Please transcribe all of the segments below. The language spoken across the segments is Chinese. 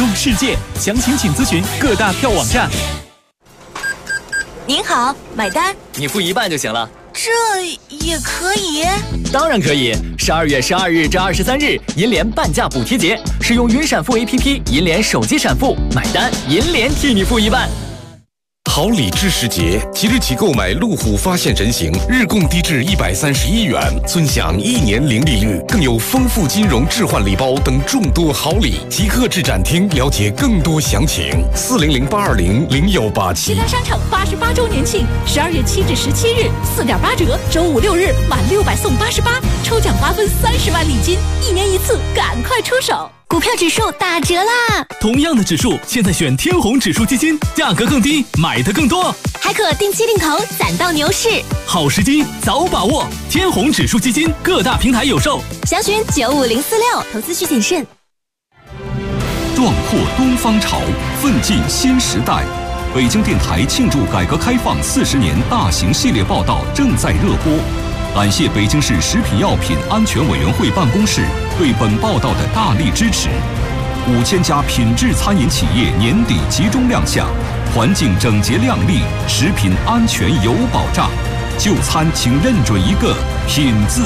动世界，详情请咨询各大票网站。 您好，买单。 你付一半就行了。 这也可以？ 当然可以。12月12日至23日，银联半价补贴节，使用云闪付 APP， 银联手机闪付，买单银联替你付一半。 好礼知时节，即日起购买路虎发现人形，日供低至131元，尊享1年零利率，更有丰富金融置换礼包等众多好礼。即刻至展厅了解更多详情。400-820-0187。 其他商场88周年庆，12月7至17日4.8折，周5、6日满600送88，抽奖8分30万礼金，1年1次，赶快出手！ 股票指数打折啦！ 同样的指数，现在选天弘指数基金，价格更低，买的更多， 还可定期定投，攒到牛市。 好时机，早把握！天弘指数基金各大平台有售， 详询95046，投资需谨慎。 壮阔东方潮，奋进新时代。北京电台庆祝改革开放40年大型系列报道正在热播。感谢北京市食品药品安全委员会办公室对本报道的大力支持。5000家品质餐饮企业年底集中亮相，环境整洁亮丽，食品安全有保障。就餐请认准一个“品”字。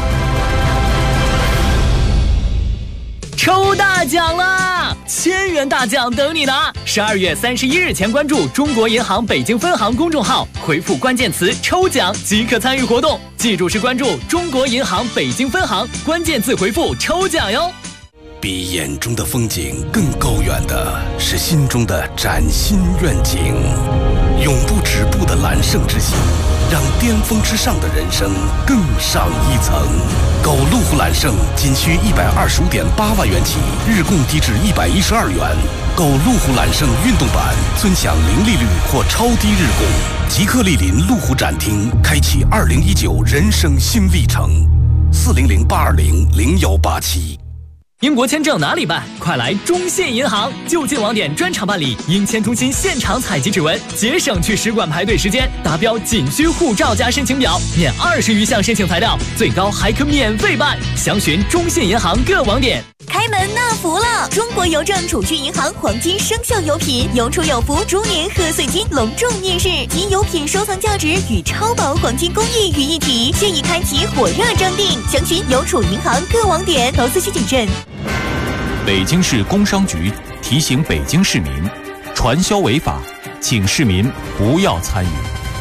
抽大奖啦！1000元大奖等你拿！12月31日前关注中国银行北京分行公众号，回复关键词“抽奖”即可参与活动。记住是关注中国银行北京分行，关键字回复“抽奖”哟。 比眼中的风景更高远的是心中的崭新愿景，永不止步的揽胜之心，让巅峰之上的人生更上一层。购路虎揽胜仅需125.8万元起，日供低至112元。购路虎揽胜运动版，尊享零利率或超低日供。即刻莅临路虎展厅，开启2019人生新历程。400-820-0187。 英国签证哪里办？快来中信银行，就近网点专场办理，英签中心现场采集指纹，节省去使馆排队时间。达标仅需护照加申请表，免20余项申请材料，最高还可免费办。详询中信银行各网点。 开门纳福了！中国邮政储蓄银行黄金生肖有品有储有福猪年贺岁金隆重面世，集有品收藏价值与超薄黄金工艺于一体，现已开启火热征订，详询邮储银行各网点，投资需谨慎。 北京市工商局提醒北京市民，传销违法，请市民不要参与。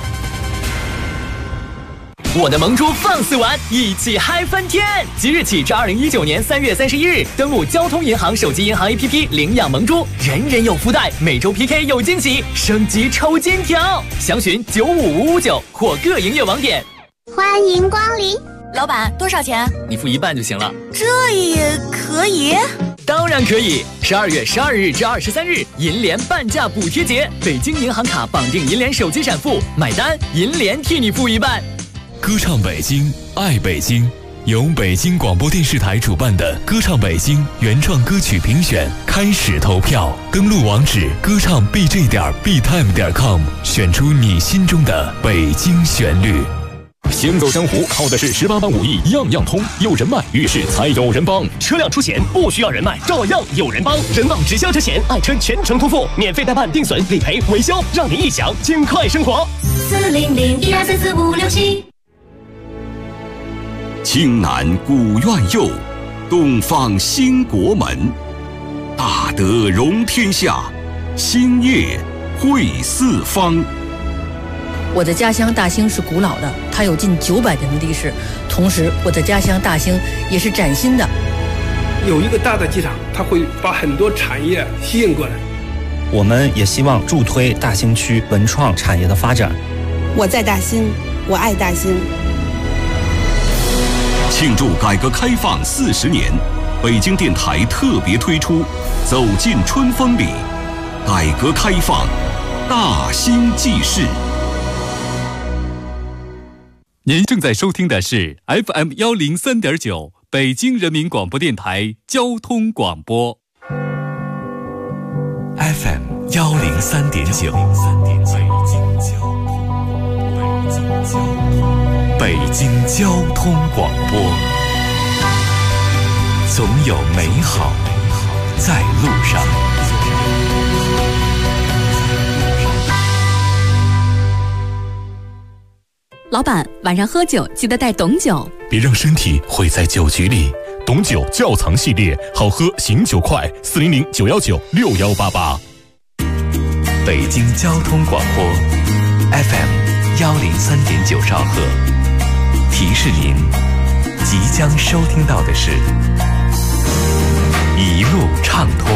我的萌猪放肆玩，一起嗨翻天！即日起至2019年3月31日，登录交通银行手机银行 APP 领养萌猪，人人有福袋，每周 PK 有惊喜，升级抽金条。详询95559或各营业网点。 欢迎光临。 老板，多少钱？ 你付一半就行了。 这也可以？ 当然可以。12月12日至23日，银联半价补贴节，北京银行卡绑定银联手机闪付，买单银联替你付一半。 歌唱北京，爱北京，由北京广播电视台主办的歌唱北京原创歌曲评选开始投票，登录网址歌唱 bj.btime.com， 选出你心中的北京旋律。 行走江湖靠的是18般武艺，样样通。有人脉，遇事才有人帮。车辆出险不需要人脉，照样有人帮。人保直销车险，爱车全程托付，免费代办、定损、理赔、维修，让你一享尽快生活。 400-1234567。 青南古院右，东方兴国门。大德容天下，兴业惠四方。 我的家乡大兴是古老的，它有近900年的历史。同时，我的家乡大兴也是崭新的。 有一个大的机场，它会把很多产业吸引过来。 我们也希望助推大兴区文创产业的发展。 我在大兴，我爱大兴。 庆祝改革开放40年，北京电台特别推出《走进春风里》，改革开放大兴纪事。 您正在收听的是 FM103.9 北京人民广播电台交通广播。 FM103.9 北京交通广播，总有美好在路上。 老板，晚上喝酒记得带董酒， 别让身体毁在酒局里。董酒窖藏系列，好喝醒酒快，400-919-6188。 北京交通广播 FM 103.9兆赫，提示您即将收听到的是一路畅通。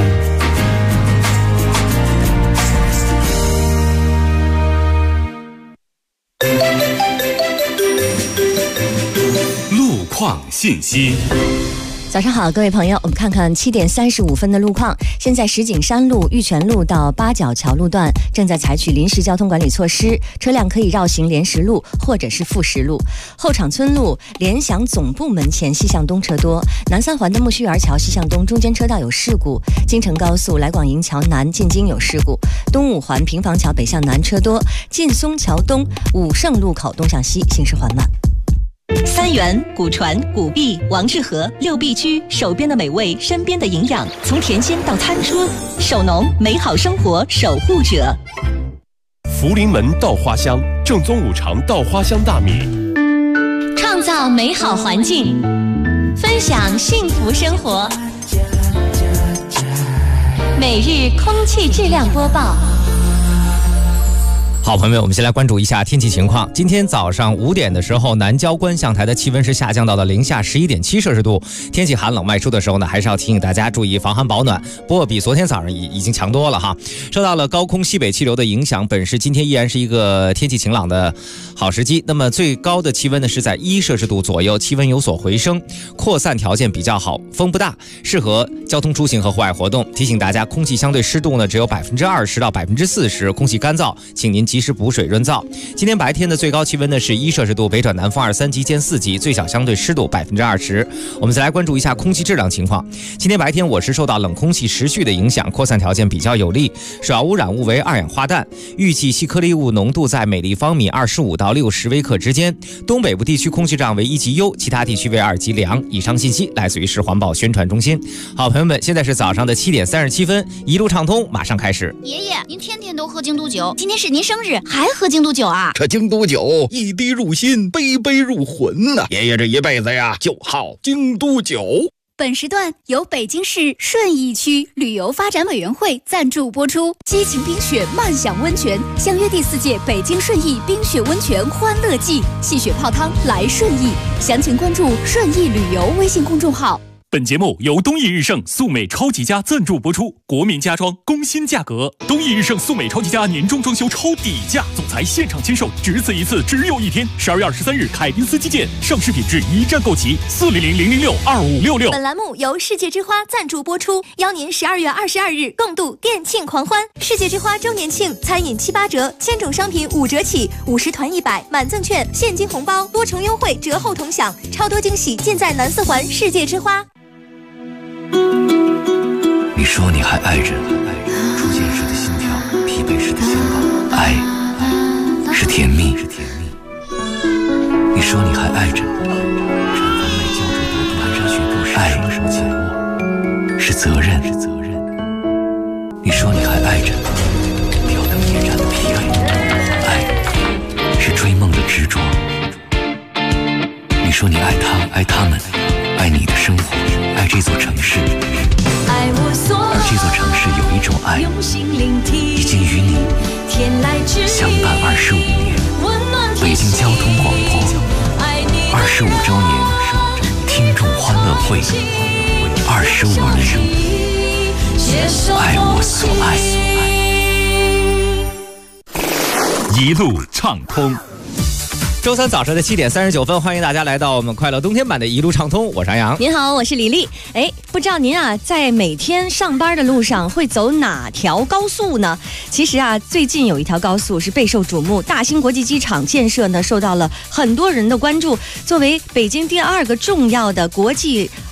路况信息。 早上好，各位朋友，我们看看7点35分的路况。现在石景山路、玉泉路到八角桥路段正在采取临时交通管理措施，车辆可以绕行莲石路或者是富石路。后场村路联想总部门前西向东车多，南三环的木须园桥西向东中间车道有事故，京承高速来广营桥南进京有事故，东五环平房桥北向南车多，劲松桥东武胜路口东向西行驶缓慢。 三元、古传、古币、王致和6必居，手边的美味，身边的营养，从甜心到餐桌，手农美好生活守护者。 福临门稻花香，正宗五常稻花香大米， 创造美好环境，分享幸福生活。每日空气质量播报。 好，朋友们，我们先来关注一下天气情况。今天早上5点的时候，南郊观象台的气温是下降到了零下11.7摄氏度，天气寒冷，外出的时候呢，还是要提醒大家注意防寒保暖。不过比昨天早上已经强多了哈。受到了高空西北气流的影响，本市今天依然是一个天气晴朗的好时机。那么最高的气温呢是在1摄氏度左右，气温有所回升，扩散条件比较好，风不大，适合交通出行和户外活动。提醒大家，空气相对湿度呢只有20%到40%，空气干燥，请您及时补水润燥。今天白天的最高气温呢是1摄氏度，北转南风2、3级见4级，最小相对湿度20%。我们再来关注一下空气质量情况。今天白天我市受到冷空气持续的影响，扩散条件比较有利，首要污染物为二氧化氮，预计细颗粒物浓度在每立方米25到60微克之间。东北部地区空气质量为1级优，其他地区为2级良。以上信息来自于市环保宣传中心。好，朋友们，现在是早上的7点37分，一路畅通马上开始。 爷爷，您天天都喝京都酒，今天是您生日，还喝京都酒啊？ 这京都酒一滴入心，杯杯入魂呐！爷爷这一辈子呀，就好京都酒。 本时段由北京市顺义区旅游发展委员会赞助播出。激情冰雪漫享温泉，相约第4届北京顺义冰雪温泉欢乐季，戏雪泡汤来顺义。详情关注顺义旅游微信公众号。 本节目由东益日盛素美超级家赞助播出，国民家装工薪价格，东益日盛素美超级家年终装修超底价，总裁现场签售，只此一次，只有一天。12月23日，凯宾斯基建，上市品质一站购齐，400-006-2566。 本栏目由世界之花赞助播出，邀您12月22日共度店庆狂欢。世界之花周年庆，餐饮7、8折，千种商品5折起，50团100，满赠券，现金红包，多重优惠，折后同享，超多惊喜尽在南4环世界之花。 你说你还爱着，出现时的心跳，疲惫时的心跳，爱是甜蜜。你说你还爱着，产房内胶着多蹒跚学步时，爱紧握是责任。你说你还爱着，吊灯夜战的疲惫，爱是追梦的执着。你说你爱他，爱他们，爱你的生活，爱这座城市。而这座城市有一种爱，已经与你相伴25年。北京交通广播25周年听众欢乐会，25年，爱我所爱。 一路畅通。 周三早上的7点39分，欢迎大家来到我们快乐冬天版的一路畅通，我是杨洋。 您好，我是李丽。不知道您啊，在每天上班的路上会走哪条高速呢？其实啊，最近有一条高速是备受瞩目，大兴国际机场建设呢，受到了很多人的关注。作为北京第2个重要的国际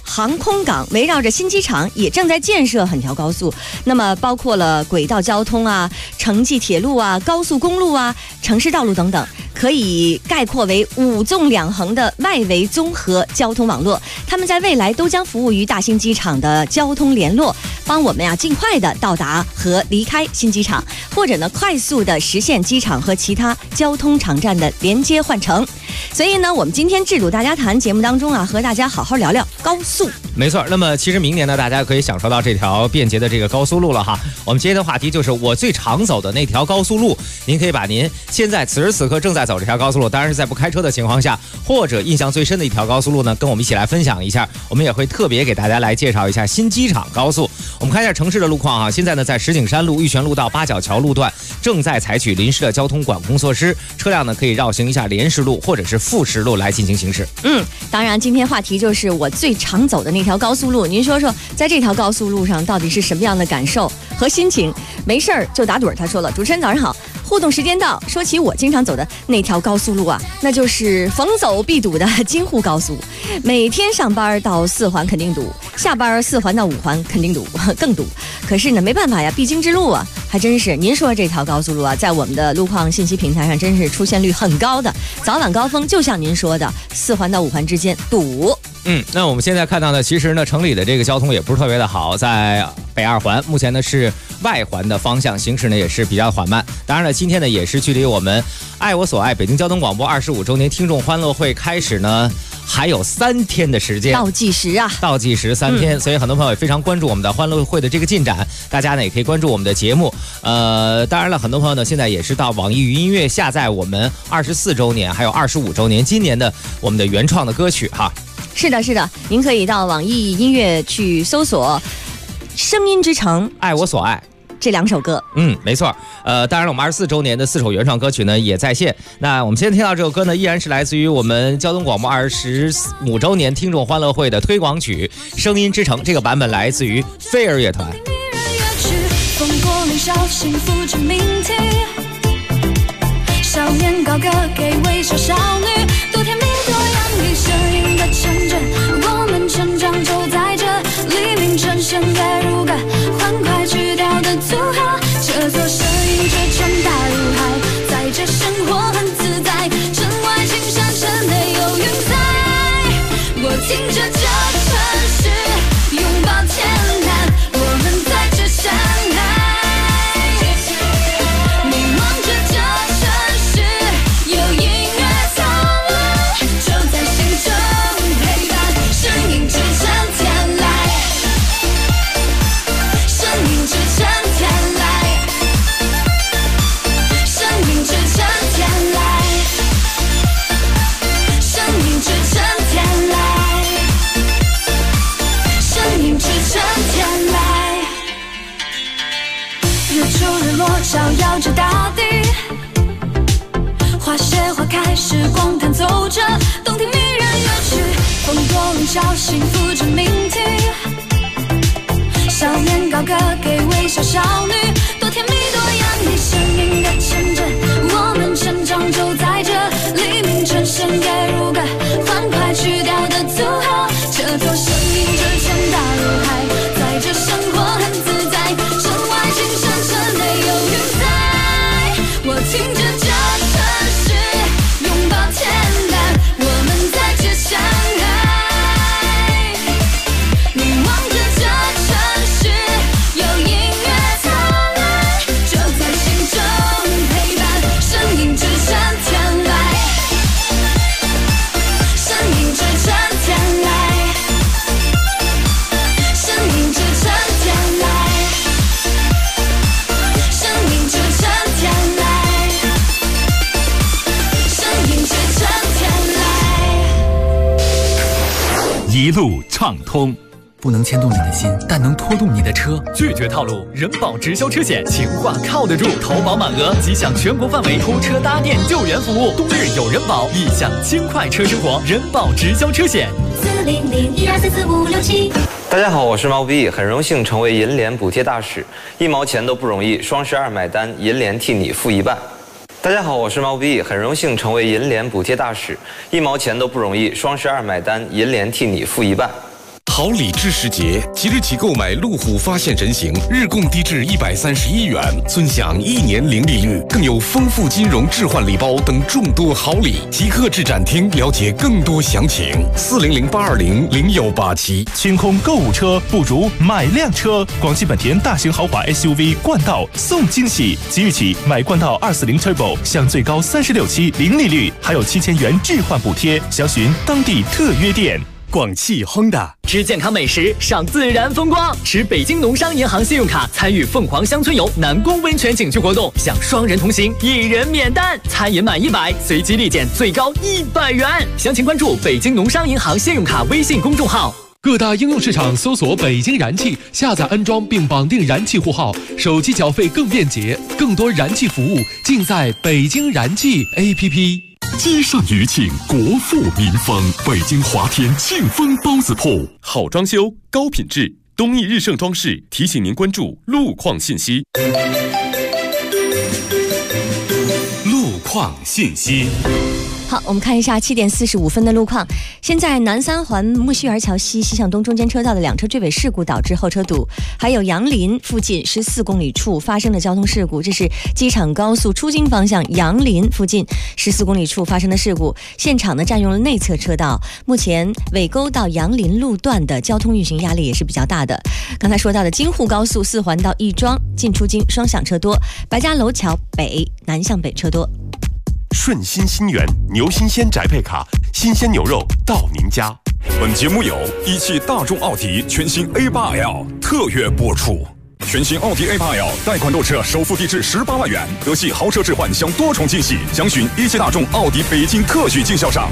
航空港围绕着新机场也正在建设很条高速，那么包括了轨道交通啊、城际铁路啊、高速公路啊、城市道路等等，可以概括为5纵2横的外围综合交通网络。他们在未来都将服务于大兴机场的交通联络，帮我们尽快的到达和离开新机场，或者呢快速的实现机场和其他交通场站的连接换乘。所以呢，我们今天智堵大家谈节目当中和大家好好聊聊高速。 没错，那么其实明年呢，大家可以享受到这条便捷的这个高速路了哈。我们今天的话题就是我最常走的那条高速路，您可以把您现在此时此刻正在走这条高速路，当然是在不开车的情况下，或者印象最深的一条高速路呢，跟我们一起来分享一下。我们也会特别给大家来介绍一下新机场高速。我们看一下城市的路况现在呢，在石景山路、玉泉路到八角桥路段正在采取临时的交通管控措施，车辆呢可以绕行一下莲石路或者是富石路来进行行驶。 当然今天话题就是我最常走的那条高速路，您说说在这条高速路上到底是什么样的感受和心情？没事儿就打盹。他说了，主持人早上好，互动时间到。说起我经常走的那条高速路那就是逢走必堵的京沪高速。每天上班到4环肯定堵，下班4环到5环肯定堵，更堵。可是呢，没办法呀，必经之路还真是。您说这条高速路在我们的路况信息平台上真是出现率很高的，早晚高峰就像您说的4环到5环之间堵。 那我们现在看到呢，其实呢，城里的这个交通也不是特别的好，在北2环目前呢是外环的方向行驶呢也是比较缓慢。当然了，今天呢也是距离我们爱我所爱北京交通广播25周年听众欢乐会开始呢还有3天的时间， 倒计时 3天，所以很多朋友也非常关注我们的欢乐会的这个进展。大家呢也可以关注我们的节目。当然了，很多朋友呢现在也是到网易云音乐下载我们24周年还有25周年今年的我们的原创的歌曲哈。 是的，您可以到网易音乐去搜索声音之城爱我所爱这2首歌。 没错。当然了，我们24周年的4首原创歌曲呢也在线。那我们现在听到这首歌呢，依然是来自于我们交通广播25周年听众欢乐会的推广曲《声音之城》，这个版本来自于飞儿乐团。 风过林小幸福着命题，少年高歌给微笑少女，多甜蜜多洋溢，声音的城镇，我们成长就在这黎明晨深夜如歌，欢快去掉的组合，这座声音之城大如海，在这生活很自在，城外青山城内有云彩，我听着这城市拥抱天蓝，我们在这相爱。照耀着大地，花谢花开，时光弹奏着动听迷人乐曲，风多云小幸福着命题，少年高歌给微笑少女，多甜蜜多洋溢，声音的城镇，我们成长就在这黎明晨深夜如歌，欢快去掉的组合，这座声音之城大如海，在这生活很自在，城外青山城内有云彩，我听着这城市拥抱天蓝，我们在这相爱，你望着这城市有音乐灿烂，就在心中陪伴，声音之城天来，声音之城天来，声音之城天来，声音之城天来，声音之城天来， 一路畅通。 不能牵动你的心，但能拖动你的车。拒绝套路，人保直销车险，情话靠得住，投保满额即享全国范围拖车搭电救援服务。冬日有人保，意享轻快车生活。人保直销车险 40012445567。大家好，我是毛不易，很荣幸成为银联补贴大使，1毛钱都不容易，双12买单，银联替你付一半。大家好，我是毛不易，很荣幸成为银联补贴大使，1毛钱都不容易，双12买单，银联替你付一半。 好礼知时节，即日起购买路虎发现人形，日供低至131元，尊享1年零利率，更有丰富金融置换礼包等众多好礼。即刻至展厅了解更多详情。400-820-0187。 清空购物车，不如买辆车。广汽本田大型豪华 SUV 冠道送惊喜，即日起买冠道240 Turbo 享最高36期零利率，还有7000元置换补贴。详询当地特约店。 广汽 Honda， 吃健康美食，赏自然风光，持北京农商银行信用卡参与凤凰乡村游南宫温泉景区活动，享双人同行，1人免单，餐饮满100，随机立减最高100元。详情关注北京农商银行信用卡微信公众号。 各大应用市场搜索北京燃气，下载安装并绑定燃气户号，手机缴费更便捷，更多燃气服务尽在北京燃气 APP。 积善余庆，国富民丰。北京华天庆丰包子铺，好装修，高品质。东义日盛装饰提醒您关注路况信息。路况信息。 好，我们看一下7点45分的路况。现在南三环木樨园桥西向东中间车道的2车追尾事故导致后车堵，还有杨林附近14公里处发生的交通事故，这是机场高速出京方向杨林附近14公里处发生的事故，现场呢占用了内侧车道，目前尾沟到杨林路段的交通运行压力也是比较大的。刚才说到的京沪高速4环到亦庄进出京双向车多，白家楼桥北南向北车多。 顺心新源牛新鲜宅配卡，新鲜牛肉到您家。 本节目由一汽大众奥迪全新 A8L 特约播出。全新奥迪 A8L 贷款购车首付低至18万元，德系豪车置换享多重惊喜，详询一汽大众奥迪北京特许经销商。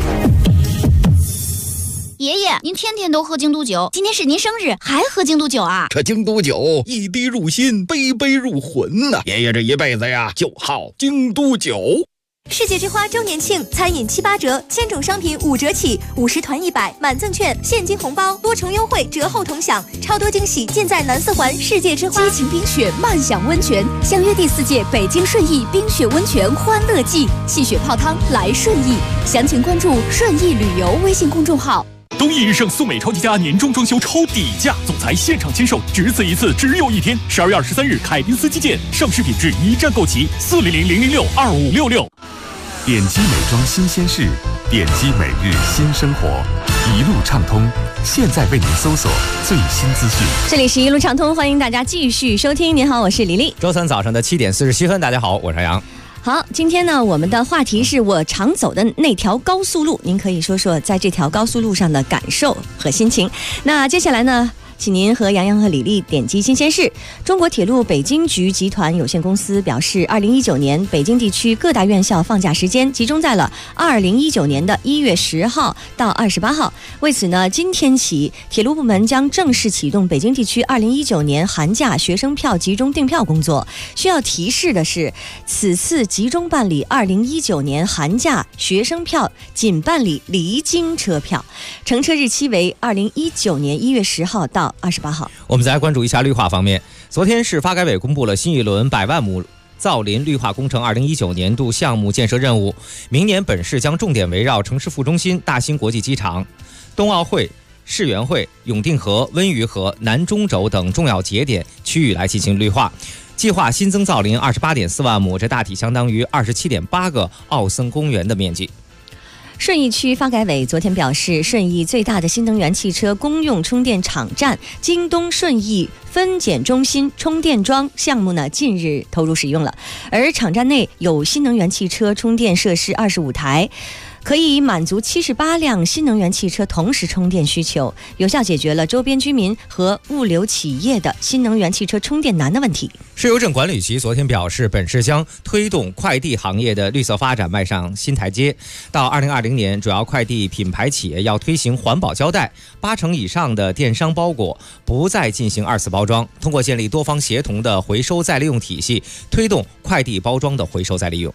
爷爷，您天天都喝京都酒，今天是您生日，还喝京都酒啊？ 这京都酒一滴入心，杯杯入魂呐！爷爷这一辈子呀，就好京都酒。 世界之花周年庆，餐饮7、8折，1000种商品5折起，50团100，满赠券，现金红包，多重优惠，折后同享，超多惊喜尽在南4环世界之花。 激情冰雪漫享温泉，相约第4届北京顺义冰雪温泉欢乐季，戏雪泡汤来顺义，详情关注顺义旅游微信公众号。 东义日盛素美超级家年终装修超底价，总裁现场签售，只此一次，只有1天。12月23日，凯宾斯基建，上市品质一站购齐，400-006-2566。 点击美妆新鲜事，点击每日新生活，一路畅通。现在为您搜索最新资讯。 这里是一路畅通，欢迎大家继续收听。您好，我是李丽。 周三早上的7点47分，大家好，我是杨。 好，今天呢，我们的话题是我常走的那条高速路，您可以说说在这条高速路上的感受和心情。那接下来呢，请您和杨洋和李丽点击新鲜事。中国铁路北京局集团有限公司表示，2019年北京地区各大院校放假时间集中在了2019年的1月10号到28号。为此呢，今天起，铁路部门将正式启动北京地区2019年寒假学生票集中订票工作。需要提示的是，此次集中办理2019年寒假学生票仅办理离京车票，乘车日期为2019年1月10号到28号。 我们再来关注一下绿化方面。昨天市发改委公布了新一轮100万亩造林绿化工程2019年度项目建设任务，明年本市将重点围绕城市副中心、大兴国际机场、冬奥会、世园会、永定河、温榆河、南中轴等重要节点区域来进行绿化。计划新增造林28.4万亩，这大体相当于27.8个奥森公园的面积。 顺义区发改委昨天表示，顺义最大的新能源汽车公用充电场站京东顺义分拣中心充电桩项目呢，近日投入使用了，而场站内有新能源汽车充电设施25台，可以满足78辆新能源汽车同时充电需求，有效解决了周边居民和物流企业的新能源汽车充电难的问题。 市邮政管理局昨天表示，本市将推动快递行业的绿色发展迈上新台阶。到2020年，主要快递品牌企业要推行环保胶带，80%以上的电商包裹不再进行2次包装，通过建立多方协同的回收再利用体系，推动快递包装的回收再利用。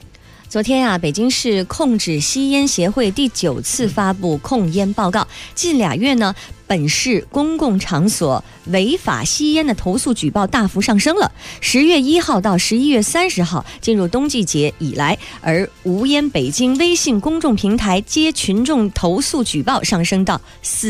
昨天啊，北京市控制吸烟协会第9次发布控烟报告。近2月呢，本市公共场所违法吸烟的投诉举报大幅上升了。10月1号到11月30号进入冬季节以来，而无烟北京微信公众平台接群众投诉举报上升到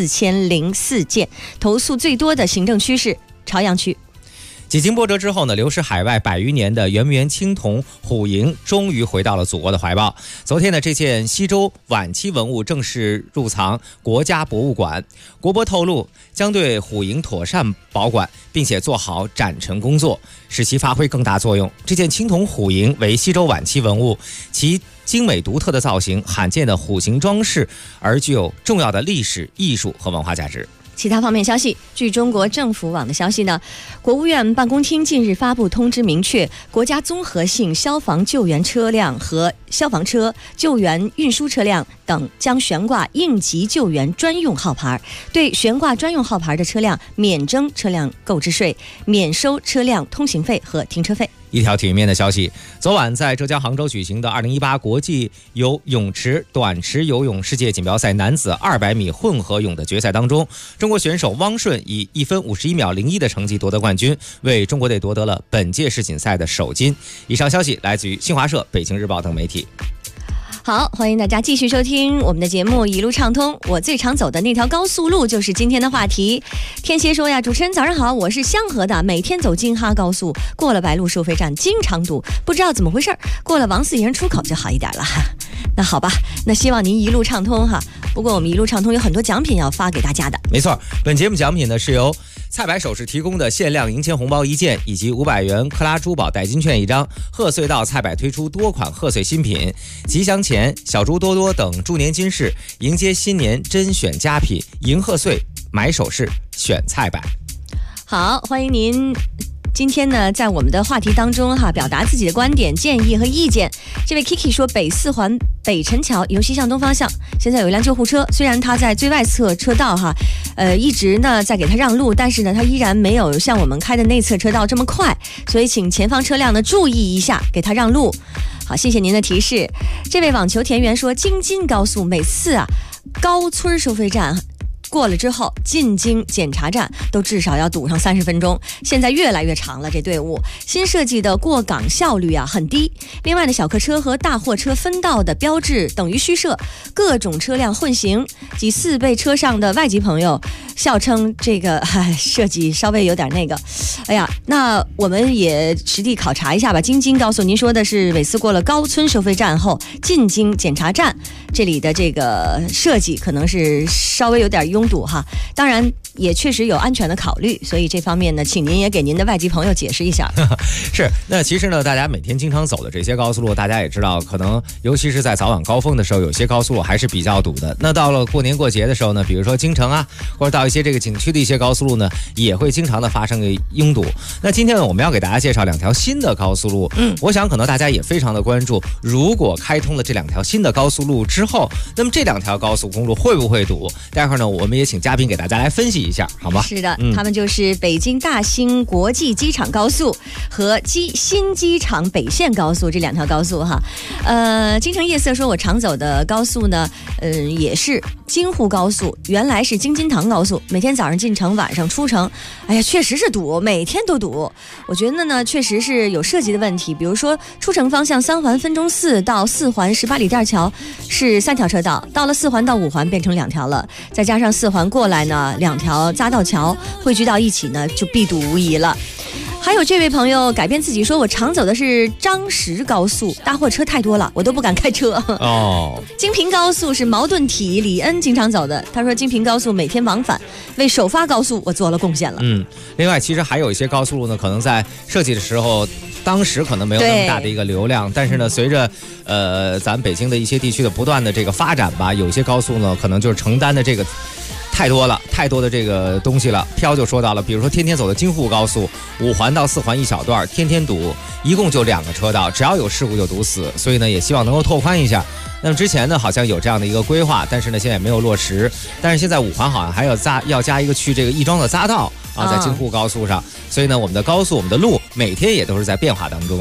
4004件，投诉最多的行政区是朝阳区。 几经波折之后呢，流失海外100余年的圆明园青铜虎营终于回到了祖国的怀抱。昨天呢，这件西周晚期文物正式入藏国家博物馆。国博透露，将对虎营妥善保管，并且做好展陈工作，使其发挥更大作用。这件青铜虎营为西周晚期文物，其精美独特的造型、罕见的虎形装饰，而具有重要的历史、艺术和文化价值。 其他方面消息，据中国政府网的消息呢，国务院办公厅近日发布通知，明确国家综合性消防救援车辆和消防车、救援运输车辆等将悬挂应急救援专用号牌，对悬挂专用号牌的车辆免征车辆购置税，免收车辆通行费和停车费。 一条体育面的消息，昨晚在浙江杭州举行的2018国际泳池短池游泳世界锦标赛男子200米混合泳的决赛当中，中国选手汪顺以1分51秒01的成绩夺得冠军，为中国队夺得了本届世锦赛的首金。以上消息来自于新华社、北京日报等媒体。 好，欢迎大家继续收听我们的节目一路畅通。我最常走的那条高速路就是今天的话题。天蝎说呀，主持人早上好，我是香河的，每天走京哈高速，过了白鹿收费站经常堵，不知道怎么回事，过了王四营出口就好一点了。那好吧，那希望您一路畅通哈。不过我们一路畅通有很多奖品要发给大家的。 没错，本节目奖品呢是由菜百首饰提供的限量银钱红包1件，以及500元克拉珠宝代金券1张。贺岁到，菜百推出多款贺岁新品，吉祥钱、小猪多多等猪年金饰，迎接新年甄选佳品，迎贺岁买首饰选菜百。 好，欢迎您。今天呢，在我们的话题当中表达自己的观点、建议和意见。这位 Kiki 说，北4环北辰桥由西向东方向，现在有一辆救护车，虽然他在最外侧车道一直呢在给他让路，但是呢他依然没有像我们开的内侧车道这么快，所以请前方车辆呢注意一下，给他让路。好，谢谢您的提示。这位网球田园说，京津高速每次高村收费站过了之后，进京检查站都至少要堵上30分钟，现在越来越长了这队伍。新设计的过岗效率很低。另外呢，小客车和大货车分道的标志等于虚设，各种车辆混行。几次被车上的外籍朋友笑称这个设计稍微有点那个。哎呀，那我们也实地考察一下吧。京津高速，您说的是每次过了高村收费站后进京检查站，这里的这个设计可能是稍微有点拥堵当然也确实有安全的考虑，所以这方面呢，请您也给您的外籍朋友解释一下。 是，那其实呢，大家每天经常走的这些高速路，大家也知道，可能尤其是在早晚高峰的时候，有些高速路还是比较堵的。那到了过年过节的时候呢，比如说京城或者到一些这个景区的一些高速路呢，也会经常的发生拥堵。那今天呢，我们要给大家介绍2条新的高速路。我想可能大家也非常的关注，如果开通了这2条新的高速路之后，那么这2条高速公路会不会堵？待会儿呢，我们也请嘉宾给大家来分析一下，好吗？ 是的，他们就是北京大兴国际机场高速和新机场北线高速这2条高速京城夜色说，我常走的高速呢，也是京沪高速，原来是京津塘高速，每天早上进城，晚上出城，哎呀，确实是堵，每天都堵。我觉得呢，确实是有设计的问题，比如说出城方向3环分钟4到4环18里店桥是3条车道，到了4环到5环变成2条了，再加上4环过来呢，2条匝道桥汇聚到一起呢，就必堵无疑了。还有这位朋友改变自己说，我常走的是张石高速，大货车太多了，我都不敢开车。京平高速是矛盾体李恩经常走的，他说京平高速每天往返，为首发高速我做了贡献了。 另外其实还有一些高速路呢，可能在设计的时候当时可能没有那么大的一个流量，但是呢，随着咱北京的一些地区的不断的这个发展吧，有些高速呢可能就是承担的这个太多的这个东西了。飘就说到了，比如说天天走的京沪高速5环到4环一小段，天天堵，一共就2个车道，只要有事故就堵死，所以呢也希望能够拓宽一下。那么之前呢好像有这样的一个规划，但是呢现在也没有落实。但是现在5环好像还要加一个去这个亦庄的匝道在京沪高速上，所以呢我们的高速我们的路每天也都是在变化当中的。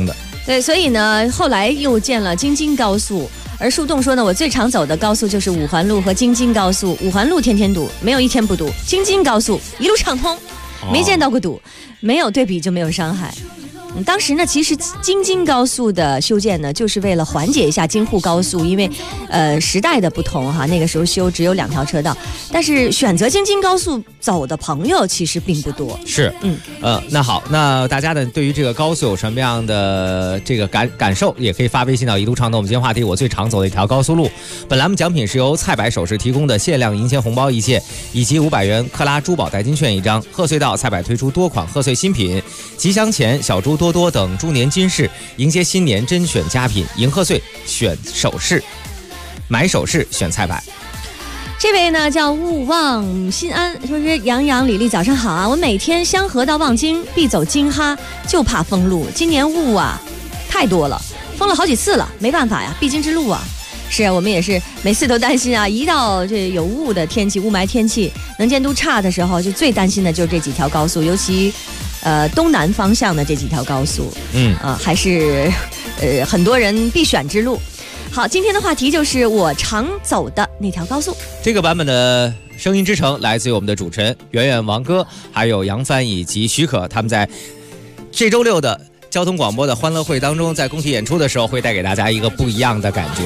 对，所以呢，后来又建了京津高速。而树洞说呢，我最常走的高速就是五环路和京津高速，五环路天天堵，没有一天不堵；京津高速一路畅通，没见到过堵，没有对比就没有伤害。当时呢，其实京津高速的修建呢，就是为了缓解一下京沪高速，因为时代的不同哈，那个时候修只有2条车道，但是选择京津高速走的朋友其实并不多。 是，那好，那大家呢对于这个高速有什么样的这个感受，也可以发微信到一路畅通。我们今天话题，我最常走的一条高速路。本栏目奖品是由菜百首饰提供的限量银钱红包1件，以及500元克拉珠宝代金券1张。贺岁到，菜百推出多款贺岁新品，吉祥钱、小猪多多等猪年金饰，迎接新年甄选佳品，迎贺岁选首饰，买首饰选菜百。 这位呢叫勿忘心安，说是杨李丽早上好啊，我每天香河到望京必走京哈，就怕封路，今年雾啊太多了，封了好几次了，没办法呀，必经之路啊。是啊，我们也是每次都担心啊，一到这有雾的天气、雾霾天气、能见度差的时候，就最担心的就是这几条高速，尤其东南方向的这几条高速，还是很多人必选之路。好，今天的话题就是我常走的那条高速。 这个版本的声音之城来自于我们的主持人圆圆、王哥，还有杨帆以及许可，他们在这周6的交通广播的欢乐会当中，在工体演出的时候，会带给大家一个不一样的感觉。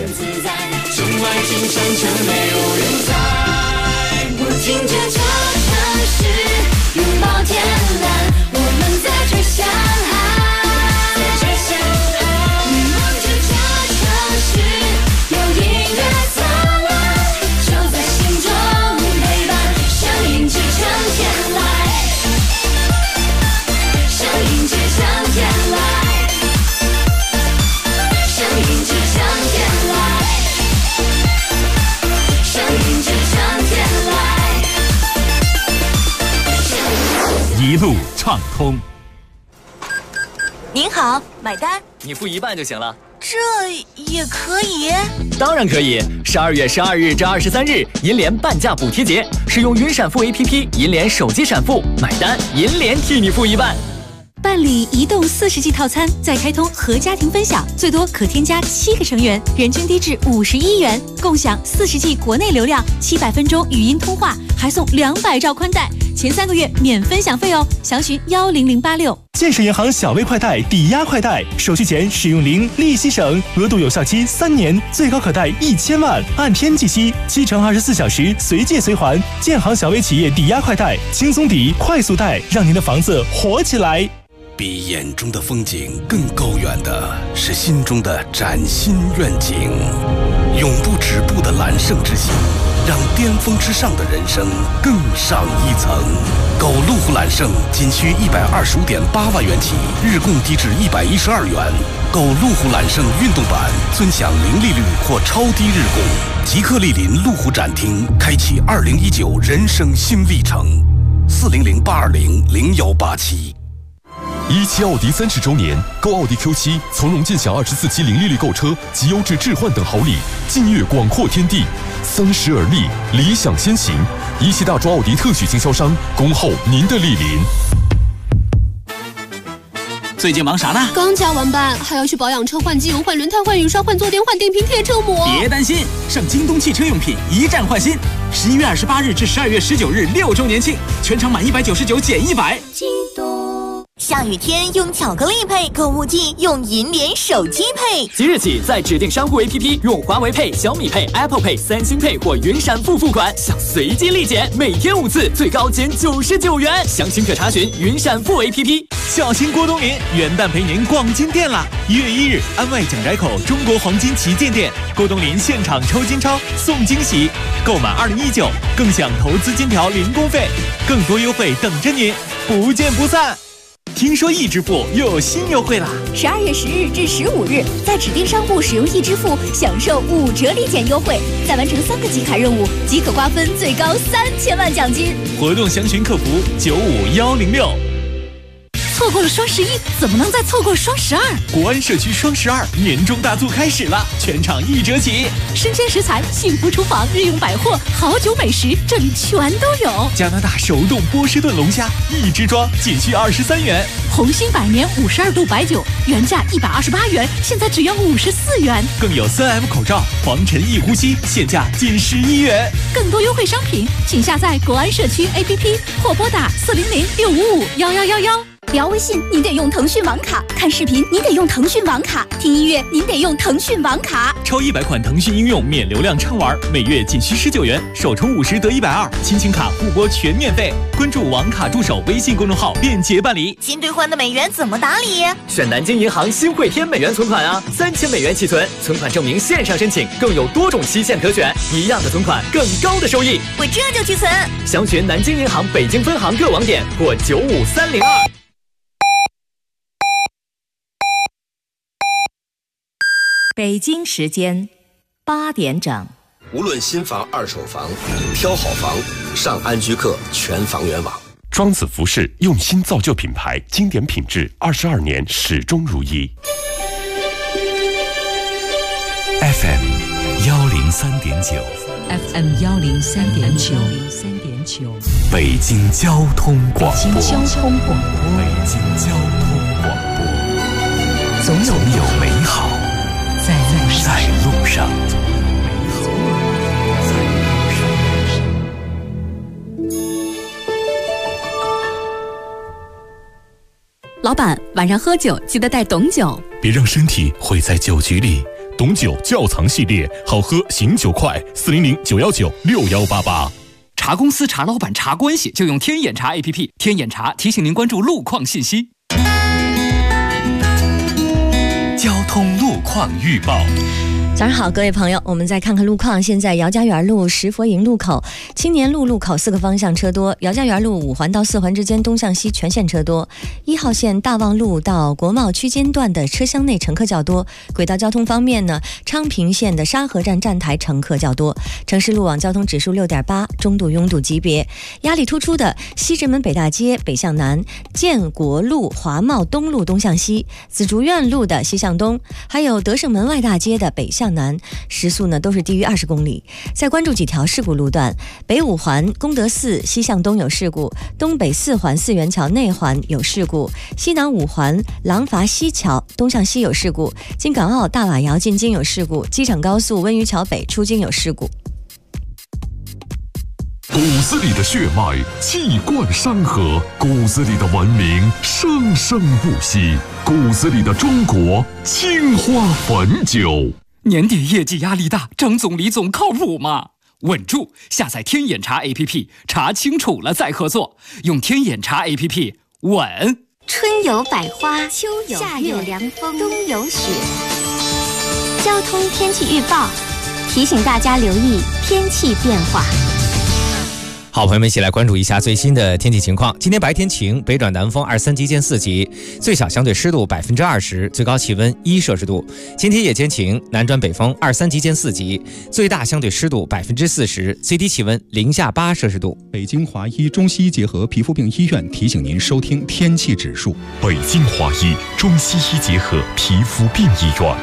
我听着这城市拥抱天蓝，我们在吹响海，你望着这城市有音乐灿烂，就在心中陪伴，声音支撑天籁，声音支撑天籁，声音支撑天籁，声音支撑天籁。 一路畅通。 您好，买单。 你付一半就行了。 这也可以？ 当然可以。12月12日至23日，银联半价补贴节，使用云闪付 APP， 银联手机闪付，买单银联替你付一半。 办理移动40G 套餐，再开通和家庭分享，最多可添加7个成员，人均低至51元，共享40G 国内流量，700分钟语音通话，还送200兆宽带，前3个月免分享费哦。详询10086。 建设银行小微快贷、抵押快贷，手续钱使用0，利息省，额度有效期3年，最高可贷1000万，按天计息，7乘24小时随借随还。建行小微企业抵押快贷，轻松抵，快速贷，让您的房子活起来。 比眼中的风景更高远的是心中的崭新愿景，永不止步的揽胜之心，让巅峰之上的人生更上一层。购路虎揽胜仅需125.8万元起，日供低至112元。购路虎揽胜运动版，尊享零利率或超低日供。即刻莅临路虎展厅，开启2019人生新历程。400-820-0187。 17奥迪30周年，购奥迪 Q7，从容尽享24期零利率购车及优质置换等好礼，近悦广阔天地，30而立，理想先行。17大众奥迪特许经销商，恭候您的莅临。 最近忙啥呢？ 刚加完班，还要去保养车、换机油、换轮胎、换雨刷、换坐垫、换电瓶、贴车膜。 别担心，上京东汽车用品一站换新，11月28日至12月19日6周年庆，全场满199减100。 京东。下雨天用巧克力配，购物季用银联手机配。 即日起，在指定商户 APP 用华为配、小米配、Apple Pay、三星配或云闪付付款，享随机立减，每天5次，最高减99元。详情可查询云闪付 APP。 小心郭冬临，元旦陪您逛金店啦！1月1日，安外蒋宅口中国黄金旗舰店，郭冬临现场抽金钞送惊喜，购满2019更享投资金条零工费，更多优惠等着您，不见不散。听说易支付又有新优惠啦 ！12月10日至15日，在指定商户使用易支付，享受5折立减优惠，再完成3个集卡任务，即可瓜分最高3000万奖金。 活动详询客服95106。 错过了双11，怎么能再错过双12？ 国安社区双12年终大促开始了，全场1折起。 生鲜食材、幸福厨房、日用百货、好酒美食，这里全都有。 加拿大手动波士顿龙虾1支装仅需23元。 红星百年52度白酒原价128元，现在只要54元。 更有3M 口罩防尘易呼吸，现价仅11元。 更多优惠商品，请下载国安社区 APP 或拨打400-655-1111。 聊微信您得用腾讯网卡，看视频您得用腾讯网卡，听音乐您得用腾讯网卡。 超100款腾讯应用免流量畅玩，每月仅需19元，首充50得120，亲情卡互拨全免费。关注网卡助手微信公众号，便捷办理。 新兑换的美元怎么打理？ 选南京银行新汇添美元存款啊，3000美元起存，存款证明线上申请，更有多种期限可选，一样的存款，更高的收益。 我这就去存。 详询南京银行北京分行各网点或95302。 北京时间8点整。 无论新房、二手房，挑好房，上安居客全房源网。 庄子服饰用心造就品牌，经典品质，22年始终如一。 FM 103.9 FM 103.9， 北京交通广播。 北京交通广播， 总有美好在路上。 老板，晚上喝酒记得带董酒， 别让身体毁在酒局里。董酒窖藏系列，好喝醒酒快，400-919-6188。 茶公司、茶老板、茶关系，就用天眼茶 APP。天眼茶提醒您关注路况信息。 交通路况预报。 早上好，各位朋友，我们再看看路况。现在姚家园路石佛营路口、青年路路口4个方向车多，姚家园路5环到4环之间东向西全线车多。1号线大望路到国贸区间段的车厢内乘客较多。轨道交通方面呢，昌平线的沙河站站台乘客较多。城市路网交通指数6.8，中度拥堵级别。压力突出的西直门北大街北向南、建国路华贸东路东向西、紫竹院路的西向东，还有德胜门外大街的北向南，时速呢都是低于20公里。再关注几条事故路段：北5环功德寺西向东有事故，东北4环四元桥内环有事故，西南5环廊坊西桥东向西有事故，京港澳大瓦窑进京有事故，机场高速温榆桥北出京有事故。 骨子里的血脉气贯山河，骨子里的文明生生不息，骨子里的中国青花汾酒。 年底业绩压力大，张总李总靠谱吗？稳住！下载天眼查 APP， 查清楚了再合作。用天眼查 APP， 稳。 春有百花，秋有夏有凉风，冬有雪。交通天气预报提醒大家留意天气变化。 好，朋友们一起来关注一下最新的天气情况。今天白天晴，北转南风23级见4级，最小相对湿度20%，最高气温1摄氏度。今天夜间晴，南转北风23级见4级，最大相对湿度40%，最低气温零下8摄氏度。 北京华医中西医结合皮肤病医院提醒您收听天气指数。 北京华医中西医结合皮肤病医院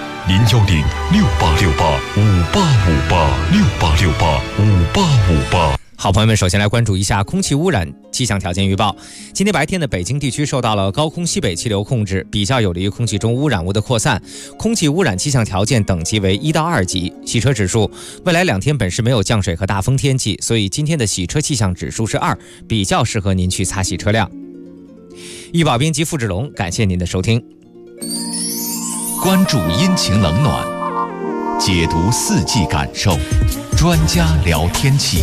，010-6868-5858，6868-5858。 好，朋友们，首先来关注一下空气污染气象条件预报。今天白天的北京地区受到了高空西北气流控制，比较有利于空气中污染物的扩散，空气污染气象条件等级为1到2级。洗车指数，未来2天本市没有降水和大风天气，所以今天的洗车气象指数是2，比较适合您去擦洗车辆。预报编辑付志龙，感谢您的收听。 关注阴晴冷暖，解读四季感受，专家聊天气。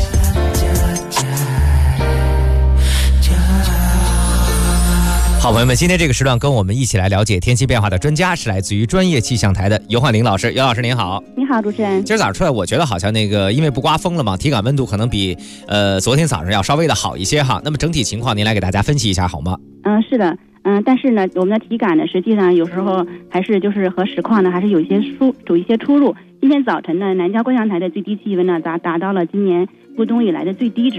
好，朋友们，今天这个时段跟我们一起来了解天气变化的专家是来自于专业气象台的尤焕玲老师。尤老师您好。 你好，主持人。 今儿早上出来，我觉得好像因为不刮风了嘛，体感温度可能比昨天早上要稍微的好一些哈。那么整体情况您来给大家分析一下好吗？ 是的，但是呢，我们的体感呢，实际上有时候还是就是和实况呢还是有一些出入。今天早晨呢，南郊观象台的最低气温呢达到了今年入冬以来的最低值。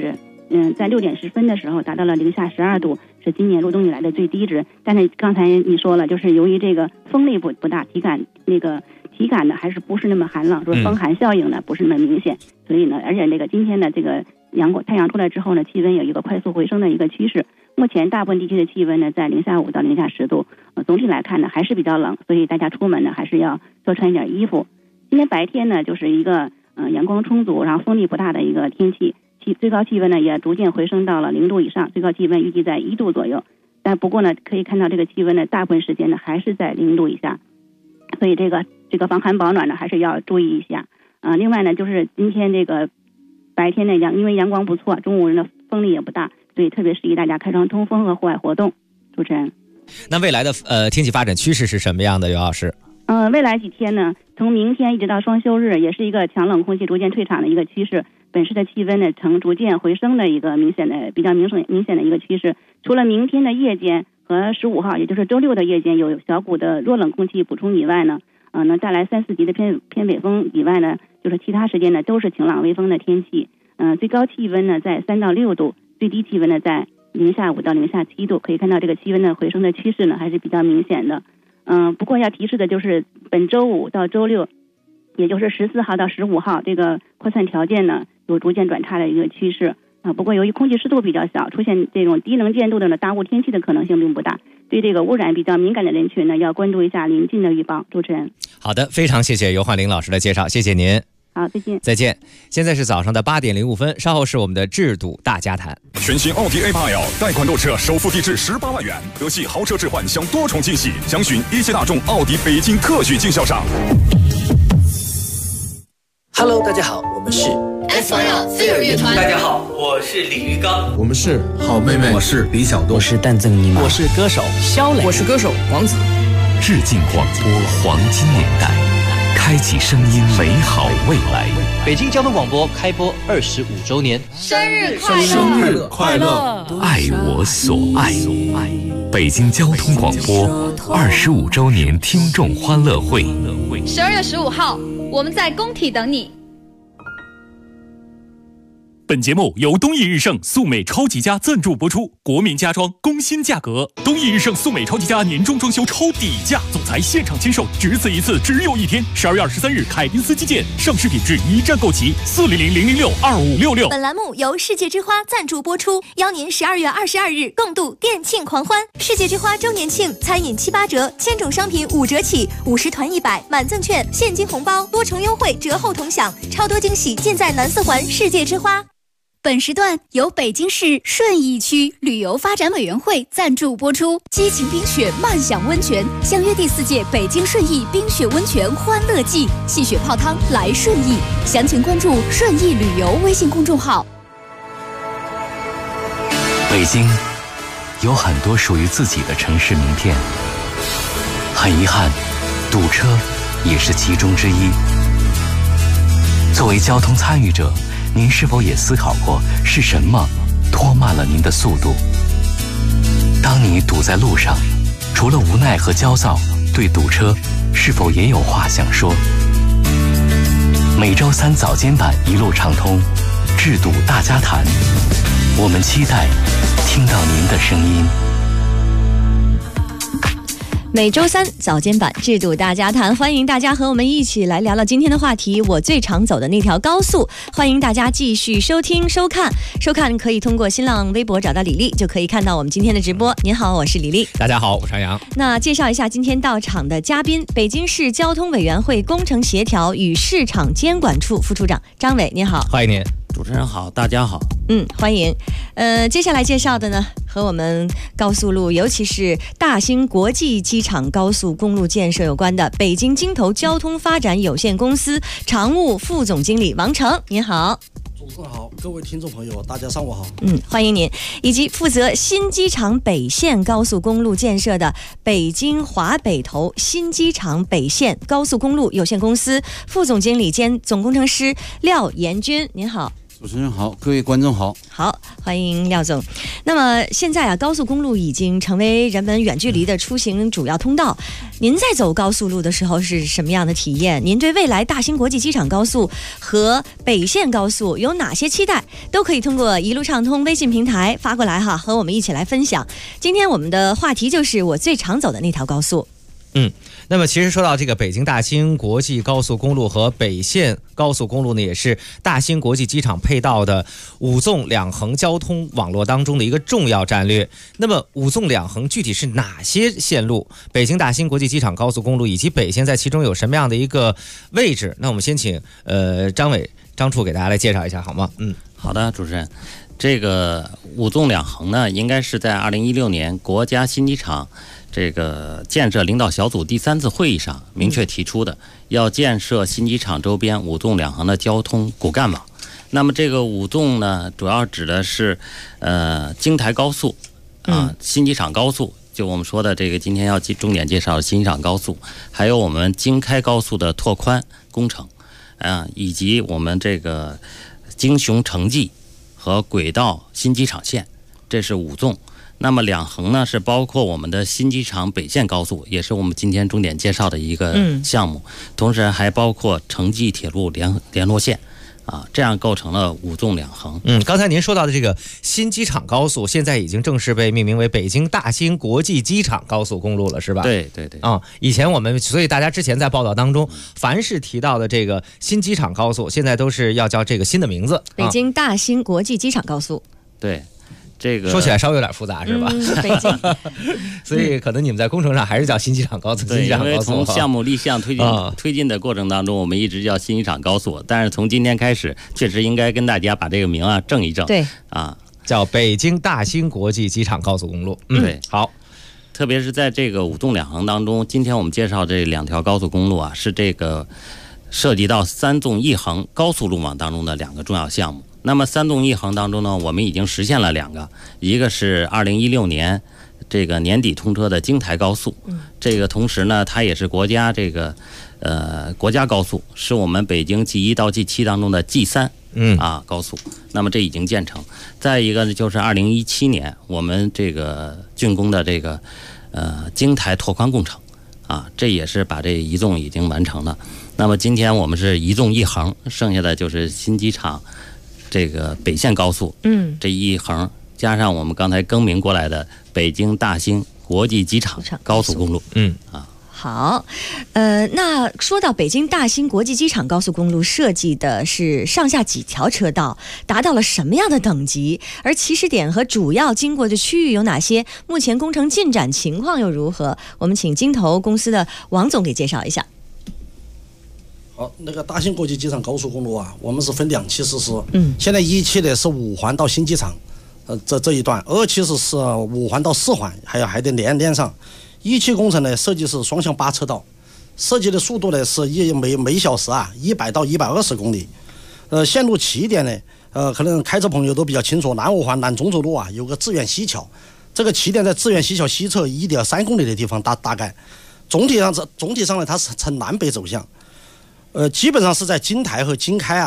在6点10分的时候达到了零下12度，是今年入冬以来的最低值。但是刚才你说了，就是由于这个风力不大，体感呢还是不是那么寒冷，说风寒效应呢不是那么明显，所以呢，而且这个今天的这个太阳出来之后呢，气温有一个快速回升的一个趋势。目前大部分地区的气温呢在零下5到零下10度，总体来看呢还是比较冷，所以大家出门呢还是要多穿一点衣服。今天白天呢就是一个阳光充足，然后风力不大的一个天气，最高气温呢也逐渐回升到了0度以上，最高气温预计在1度左右。但不过呢，可以看到这个气温呢大部分时间呢还是在0度以下，所以这个防寒保暖呢还是要注意一下。另外呢，就是今天这个白天呢因为阳光不错，中午呢风力也不大，所以特别适宜大家开窗通风和户外活动。主持人， 那未来的天气发展趋势是什么样的，尤老师？ 未来几天呢，从明天一直到双休日，也是一个强冷空气逐渐退场的一个趋势。本市的气温呢呈逐渐回升的一个比较明显的一个趋势。除了明天的夜间和15号，也就是周六的夜间有小股的弱冷空气补充以外呢，能带来3、4级的偏北风以外呢，就是其他时间呢都是晴朗微风的天气。最高气温呢在3到6度，最低气温呢在零下5到零下7度。可以看到这个气温的回升的趋势呢还是比较明显的。不过要提示的就是本周5到周6，也就是14号到15号，这个扩散条件呢有逐渐转差的一个趋势。不过由于空气湿度比较小，出现这种低能见度的大雾天气的可能性并不大。对这个污染比较敏感的人群呢，要关注一下临近的预报。主持人， 好的，非常谢谢尤焕玲老师的介绍，谢谢您。 好，再见。 再见。现在是早上的8点05分，稍后是我们的制度大家谈。 全新奥迪 A8L 贷款购车首付低至18万元，德系豪车置换享多重惊喜，详询一汽大众奥迪北京特许经销商。 Hello， 大家好，我们是 SYL 飞儿乐团。 大家好，我是李玉刚。 我们是好妹妹。 我是李小东。 我是蛋赠尼玛。 我是歌手肖磊。 我是歌手王子。 致敬广播黄金年代，开启声音美好未来。 北京交通广播开播25周年， 生日快乐！ 生日快乐！ 爱我所爱。北京交通广播25周年听众欢乐会 ，12月15号，我们在工体等你。 本节目由东益日盛素美超级家赞助播出，国民家装工薪价格，东益日盛素美超级家年终装修超底价，总裁现场签售，只此一次，只有一天，12月23日，凯宾斯基建，上市品质一站购齐，400-006-2566。 本栏目由世界之花赞助播出，邀您12月22日共度店庆狂欢。世界之花周年庆，餐饮7、8折，千种商品5折起，50团100，满赠券，现金红包，多重优惠，折后同享，超多惊喜尽在南四环世界之花。 本时段由北京市顺义区旅游发展委员会赞助播出。激情冰雪慢享温泉，相约第4届北京顺义冰雪温泉欢乐季，戏雪泡汤来顺义。详情关注顺义旅游微信公众号。 北京有很多属于自己的城市名片，很遗憾，堵车也是其中之一。作为交通参与者，您是否也思考过是什么拖慢了您的速度？当你堵在路上，除了无奈和焦躁，对堵车是否也有话想说？每周3早间版一路畅通，制度大家谈，我们期待听到您的声音。 每周3早间版制度大家谈，欢迎大家和我们一起来聊聊今天的话题，我最常走的那条高速。欢迎大家继续收听收看可以通过新浪微博找到李丽，就可以看到我们今天的直播。您好，我是李丽。 大家好，我是杨洋。 那介绍一下今天到场的嘉宾，北京市交通委员会工程协调与市场监管处副处长张伟，您好。 欢迎您。 主持人好，大家好。 欢迎。接下来介绍的呢，和我们高速路，尤其是大兴国际机场高速公路建设有关的北京京投交通发展有限公司常务副总经理王成，您好。 主持人好，各位听众朋友，大家上午好。 欢迎您。以及负责新机场北线高速公路建设的北京华北投新机场北线高速公路有限公司副总经理兼总工程师廖延军，您好。 主持人好，各位观众好。 好，欢迎廖总。那么现在啊，高速公路已经成为人们远距离的出行主要通道。您在走高速路的时候是什么样的体验？您对未来大兴国际机场高速和北线高速有哪些期待？都可以通过一路畅通微信平台发过来哈，和我们一起来分享。今天我们的话题就是我最常走的那条高速。 那么其实说到这个北京大兴国际高速公路和北线高速公路呢，也是大兴国际机场配套的5纵2横交通网络当中的一个重要战略。那么5纵2横具体是哪些线路？北京大兴国际机场高速公路以及北线在其中有什么样的一个位置？那我们先请张处给大家来介绍一下好吗？ 好的，主持人。这个5纵2横呢，应该是在2016年国家新机场这个建设领导小组第3次会议上明确提出的，要建设新机场周边5纵2横的交通骨干网。那么这个5纵呢，主要指的是京台高速新机场高速，就我们说的这个今天要重点介绍的新机场高速，还有我们京开高速的拓宽工程以及我们这个京雄城际和轨道新机场线，这是5纵。那么2横呢，是包括我们的新机场北线高速，也是我们今天重点介绍的一个项目，同时还包括城际铁路联络线这样构成了5纵2横。 刚才您说到的这个新机场高速，现在已经正式被命名为北京大兴国际机场高速公路了，是吧？ 对。 以前我们，所以大家之前在报道当中，凡是提到的这个新机场高速，现在都是要叫这个新的名字， 北京大兴国际机场高速。 对。这个说起来稍微有点复杂，是吧？ 北京， 所以可能你们在工程上还是叫新机场高速。 对，因为从项目立项推进的过程当中，我们一直叫新机场高速，但是从今天开始，确实应该跟大家把这个名正一正。 对叫北京大兴国际机场高速公路。 对， 好。 特别是在这个5纵2横当中，今天我们介绍这2条高速公路是这个涉及到3纵1横高速路网当中的2个重要项目。那么3纵1横当中呢，我们已经实现了2个，一个是2016年这个年底通车的京台高速，这个同时呢，它也是国家这个国家高速，是我们北京G1到G7当中的G3高速。那么这已经建成。再一个呢，就是2017年我们这个竣工的这个京台拓宽工程这也是把这1纵已经完成了。那么今天我们是1纵1横，剩下的就是新机场这个北线高速，这1横加上我们刚才更名过来的北京大兴国际机场高速公路， 好，那说到北京大兴国际机场高速公路，设计的是上下几条车道，达到了什么样的等级？而起始点和主要经过的区域有哪些？目前工程进展情况又如何？我们请金投公司的王总给介绍一下。 好，那个大兴国际机场高速公路我们是分2期实施。现在1期的是5环到新机场，这一段；2期是5环到4环，还得连上。1期工程呢，设计是双向8车道，设计的速度呢是每小时100到120公里。线路起点呢，可能开车朋友都比较清楚，南5环南中轴路有个致远西桥，这个起点在致远西桥西侧1.3公里的地方，大概总体上呢，它是呈南北走向。基本上是在京台和京开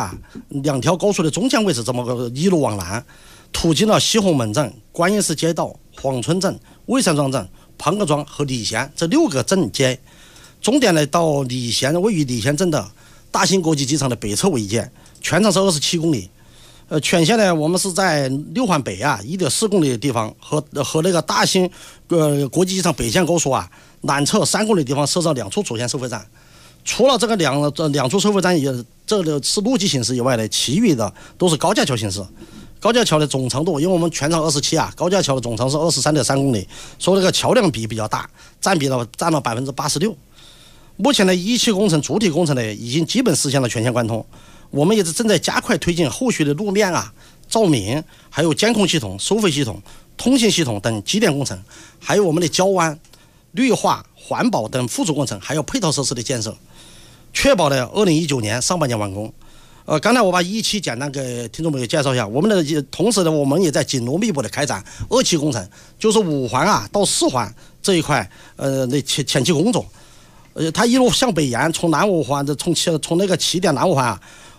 2条高速的中间位置，这么个一路往南，途经了西红门镇、观音寺街道、黄村镇、魏山庄镇、庞各庄和礼贤这6个镇街，终点呢到礼贤，位于礼贤镇的大兴国际机场的北侧尾界，全长是27公里。全线呢，我们是在6环北1.4公里的地方和那个大兴国际机场北线高速南侧3公里的地方设置2处主线收费站。除了这个两处收费站这个是陆基形式以外的，其余的都是高架桥形式。高架桥的总长度，因为我们全长27高架桥的总长是23.3公里，所以这个桥梁比较大，占了86%。目前的1期工程主体工程呢，已经基本实现了全线贯通。我们也是正在加快推进后续的路面照明，还有监控系统、收费系统、通信系统等基点工程，还有我们的交弯、绿化、环保等附属工程，还有配套设施的建设，确保了2019年上半年完工。刚才我把1期简单给听众朋友介绍一下，同时呢，我们也在紧锣密鼓的开展2期工程，就是5环到4环这一块那前期工作。它一路向北延，从南5环从那个起点南5环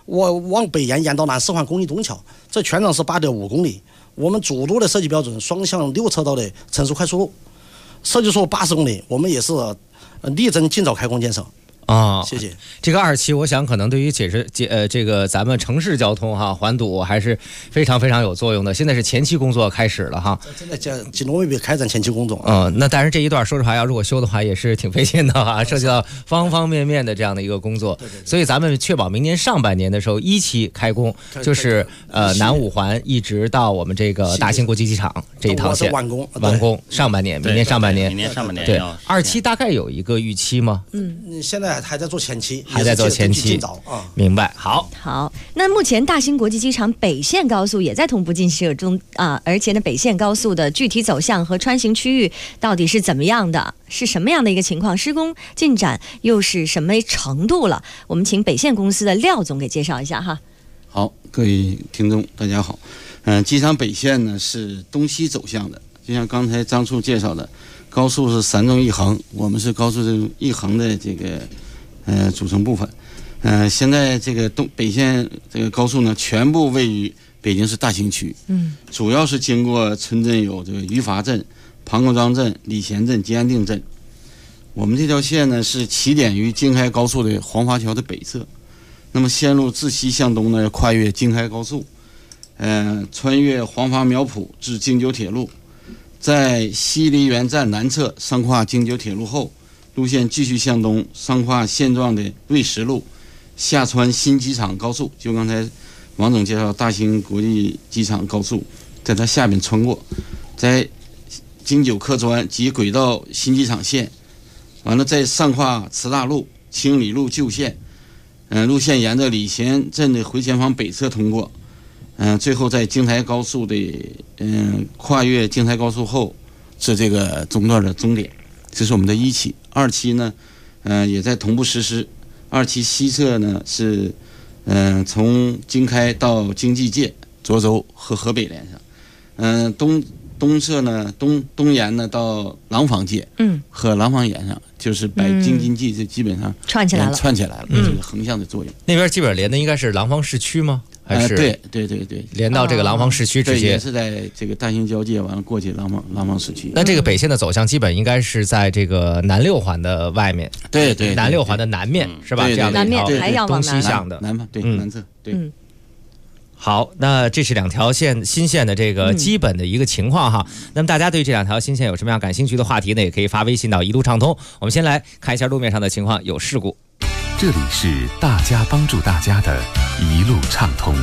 我往北延到南4环公益东桥，这全长是8.5公里。我们主路的设计标准，双向6车道的城市快速路，设计速80公里，我们也是力争尽早开工建设。谢谢。 这个2期，我想可能对于这个咱们城市交通缓堵还是非常非常有作用的。现在是前期工作开始了哈， 正在紧锣密鼓开展前期工作。 那但是这一段说实话，如果修的话也是挺费劲的涉及到方方面面的这样的一个工作。 对。 所以咱们确保明年上半年的时候1期开工，就是南5环一直到我们这个大兴国际机场这一趟线完工上半年，明年上半年。对，2期大概有一个预期吗？ 现在还在做前期， 尽早明白。好， 那目前大兴国际机场北线高速也在同步建设中而且呢，北线高速的具体走向和穿行区域到底是怎么样的，是什么样的一个情况，施工进展又是什么程度了？我们请北线公司的廖总给介绍一下哈。 好，各位听众大家好。机场北线呢是东西走向的，就像刚才张处介绍的，高速是3纵1横，我们是高速1横的这个组成部分。现在这个北线这个高速呢，全部位于北京市大兴区。主要是经过村镇有这个余阀镇、庞公庄镇、礼贤镇、吉安定镇。我们这条线呢是起点于京开高速的黄筏桥的北侧，那么线路自西向东呢，跨越京开高速，穿越黄筏苗圃至京九铁路，在西梨园站南侧上跨京九铁路后，路线继续向东，上跨现状的瑞石路，下穿新机场高速，就刚才王总介绍大兴国际机场高速，在它下面穿过，在京九客专及轨道新机场线，完了再上跨慈大路、清理路旧线，路线沿着礼贤镇的回前方北侧通过，最后在京台高速的跨越京台高速后是这个中段的终点。这是我们的1期。2期呢也在同步实施。2期西侧呢是从京开到京济界、涿州和河北连上，东侧呢东沿呢到廊坊界，和廊坊沿上，就是把京津冀这基本上串起来了，这个横向的作用。 那边基本上连的应该是廊坊市区吗？还是对， 连到这个廊坊市区直接， 也是在这个大兴交界，完了过去廊坊市区。 那这个北线的走向基本应该是在这个南6环的外面， 对， 南6环的南面是吧？这样的南面还要往东西向的南方，对，南侧，对。 好，那这是2条新线的这个基本的一个情况哈。那么大家对这2条新线有什么样感兴趣的话题呢？也可以发微信到一路畅通。我们先来看一下路面上的情况，有事故。 这里是大家帮助大家的一路畅通。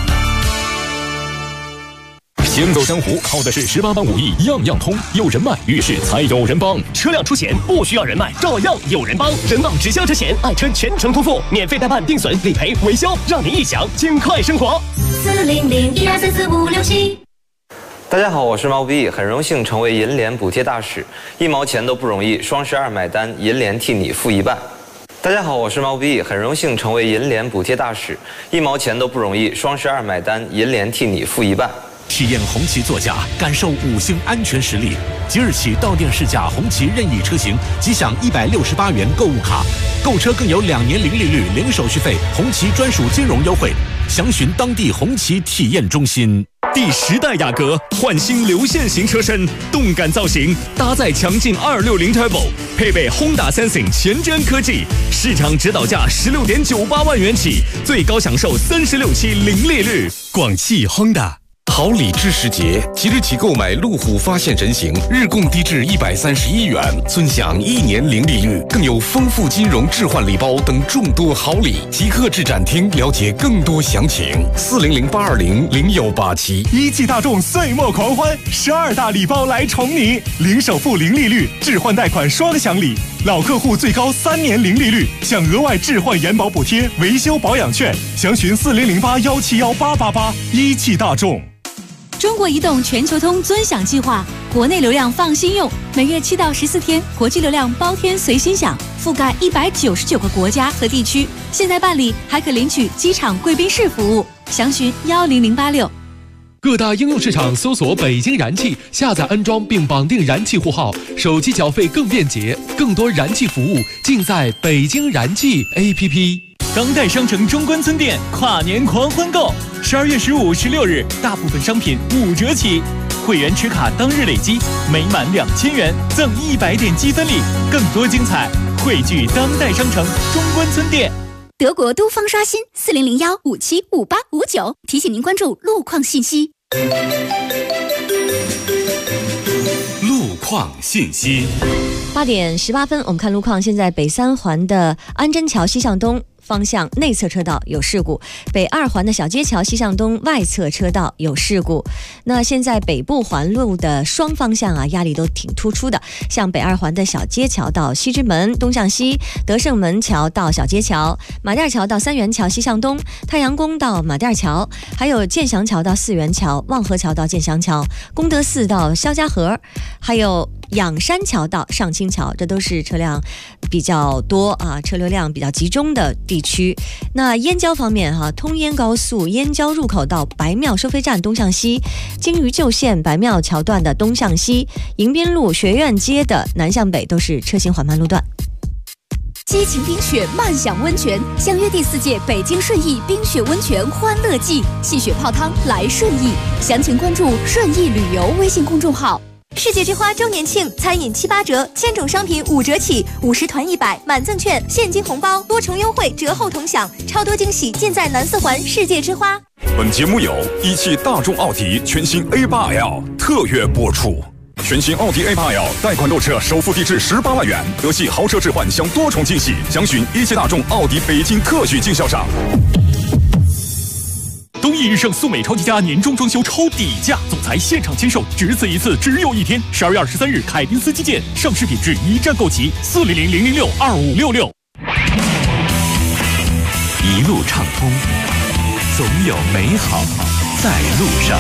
行走江湖靠的是18般武艺，样样通。有人脉，遇事才有人帮。 车辆出险不需要人脉，照样有人帮。人保直销车险，爱车全程托付，免费代办、定损、理赔、维修，让您一享尽快生活。 400-1234-4567。 大家好，我是毛不易，很荣幸成为银联补贴大使，1毛钱都不容易，双12买单，银联替你付一半。大家好，我是毛不易，很荣幸成为银联补贴大使，1毛钱都不容易，双12买单，银联替你付一半。 体验红旗座驾，感受5星安全实力。即日起到店试驾红旗任意车型，即享168元购物卡，购车更有2年零利率、零手续费，红旗专属金融优惠。详询当地红旗体验中心。 第10代雅阁焕新流线型车身，动感造型，搭载强劲260 Turbo， 配备 Honda Sensing 前瞻科技，市场指导价16.98万元起，最高享受36期零利率。 广汽 Honda。好礼之时节，即日起购买路虎发现人形，日供低至131元，尊享1年零利率，更有丰富金融置换礼包等众多好礼。即刻至展厅了解更多详情。400-820-0187。 一汽大众岁末狂欢，12大礼包来宠你，零首付、零利率，置换贷款双享礼，老客户最高3年零利率，享额外置换延保补贴、维修保养券。详询4008-171-888。一汽大众。 中国移动全球通尊享计划，国内流量放心用，每月7到14天，国际流量包天随心享，覆盖199个国家和地区。现在办理还可领取机场贵宾室服务，详询10086。 各大应用市场搜索北京燃气，下载安装并绑定燃气户号，手机缴费更便捷，更多燃气服务尽在北京燃气 APP。 当代商城中关村店跨年狂欢购，12月15、16日，大部分商品5折起。会员持卡当日累积，每满2000元赠100点积分礼，更多精彩汇聚当代商城中关村店。 德国都方刷新4001575859，提醒您关注路况信息。 路况信息。 8点18分，我们看路况。现在北3环的安贞桥西向东方向内侧车道有事故，北2环的小街桥西向东外侧车道有事故。那现在北部环路的双方向啊，压力都挺突出的。像北2环的小街桥到西直门东向西，德胜门桥到小街桥，马甸桥到三元桥西向东，太阳宫到马甸桥，还有建祥桥到四元桥，望河桥到建祥桥，功德寺到肖家河，还有仰山桥到上清桥，这都是车辆比较多啊，车流量比较集中的地区。那燕郊方面哈，通燕高速燕郊入口到白庙收费站东向西，京渝旧线白庙桥段的东向西，迎宾路学院街的南向北都是车行缓慢路段。 激情冰雪慢享温泉，相约第4届北京顺义冰雪温泉欢乐季，戏雪泡汤来顺义，详情关注顺义旅游微信公众号。 世界之花周年庆，餐饮7、8折，1000种商品5折起，50团100，满赠券，现金红包，多重优惠，折后同享，超多惊喜尽在南4环世界之花。 本节目由1汽大众奥迪全新 A8L 特约播出。全新奥迪 A8L 贷款购车首付低至18万元，德系豪车置换享多重惊喜，详询1汽大众奥迪北京特许经销商。 东义日盛速美超级家年终装修超底价，总裁现场签售，只此一次，只有一天。12月23日，凯宾斯基建上市品质一站购齐，400-006-2566。 一路畅通，总有美好在路上。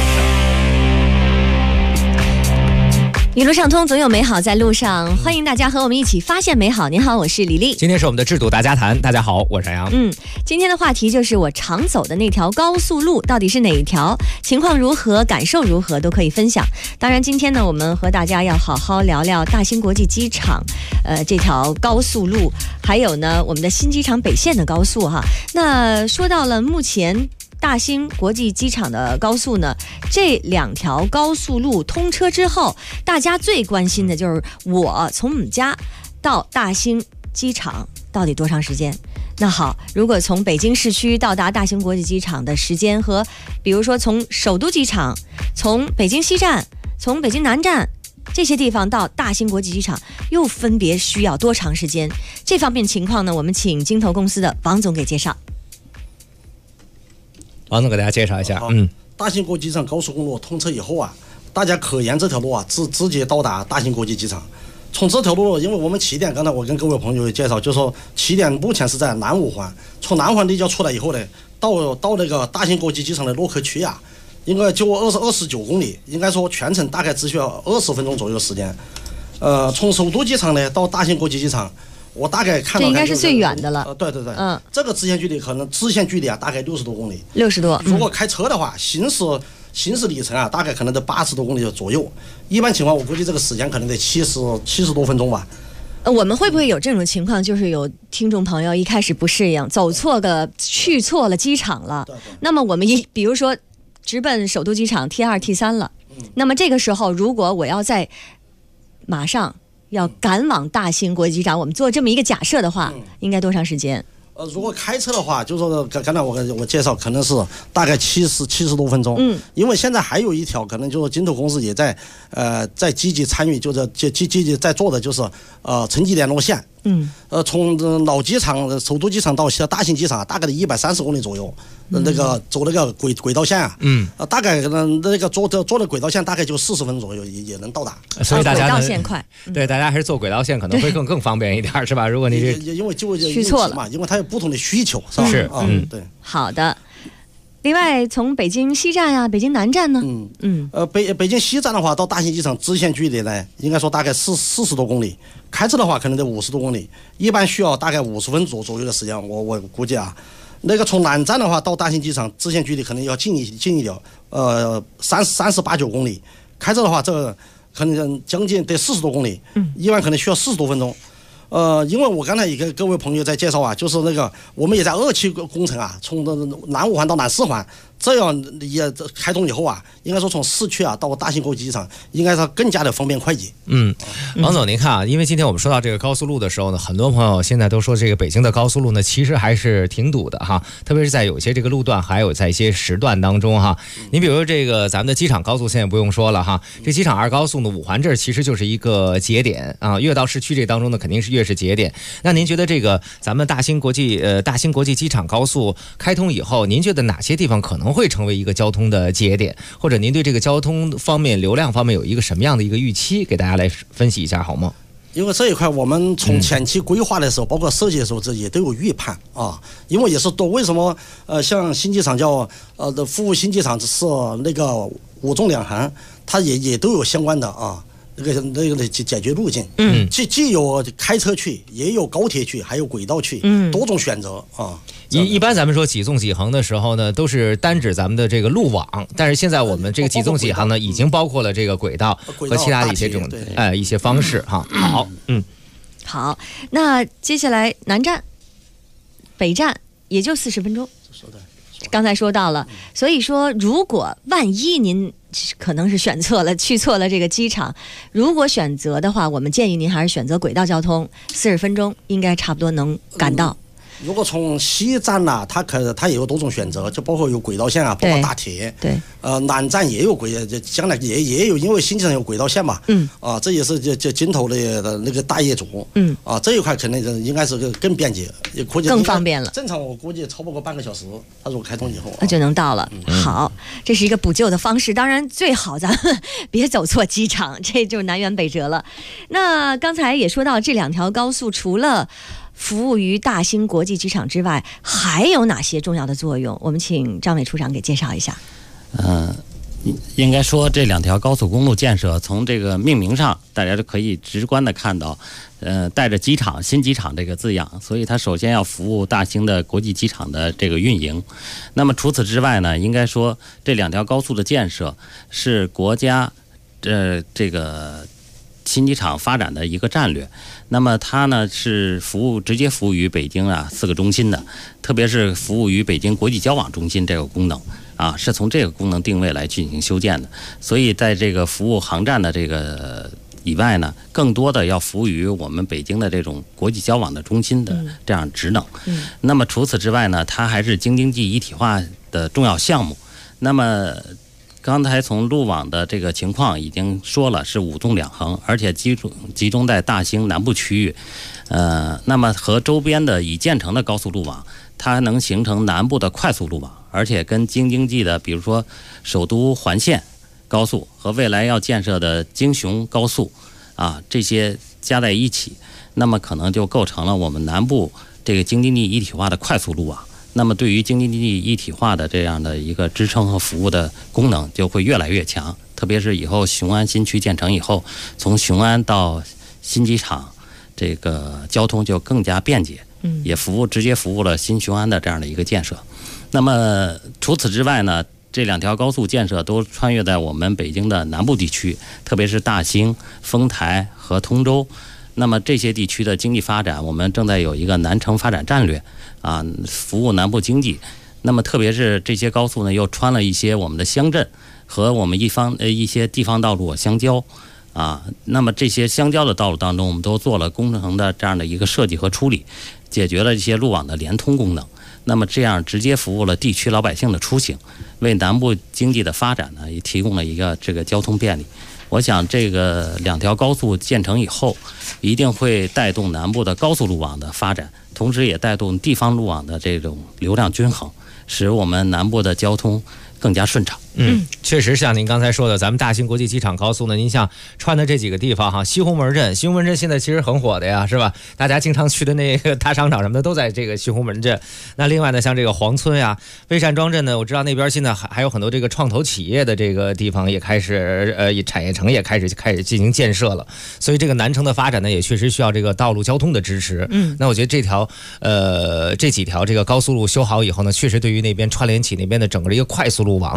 一路畅通，总有美好在路上。欢迎大家和我们一起发现美好。您好，我是李丽。 今天是我们的制度大家谈。大家好，我是杨。 今天的话题就是我常走的那条高速路到底是哪一条，情况如何，感受如何，都可以分享。当然，今天呢，我们和大家要好好聊聊大兴国际机场，这条高速路，还有呢，我们的新机场北线的高速哈。那说到了目前大兴国际机场的高速呢，这2条高速路通车之后，大家最关心的就是我从我们家到大兴机场到底多长时间。那好，如果从北京市区到达大兴国际机场的时间和比如说从首都机场，从北京西站，从北京南站这些地方到大兴国际机场又分别需要多长时间，这方面情况呢，我们请金投公司的王总给介绍。 王总给大家介绍一下。 大兴国际机场高速公路通车以后啊，大家可沿这条路啊直接到达大兴国际机场。从这条路，因为我们起点，刚才我跟各位朋友介绍，就说起点目前是在南5环，从南环立交出来以后呢，到那个大兴国际机场的洛克区啊，应该就29公里，应该说全程大概只需要20分钟左右的时间。从首都机场呢到大兴国际机场，我大概看到这应该是最远的了。 对，这个直线距离可能直线距离啊大概60多公里 ，60多。 如果开车的话，行驶里程啊大概可能得80多公里左右。一般情况我估计这个时间可能得70多分钟吧。 我们会不会有这种情况，就是有听众朋友一开始不适应，去错了机场了？那么我们比如说直奔首都机场 T2 T3 了，那么这个时候如果我要马上要赶往大兴国际机场，我们做这么一个假设的话，应该多长时间？ 如果开车的话，就说刚才我介绍，可能是大概70多分钟。因为现在还有一条，可能就是金投公司也在积极参与，就是积极在做的就是城际联络线。从老机场首都机场到大兴机场大概的130公里左右，那个走那个轨道线啊，大概那个坐的轨道线大概就40分钟左右也能到达。 所以大家轨道线快， 对，大家还是坐轨道线可能会更方便一点，是吧？如果你因为去错了嘛，因为它有不同的需求，是吧？ 是， 对。 好的。另外，从北京西站呀、北京南站呢？ 北京西站的话，到大兴机场直线距离呢，应该说大概40多公里，开车的话可能得50多公里，一般需要大概50分钟左右的时间，我估计啊。那个从南站的话到大兴机场直线距离可能要近一点，38、9公里，开车的话这个可能将近得40多公里，一般可能需要40多分钟。 因为我刚才也跟各位朋友在介绍啊，就是那个我们也在2期工程啊，从南5环到南4环，这样也开通以后啊，应该说从市区啊到大兴国际机场，应该说更加的方便快捷。 王总，您看啊，因为今天我们说到这个高速路的时候呢，很多朋友现在都说这个北京的高速路呢，其实还是挺堵的哈，特别是在有些这个路段，还有在一些时段当中哈。你比如说这个咱们的机场高速，现在不用说了哈，这机场2高速呢，5环这儿其实就是一个节点啊，越到市区这当中呢，肯定是越是节点。那您觉得这个咱们大兴国际机场高速开通以后，您觉得哪些地方可能会成为一个交通的节点，或者您对这个交通方面、流量方面有一个什么样的一个预期，给大家来分析一下好吗？ 因为这一块我们从前期规划的时候，包括设计的时候，这也都有预判啊。因为也是多，为什么像新机场叫的服务新机场是那个5纵2横，它也都有相关的啊。那个解决路径，既有开车去，也有高铁去，还有轨道去，多种选择啊。 一般咱们说几纵几横的时候呢，都是单指咱们的这个路网，但是现在我们这个几纵几横呢，已经包括了这个轨道和其他的一些这种一些方式哈。好， 好，那接下来南站、北站也就40分钟。刚才说到了，所以说如果万一您可能是去错了这个机场，如果选择的话，我们建议您还是选择轨道交通，40分钟应该差不多能赶到。 如果从西站呢，它也有多种选择，就包括有轨道线啊，包括大铁。 对。 南站也有将来也有，因为新机场有轨道线嘛。这也是这京投的那个大业主。这一块肯定应该是更便捷，也估计更方便了。 正常我估计超不过半个小时，它如果开通以后那就能到了。好，这是一个补救的方式，当然最好咱们别走错机场，这就是南辕北辙了。那刚才也说到这2条高速，除了服务于大兴国际机场之外，还有哪些重要的作用？我们请张伟处长给介绍一下。 应该说这2条高速公路建设，从这个命名上，大家就可以直观的看到，带着机场、新机场这个字样，所以它首先要服务大兴的国际机场的这个运营。那么除此之外呢，应该说这2条高速的建设是国家这个新机场发展的一个战略。那么它呢是直接服务于北京4个中心的，特别是服务于北京国际交往中心这个功能啊，是从这个功能定位来进行修建的。所以在这个服务航站的这个以外呢，更多的要服务于我们北京的这种国际交往的中心的这样职能。那么除此之外呢，它还是京津冀一体化的重要项目。那么刚才从路网的这个情况已经说了，是5纵2横，而且集中在大兴南部区域。那么和周边的已建成的高速路网，它能形成南部的快速路网，而且跟京津冀的，比如说首都环线高速和未来要建设的京雄高速啊，这些加在一起，那么可能就构成了我们南部这个京津冀一体化的快速路网。那么对于京津冀一体化的这样的一个支撑和服务的功能就会越来越强，特别是以后雄安新区建成以后，从雄安到新机场这个交通就更加便捷，也直接服务了新雄安的这样的一个建设。那么除此之外呢，这2条高速建设都穿越在我们北京的南部地区，特别是大兴、丰台和通州。那么这些地区的经济发展，我们正在有一个南城发展战略啊，服务南部经济。那么特别是这些高速呢，又穿了一些我们的乡镇和我们一些地方道路相交啊。那么这些相交的道路当中，我们都做了工程的这样的一个设计和处理，解决了一些路网的连通功能。那么这样直接服务了地区老百姓的出行，为南部经济的发展呢，也提供了一个这个交通便利。我想这个2条高速建成以后，一定会带动南部的高速路网的发展，同时也带动地方路网的这种流量均衡，使我们南部的交通更加顺畅。 确实像您刚才说的，咱们大兴国际机场高速呢，您像穿的这几个地方哈，西红门镇现在其实很火的呀，是吧？大家经常去的那个大商场什么的都在这个西红门镇。那另外呢，像这个黄村呀、微善庄镇呢，我知道那边现在还有很多这个创投企业的这个地方也开始产业城也开始进行建设了。所以这个南城的发展呢，也确实需要这个道路交通的支持。那我觉得这几条这个高速路修好以后呢，确实对于那边串联起那边的整个一个快速路网、交通路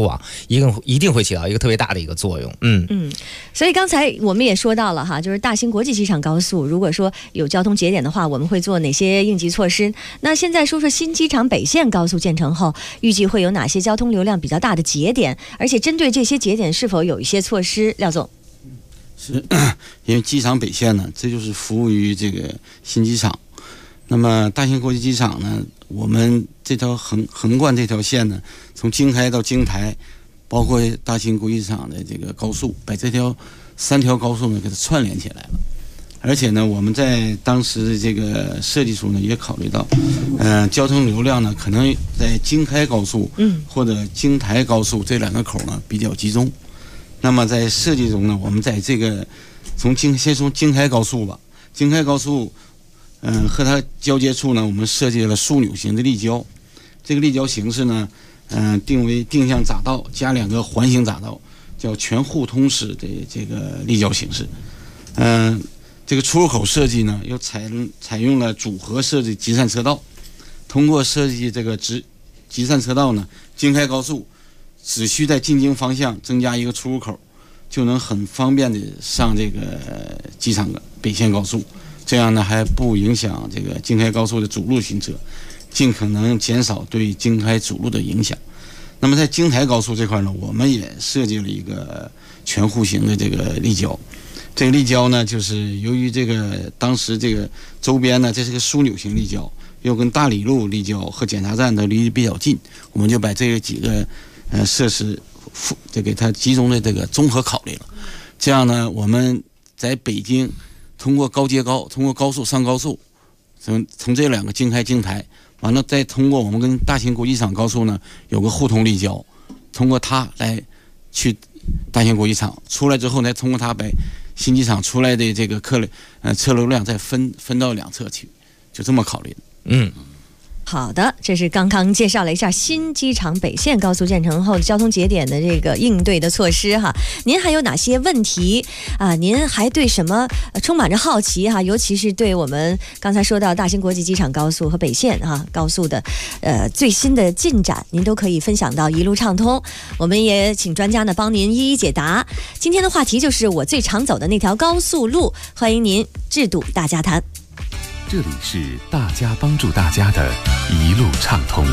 网，一定会起到一个特别大的一个作用。 所以刚才我们也说到了哈，就是大兴国际机场高速，如果说有交通节点的话，我们会做哪些应急措施？那现在说说新机场北线高速建成后，预计会有哪些交通流量比较大的节点？而且针对这些节点，是否有一些措施？廖总， 是因为机场北线呢，这就是服务于这个新机场。那么大兴国际机场呢，我们这条横贯这条线呢，从京开到京台，包括大兴国际机场的这个高速，把这条3条高速呢给它串联起来了。而且呢，我们在当时的这个设计中呢，也考虑到，交通流量呢可能在京开高速，或者京台高速这2个口呢比较集中。那么在设计中呢，我们在这个先从京开高速吧，京开高速。和它交接处呢，我们设计了枢纽型的立交。这个立交形式呢，定为定向匝道加2个环形匝道，叫全互通式的这个立交形式。这个出入口设计呢，又采用了组合设计集散车道。通过设计这个集散车道呢，京开高速只需在进京方向增加一个出入口，就能很方便的上这个机场北线高速。这样呢，还不影响这个京开高速的主路行车，尽可能减少对京开主路的影响。那么在京台高速这块呢，我们也设计了一个全户型的这个立交。这个立交呢，就是由于这个当时这个周边呢，这是个枢纽型立交，又跟大理路立交和检查站都离得比较近，我们就把这几个设施给它集中的这个综合考虑了。这样呢，我们在北京通过高接高，通过高速上高速，从这2个京开京台，完了再通过我们跟大兴国际机场高速呢有个互通立交，通过它来去大兴国际机场，出来之后呢，通过它把新机场出来的这个车流量再分到2侧去，就这么考虑的。 好的，这是刚刚介绍了一下新机场北线高速建成后交通节点的这个应对的措施哈。您还有哪些问题啊？您还对什么充满着好奇哈？尤其是对我们刚才说到大兴国际机场高速和北线高速的最新的进展，您都可以分享到一路畅通。我们也请专家呢帮您一一解答。今天的话题就是我最常走的那条高速路，欢迎您智堵大家谈。 这里是大家帮助大家的一路畅通。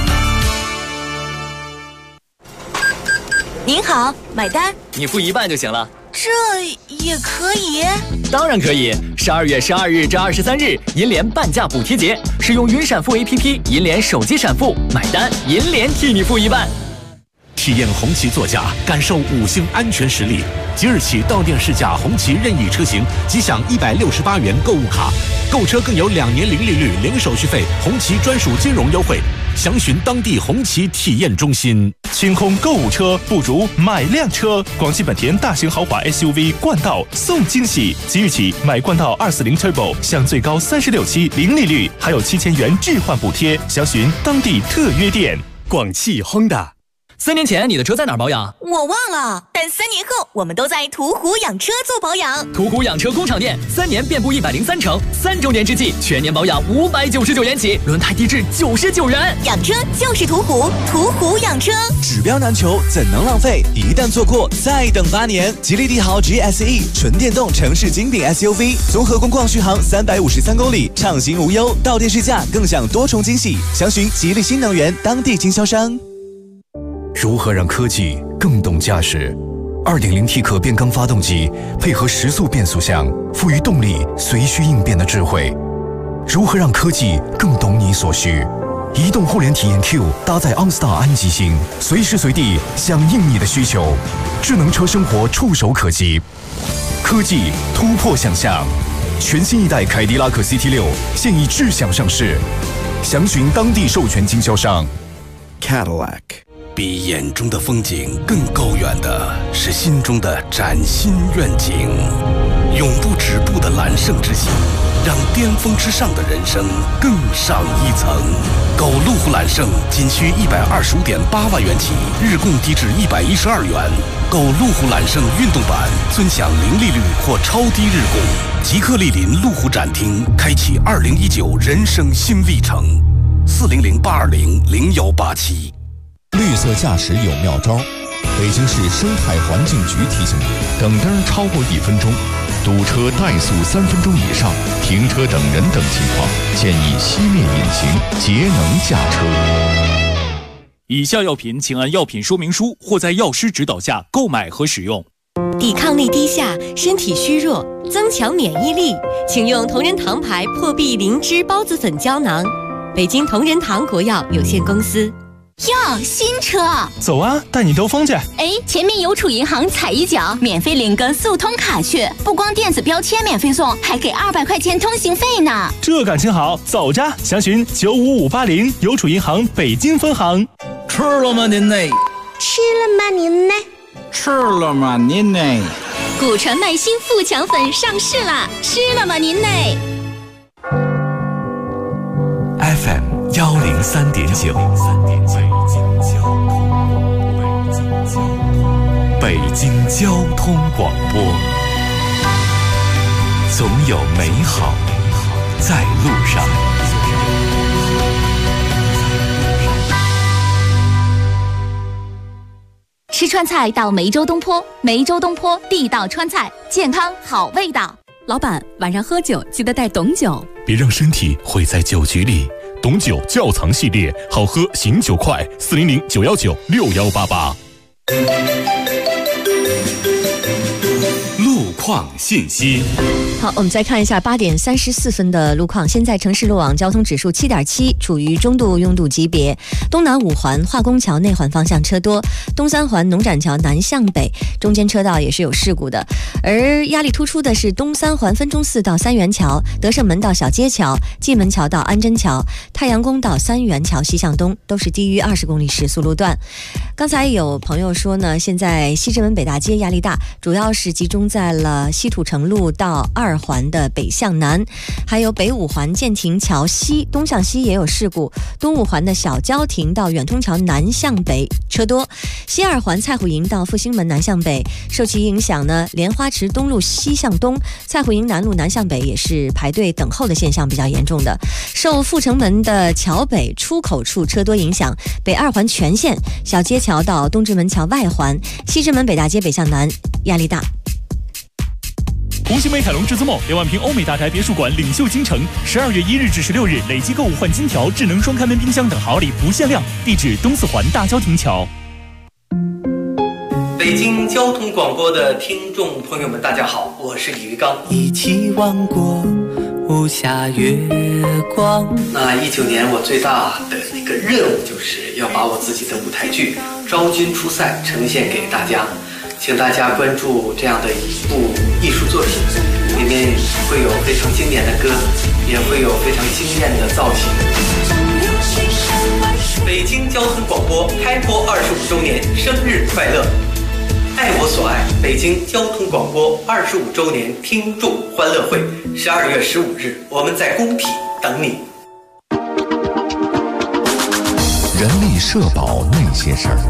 您好，买单。 你付1半就行了。 这也可以？ 当然可以。12月12日至23日，银联半价补贴节，使用云闪付 APP， 银联手机闪付，买单银联替你付1半。 体验红旗座驾，感受5星安全实力。即日起到店试驾红旗任意车型，即享168元购物卡，购车更有2年零利率、零手续费，红旗专属金融优惠。详询当地红旗体验中心。 清空购物车，不如买辆车。广汽本田大型豪华 SUV 冠道送惊喜，即日起买冠道240 Turbo 享最高36期零利率，还有7000元置换补贴。详询当地特约店。 广汽 Honda。3年前你的车在哪儿保养？ 我忘了，但3年后我们都在途虎养车做保养。 途虎养车工厂店3年遍布103城，3周年之际全年保养599元起，轮胎低至99元。 养车就是途虎，途虎养车。 指标难求，怎能浪费？一旦错过，再等8年。吉利帝豪 GSE 纯电动城市精品 SUV， 综合工况续航353公里，畅行无忧。到店试驾更享多重惊喜，详询吉利新能源当地经销商。 如何让科技更懂驾驶？ 2.0T 可变缸发动机配合时速变速箱，赋予动力随需应变的智慧。如何让科技更懂你所需？移动互联体验 Q 搭载 OnStar 安吉星，随时随地响应你的需求。智能车生活触手可及，科技突破想象。全新一代凯迪拉克 CT6 现已智享上市，详询当地授权经销商。 Cadillac。 比眼中的风景更高远的是心中的崭新愿景，永不止步的揽胜之心，让巅峰之上的人生更上一层。购路虎揽胜仅需125.8万元起，日供低至112元。购路虎揽胜运动版，尊享零利率或超低日供。即刻莅临路虎展厅，开启2019人生新历程。400-820-0187。 绿色驾驶有妙招。北京市生态环境局提醒你，等灯超过1分钟，堵车怠速3分钟以上，停车等人等情况，建议熄灭引擎，节能驾车。 以下药品请按药品说明书或在药师指导下购买和使用。 抵抗力低下，身体虚弱，增强免疫力，请用同仁堂牌破壁灵芝孢子粉胶囊。北京同仁堂国药有限公司。 哟，新车！ 走啊，带你兜风去。 哎，前面邮储银行踩一脚，免费领个速通卡去，不光电子标签免费送，还给200块钱通行费呢。 这感情好，走着，详询95580邮储银行北京分行。 吃了吗您呢？ 吃了吗您呢？ 吃了吗您呢？ 古传麦新富强粉上市啦，吃了吗您呢 ？FM 103.9，北京交通广播，总有美好在路上。 吃川菜到梅州东坡，梅州东坡地道川菜，健康好味道。 老板，晚上喝酒记得带董酒， 别让身体毁在酒局里。董酒窖藏系列，好喝醒酒快，400-919-6188。路况信息。 好，我们再看一下8点34分的路况。现在城市路网交通指数7.7，处于中度拥堵级别。东南5环化工桥内环方向车多，东3环农展桥南向北中间车道也是有事故的。而压力突出的是东3环分钟寺到三元桥、德胜门到小街桥、蓟门桥到安贞桥、太阳宫到三元桥西向东，都是低于20公里时速路段。刚才有朋友说呢，现在西直门北大街压力大，主要是集中在了西土城路到2环的北向南，还有北5环建亭桥西东向西也有事故，东5环的小交亭到远通桥南向北车多，西2环蔡虎营到复兴门南向北，受其影响呢，莲花池东路西向东、蔡虎营南路南向北也是排队等候的现象比较严重的。受阜成门的桥北出口处车多影响，北2环全线小街桥到东直门桥外环、西直门北大街北向南压力大。 红星美凯龙至尊梦2万平欧美大宅别墅馆领袖京城，12月1日至16日累计购物换金条、智能双开门冰箱等好礼不限量。地址东4环大郊亭桥。 北京交通广播的听众朋友们，大家好，我是李玉刚。 一起望过无暇月光。 那19年我最大的一个任务就是要把我自己的舞台剧《昭君出塞》呈现给大家，请大家关注这样的一部艺术作品，里面会有非常经典的歌，也会有非常惊艳的造型。北京交通广播开播25周年生日快乐！爱我所爱，北京交通广播25周年听众欢乐会，12月15日，我们在工体等你。 人力社保那些事儿。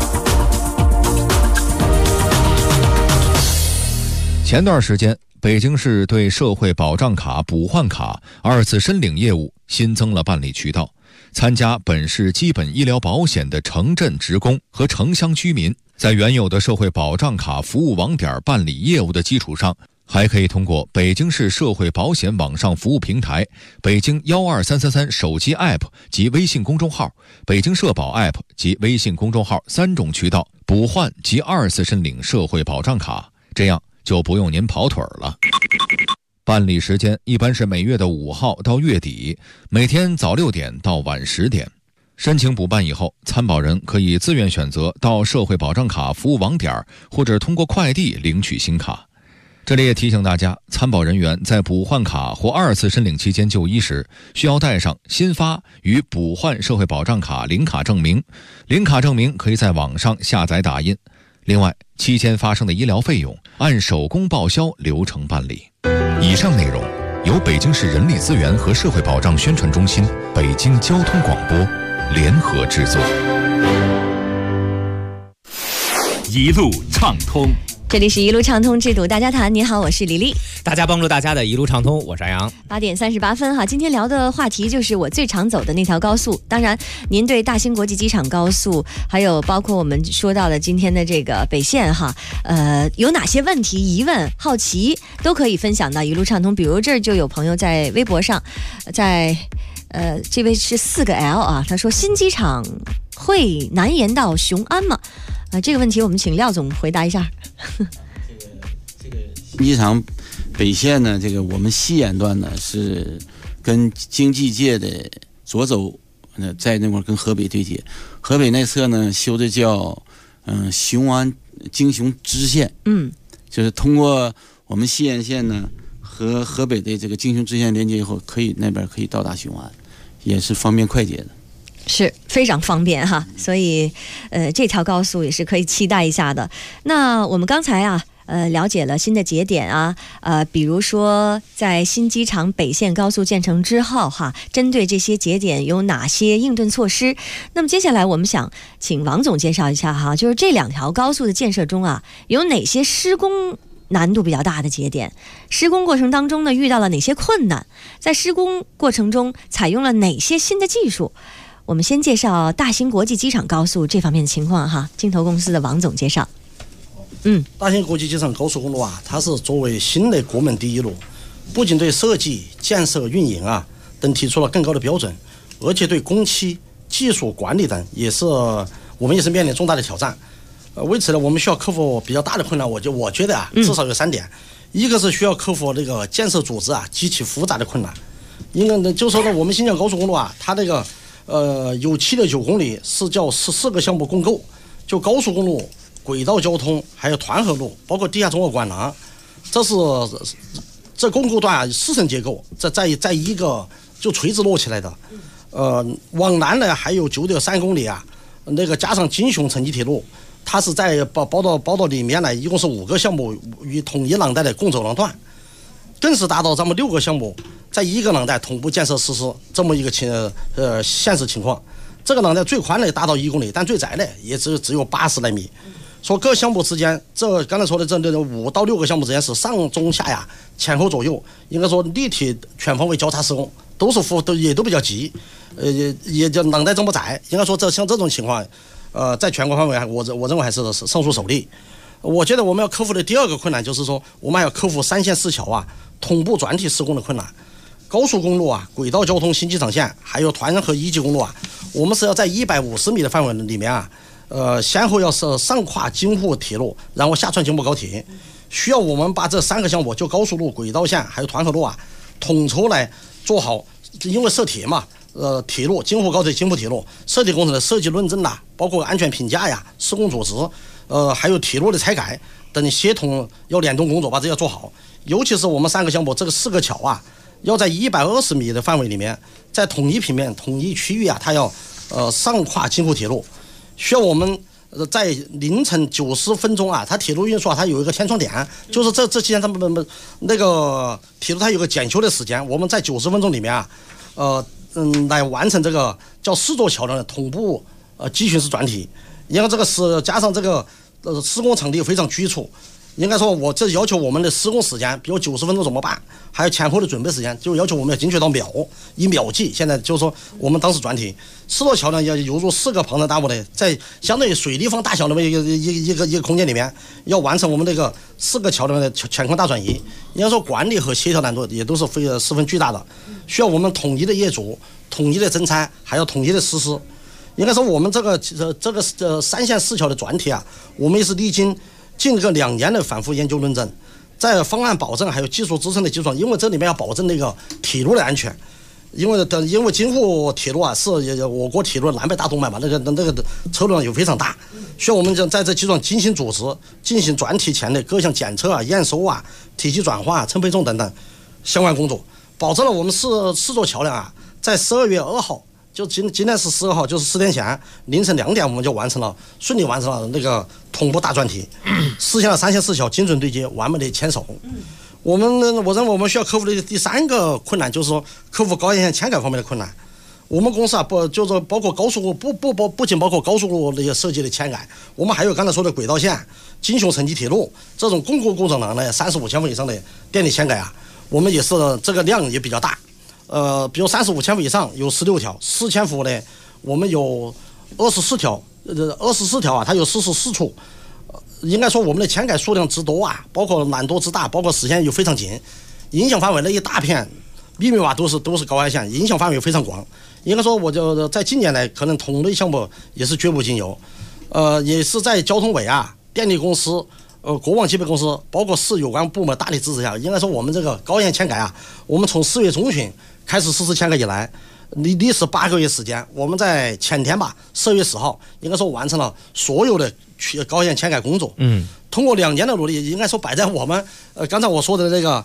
前段时间，北京市对社会保障卡补换卡2次申领业务新增了办理渠道。参加本市基本医疗保险的城镇职工和城乡居民，在原有的社会保障卡服务网点办理业务的基础上，还可以通过北京市社会保险网上服务平台、北京12333手机 App 及微信公众号、北京社保 App 及微信公众号3种渠道补换及2次申领社会保障卡，这样就不用您跑腿了。办理时间一般是每月的5号到月底，每天早6点到晚10点。申请补办以后，参保人可以自愿选择到社会保障卡服务网点或者通过快递领取新卡。这里也提醒大家，参保人员在补换卡或2次申领期间就医时，需要带上新发与补换社会保障卡领卡证明，领卡证明可以在网上下载打印。另外，期间发生的医疗费用按手工报销流程办理。以上内容由北京市人力资源和社会保障宣传中心、北京交通广播联合制作。 一路畅通。 这里是一路畅通制度大家谈，你好，我是李丽。 大家帮助大家的一路畅通，我是安阳。 8点38分哈，今天聊的话题就是我最常走的那条高速。当然，您对大兴国际机场高速，还有包括我们说到的今天的这个北线哈，有哪些问题、疑问、好奇，都可以分享到一路畅通。比如这儿就有朋友在微博上，这位是4个 L 啊，他说新机场会南延到雄安吗？这个问题我们请廖总回答一下。 新机场北线呢，这个我们西延段呢是跟京济界的左走，在那块跟河北对接，河北那侧呢修的叫雄安京雄支线，就是通过我们西延线呢和河北的这个京雄支线连接以后，那边可以到达雄安，也是方便快捷的。 是非常方便哈，所以这条高速也是可以期待一下的。那我们刚才啊了解了新的节点啊，比如说在新机场北线高速建成之后哈，针对这些节点有哪些应对措施？那么接下来我们想请王总介绍一下哈，就是这2条高速的建设中啊，有哪些施工难度比较大的节点？施工过程当中呢，遇到了哪些困难？在施工过程中采用了哪些新的技术？我们先介绍大兴国际机场高速这方面的情况哈，金投公司的王总介绍。 大兴国际机场高速公路啊，它是作为新的国门第一路，不仅对设计、建设、运营啊等提出了更高的标准，而且对工期、技术管理等我们也是面临重大的挑战。为此呢，我们需要克服比较大的困难。我觉得啊，至少有3点。一个是需要克服这个建设组织啊极其复杂的困难。因为呢，就说呢，我们新疆高速公路啊，它这个有7.9公里是叫14个项目共构，就高速公路、轨道交通还有团河路，包括地下综合管廊，这共构段啊4层结构，在一个就垂直摞起来的。往南呢还有9.3公里啊，那个加上京雄城际铁路，它是在包到里面来，一共是5个项目与统一廊带的共走廊段，更是达到咱们6个项目在一个廊带同步建设实施这么一个现实情况。这个廊带最宽的达到1公里，但最窄的也只有80来米。说各项目之间，这刚才说的这5到6个项目之间是上中下呀，前后左右，应该说立体全方位交叉施工，也都比较急，也就廊带这么窄，应该说像这种情况，在全国范围我认为还是胜出首例。我觉得我们要克服的第2个困难就是说，我们还要克服3线4桥啊同步转体施工的困难。高速公路啊、轨道交通新机场线还有团河1级公路啊，我们是要在150米的范围里面啊，先后要是上跨京沪铁路，然后下穿京沪高铁，需要我们把这3个项目，就高速路、轨道线还有团河路啊，统筹来做好。因为设铁嘛，铁路、京沪高铁、京沪铁路设铁工程的设计论证呐，包括安全评价呀、施工组织，还有铁路的拆改等协同要联动工作，把这要做好。尤其是我们3个项目，这个4个桥啊，要在120米的范围里面，在统一平面、统一区域啊，它要上跨京沪铁路，需要我们在凌晨90分钟啊，它铁路运输啊，它有一个天窗点，就是这期间他们那个铁路它有个检修的时间，我们在90分钟里面啊，来完成这个叫4座桥梁的同步机巡式转体。因为这个是加上这个施工场地非常局促。应该说，我这要求我们的施工时间，比如90分钟怎么办？还有前后的准备时间，就要求我们要精确到以秒计。现在就是说，我们当时转体4座桥梁要犹如4个庞然大物的，在相当于水立方大小的一个空间里面，要完成我们这个4个桥梁的乾坤大转移。应该说，管理和协调难度也都是十分巨大的，需要我们统一的业主、统一的增拆，还要统一的实施。应该说，我们这个3线4桥的转体啊，我们也是历经近个2年的反复研究论证，在方案保证还有技术支撑的基础上，因为这里面要保证那个铁路的安全，因为京沪铁路啊是我国铁路南北大动脉嘛，那个车流量又非常大，需要我们在这基础上精心组织，进行转体前的各项检测啊、验收啊、体系转换、称配重等等相关工作，保证了我们四座桥梁啊，在12月2号。就今天是12号，就是4天前凌晨2点，我们就顺利完成了那个同步大转体，实现了3线4桥精准对接，完美的牵手。我认为我们需要克服的第3个困难就是说克服高压线牵改方面的困难。 我们公司啊，就是包括高速路，不仅包括高速路那些设计的嵌盖，我们还有刚才说的轨道线、京雄城际铁路这种公共工程廊的35千伏以上的电力嵌盖啊，我们也是这个量也比较大。比如35千伏以上有16条，4千伏的我们有24条，24条啊，它有44处。应该说我们的嵌盖数量之多啊，包括难度之大，包括视线又非常近，影响范围那一大片密密麻都是高压线，影响范围非常广。应该说，我就在近年来，可能同类项目也是绝无仅有。也是在交通委啊、电力公司、国网级别公司，包括市有关部门大力支持下，应该说我们这个高压嵌盖啊，我们从4月中旬开始实施嵌盖以来，历时8个月时间，我们在前天吧，12月10号，应该说完成了所有的高压嵌盖工作。通过2年的努力，应该说摆在我们刚才我说的那个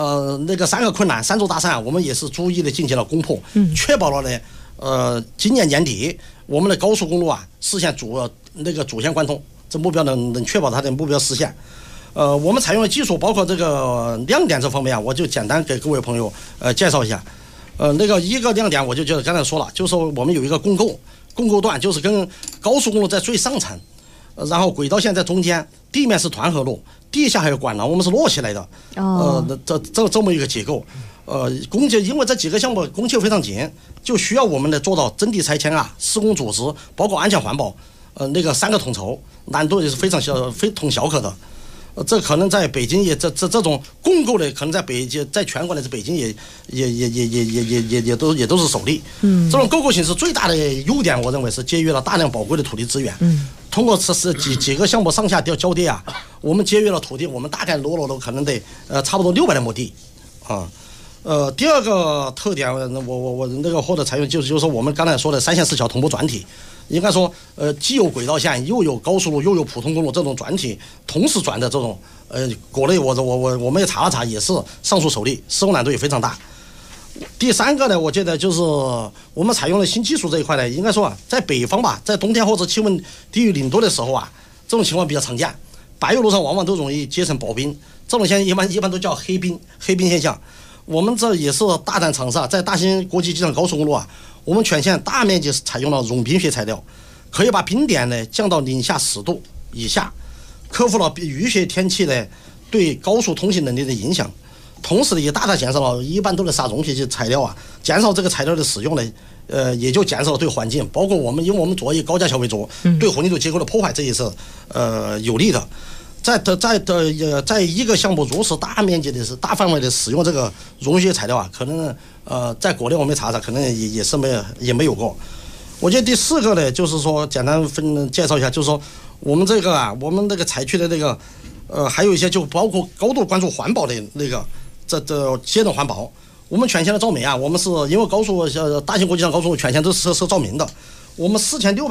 3个困难3座大山，我们也是逐一的进行了攻破，确保了呢今年年底我们的高速公路啊实现主线贯通，这目标能确保它的目标实现。我们采用的技术包括这个亮点这方面啊，我就简单给各位朋友介绍一下。一个亮点我就觉得刚才说了，就是我们有一个共构段，就是跟高速公路在最上层。然后轨道线在中间，地面是团河路，地下还有管廊，我们是摞起来的。这么一个结构。工期因为这几个项目工期非常紧，就需要我们做到真地拆迁啊、施工组织，包括安全环保，3个统筹，难度也是非常非同小可的。这可能在北京也这种共构的，可能在全国的北京也都是首例。这种共构型是最大的优点，我认为是节约了大量宝贵的土地资源。通过几个项目上下交叠啊，我们节约了土地，我们大概落可能得差不多600的亩地啊。第二个特点，我获得采用就是说我们刚才说的3线4桥同步转体。应该说，既有轨道线，又有高速路，又有普通公路这种转体同时转的这种，国内我们也查了查，也是上述首例，施工难度也非常大。第3个呢，我觉得就是我们采用了新技术这一块呢，应该说在北方吧，在冬天或者气温低于0度的时候啊，这种情况比较常见，柏油路上往往都容易结成薄冰，这种现象一般都叫黑冰现象。我们这也是大胆尝试啊，在大兴国际机场高速公路啊，我们全线大面积采用了熔冰雪材料，可以把冰点呢降到零下10度以下，克服了雨雪天气呢对高速通行能力的影响，同时也大大减少了一般都是撒熔皮材料啊，减少这个材料的使用呢，也就减少了对环境，包括因为我们作为高架桥为主，对混凝土结构的破坏，这也是有利的。在一个项目如此大面积的大范围的使用这个熔雪材料啊，可能在国内我们查查，可能也没有过。我觉得第4个呢，就是说简单介绍一下，就是说我们这个采取的还有一些就包括高度关注环保的这节能环保。我们全线的照明啊，我们是因为大型国际上高速全线都是设照明的，我们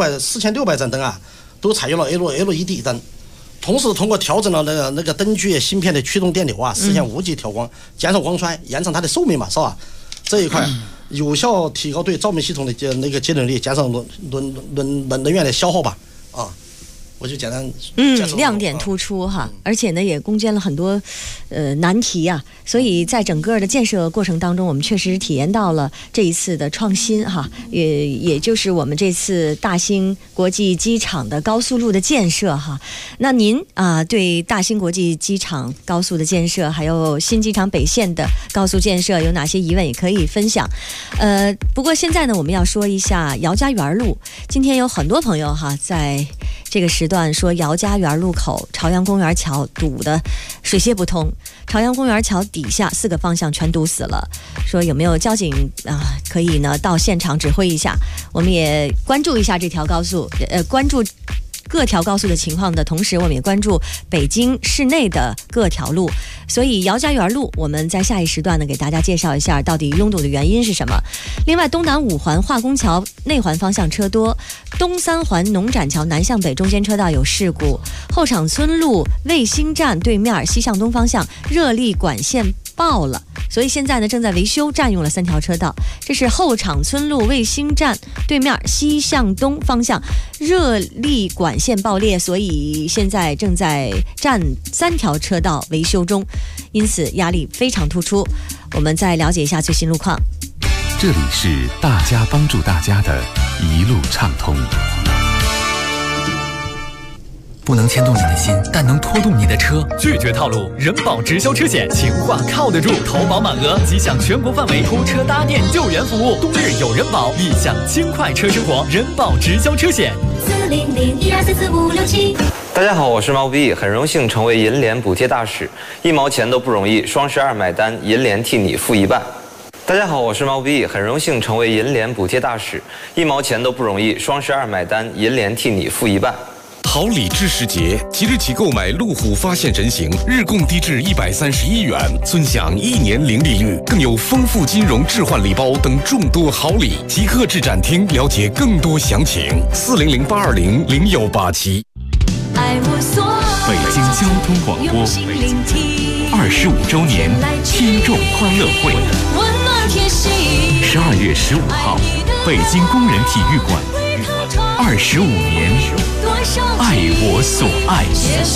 4600盏灯啊，都采用了 LED 灯。同时通过调整了那个灯具芯片的驱动电流啊，实现无极调光，减少光衰，延长它的寿命嘛，是吧？这一块有效提高对照明系统的节能力，减少能源的消耗吧。我就简单亮点突出哈，而且呢也攻坚了很多难题啊，所以在整个的建设过程当中，我们确实体验到了这一次的创新哈，也就是我们这次大兴国际机场的高速路的建设哈。那您对大兴国际机场高速的建设，还有新机场北线的高速建设有哪些疑问也可以分享。不过现在呢，我们要说一下姚家园路，今天有很多朋友哈在这个时段说姚家园路口朝阳公园桥堵得水泄不通，朝阳公园桥底下4个方向全堵死了，说有没有交警可以呢到现场指挥一下。我们也关注一下这条高速，关注各条高速的情况的同时，我们也关注北京市内的各条路。所以姚家园路我们在下一时段呢给大家介绍一下到底拥堵的原因是什么。另外东南5环化工桥内环方向车多，东3环农展桥南向北中间车道有事故，后场村路卫星站对面西向东方向热力管线爆了，所以现在呢正在维修，占用了3条车道。这是后场村路卫星站对面西向东方向热力管线爆裂，所以现在正在占3条车道维修中，因此压力非常突出。我们再了解一下最新路况。 这里是大家帮助大家的一路畅通。 不能牵动你的心，但能拖动你的车。拒绝套路，人保直销车险，情话靠得住，投保满额即享全国范围拖车搭电救援服务。冬日有人保，立享轻快车生活。人保直销车险 400-1244-567。大家好，我是毛不易，很荣幸成为银联补贴大使，1毛钱都不容易，双12买单，银联替你付一半。大家好，我是毛不易，很荣幸成为银联补贴大使，1毛钱都不容易，双12买单，银联替你付一半。 好礼之时节，即日起购买路虎发现神行，日供低至131元，尊享1年零利率，更有丰富金融置换礼包等众多好礼。即刻至展厅了解更多详情，400-820-0187。 北京交通广播25周年听众欢乐会，12月15号，北京工人体育馆，25年，爱我所爱。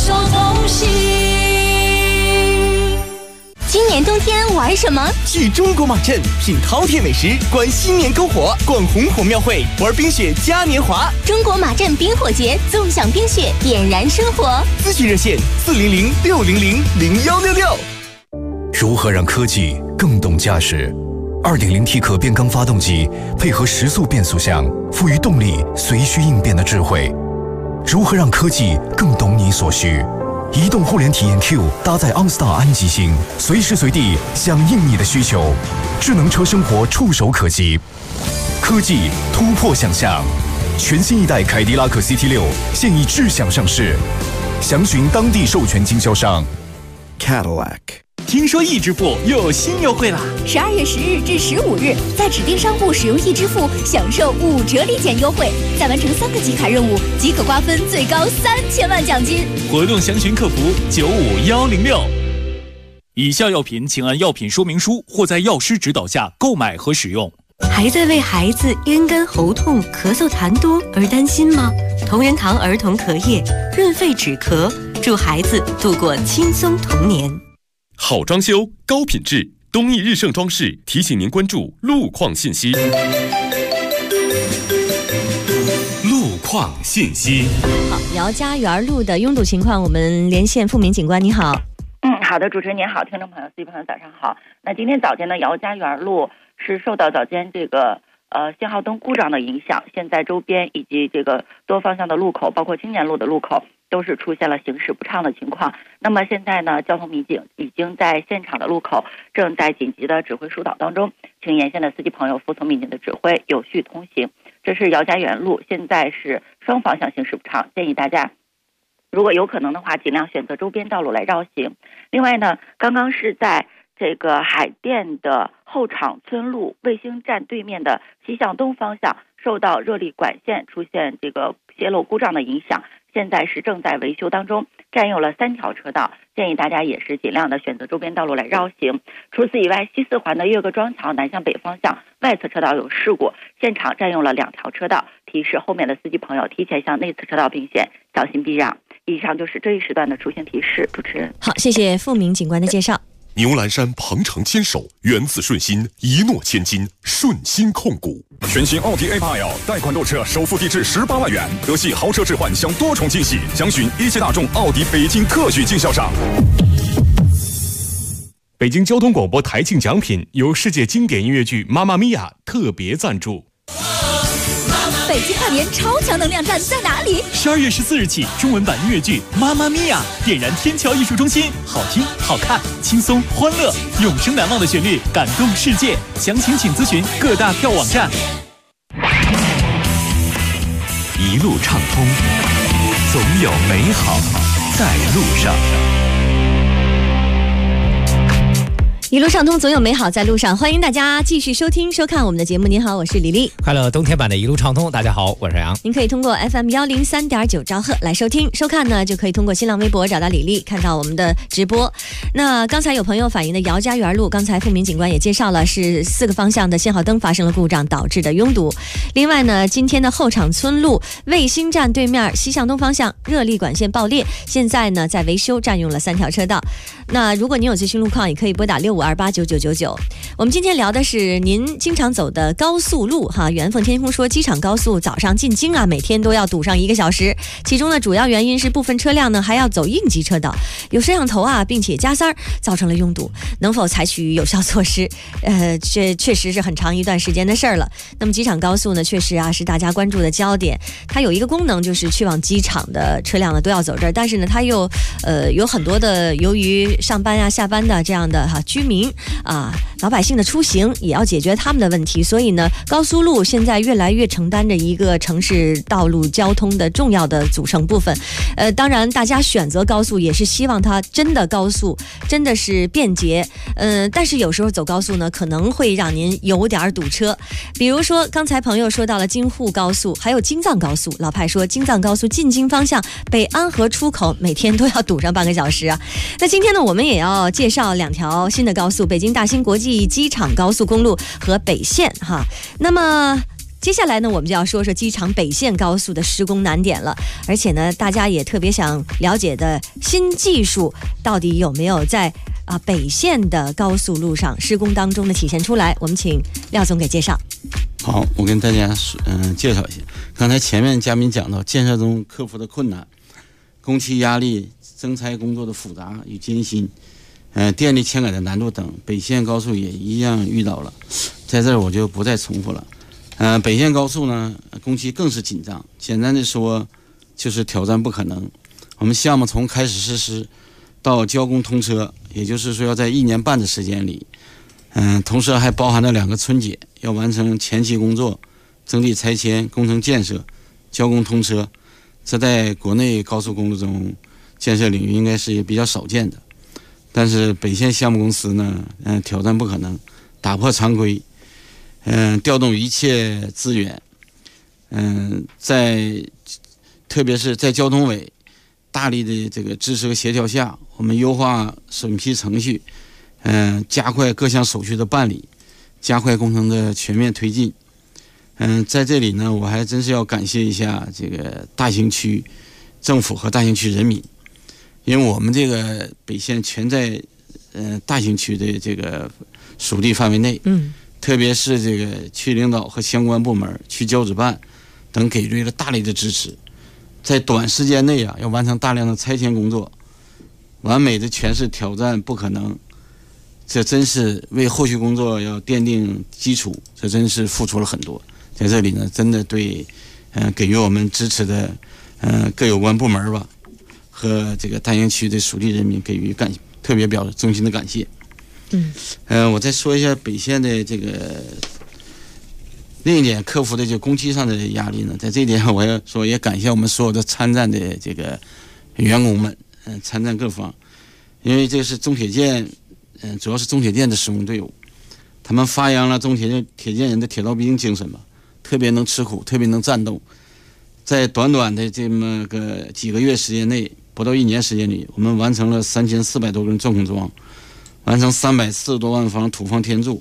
今年冬天玩什么？ 去中国马镇品饕餮美食，观新年篝火，逛红火庙会，玩冰雪嘉年华。 中国马镇冰火节，纵享冰雪，点燃生活。 咨询热线400-600-0166。 如何让科技更懂驾驶？2.0T 可变缸发动机配合时速变速箱，赋予动力随需应变的智慧。如何让科技更懂你所需？移动互联体验 Q 搭载 OnStar 安吉星，随时随地响应你的需求，智能车生活触手可及，科技突破想象。全新一代凯迪拉克 CT6 现已智享上市，详询当地授权经销商 Cadillac。 听说易支付又有新优惠啦 ！12月10日至15日，在指定商铺使用易支付，享受5折立减优惠。再完成3个集卡任务，即可瓜分最高3000万奖金。 活动详询客服95106。以下药品请按药品说明书或在药师指导下购买和使用。 还在为孩子咽干喉痛、咳嗽痰多而担心吗？同仁堂儿童咳液润肺止咳，助孩子度过轻松童年。 好装修，高品质，东义日盛装饰提醒您关注路况信息。 路况信息。 好，姚家园路的拥堵情况，我们连线付明警官，你好。 好的，主持人您好，听众朋友、司机朋友早上好。那今天早间呢，姚家园路是受到早间这个信号灯故障的影响，现在周边以及这个多方向的路口，包括青年路的路口，都是出现了行驶不畅的情况。那么现在呢，交通民警已经在现场的路口正在紧急的指挥疏导当中，请沿线的司机朋友服从民警的指挥，有序通行。这是姚家园路，现在是双方向行驶不畅，建议大家如果有可能的话，尽量选择周边道路来绕行。另外呢，刚刚是在这个海淀的后厂村路卫星站对面的西向东方向，受到热力管线出现这个泄漏故障的影响，现在是正在维修当中，占用了3条车道，建议大家也是尽量的选择周边道路来绕行。除此以外，西四环的岳各庄桥南向北方向外侧车道有事故，现场占用了2条车道，提示后面的司机朋友提前向内侧车道并线，小心避让。以上就是这一时段的出行提示。主持人， 好，谢谢付明警官的介绍。 牛栏山鹏程牵手，源自顺心，一诺千金，顺心控股。全新奥迪 A8L 贷款购车首付低至18万元，德系豪车置换享多重惊喜，详询一汽大众奥迪北京特许经销商。 北京交通广播台庆奖品由世界经典音乐剧《妈妈咪呀》特别赞助。 北京2年超强能量站在哪里 ？12月14日起，中文版音乐剧《妈妈咪呀》点燃天桥艺术中心，好听、好看、轻松、欢乐，永生难忘的旋律感动世界。详情请咨询各大票网站。 一路畅通，总有美好在路上。 一路畅通，总有美好在路上。欢迎大家继续收听收看我们的节目。您好，我是李丽。 快乐冬天版的一路畅通，大家好，我是杨。 您可以通过 FM 103.9兆赫来收听收看呢，就可以通过新浪微博找到李丽，看到我们的直播。那刚才有朋友反映的姚家园路，刚才付明警官也介绍了，是4个方向的信号灯发生了故障导致的拥堵。另外呢，今天的后厂村路卫星站对面西向东方向热力管线爆裂，现在呢在维修，占用了3条车道。那如果您有最新路况，也可以拨打65 05289999。我们今天聊的是您经常走的高速路哈。缘分天空说，机场高速早上进京啊，每天都要堵上1个小时，其中呢主要原因是部分车辆呢还要走应急车道，有摄像头啊，并且加塞儿，造成了拥堵。能否采取有效措施？这确实是很长一段时间的事儿了。那么机场高速呢，确实啊是大家关注的焦点。它有一个功能，就是去往机场的车辆呢都要走这儿，但是呢它又有很多的由于上班啊下班的这样的居民啊老百姓的出行也要解决他们的问题，所以呢高速路现在越来越承担着一个城市道路交通的重要的组成部分。当然大家选择高速也是希望它真的高速，真的是便捷。但是有时候走高速呢可能会让您有点堵车。比如说刚才朋友说到了京沪高速，还有京藏高速。老派说京藏高速进京方向北安河出口每天都要堵上半个小时啊。那今天呢我们也要介绍2条新的高速，北京大兴国际机场高速公路和北线哈。那么接下来呢我们就要说说机场北线高速的施工难点了，而且呢大家也特别想了解的新技术到底有没有在北线的高速路上施工当中的体现出来。我们请廖总给介绍。 好，我跟大家介绍一下。刚才前面嘉宾讲到建设中克服的困难，工期压力、增拆工作的复杂与艰辛，电力迁改的难度等，北线高速也一样遇到了，在这儿我就不再重复了。北线高速呢工期更是紧张，简单的说就是挑战不可能。我们项目从开始实施到交工通车，也就是说要在1年半的时间里，同时还包含了2个春节，要完成前期工作、征地拆迁、工程建设、交工通车，这在国内高速公路中建设领域应该是也比较少见的。但是北线项目公司呢，挑战不可能，打破常规，调动一切资源，特别是在交通委大力的这个支持和协调下，我们优化审批程序，加快各项手续的办理，加快工程的全面推进。在这里呢，我还真是要感谢一下这个大兴区政府和大兴区人民，因为我们这个北线全在大兴区的这个属地范围内，特别是这个区领导和相关部门、区交指办等给予了大力的支持，在短时间内要完成大量的拆迁工作，完美的诠释挑战不可能。这真是为后续工作要奠定基础，这真是付出了很多。在这里呢，真的对给予我们支持的各有关部门吧和这个大兴区的属地人民给予特别表示衷心的感谢。我再说一下北线的这个另一点克服的就工期上的压力呢，在这一点我要说也感谢我们所有的参战的这个员工们，参战各方，因为这是中铁建，主要是中铁建的施工队伍，他们发扬了中铁建人的铁道必经精神吧，特别能吃苦，特别能战斗。在短短的这么个几个月时间内，不到1年时间里，我们完成了3400多根钻孔桩，完成340多万方土方天柱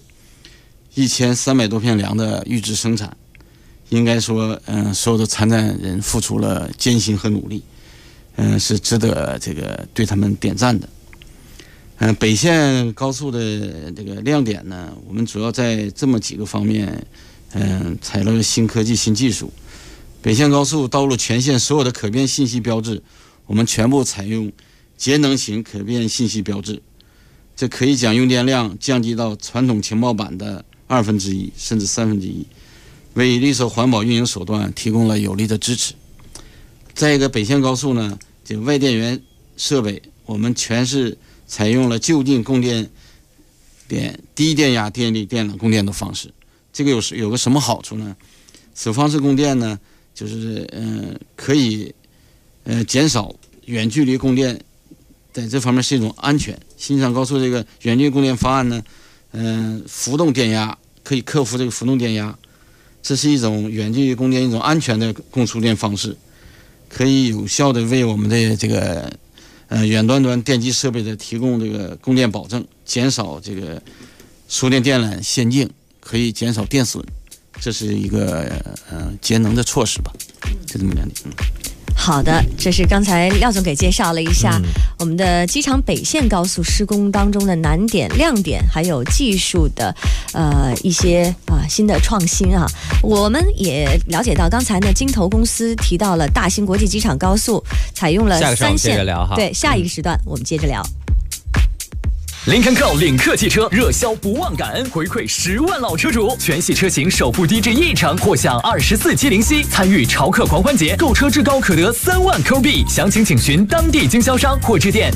，1300多片梁的预制生产。应该说，所有的参战人付出了艰辛和努力，是值得这个对他们点赞的。北线高速的这个亮点呢，我们主要在这么几个方面，采了新科技、新技术。北线高速道路全线所有的可变信息标志，我们全部采用节能型可变信息标志，这可以将用电量降低到传统情报板的1/2甚至1/3，为绿色环保运营手段提供了有力的支持。再一个，北线高速呢，这外电源设备我们全是采用了就近供电点、低电压电力电缆供电的方式。这个有个什么好处呢？此方式供电呢，就是可以减少远距离供电，在这方面是一种安全。新上高速这个远距离供电方案呢，浮动电压可以克服这个浮动电压，这是一种远距离供电一种安全的供输电方式，可以有效的为我们的这个远端电机设备的提供这个供电保证，减少这个输电电缆陷阱，可以减少电损，这是一个节能的措施吧，就这么2点。 好的，这是刚才廖总给介绍了一下我们的机场北线高速施工当中的难点、亮点，还有技术的一些新的创新啊。我们也了解到，刚才呢金投公司提到了大兴国际机场高速采用了3线，对，下一个时段我们接着聊。 林肯 Go 领克汽车热销不忘感恩，回馈10万老车主，全系车型首付低至1成，或享24期零息。参与潮客狂欢节，购车至高可得3万扣币。详情请询当地经销商或致电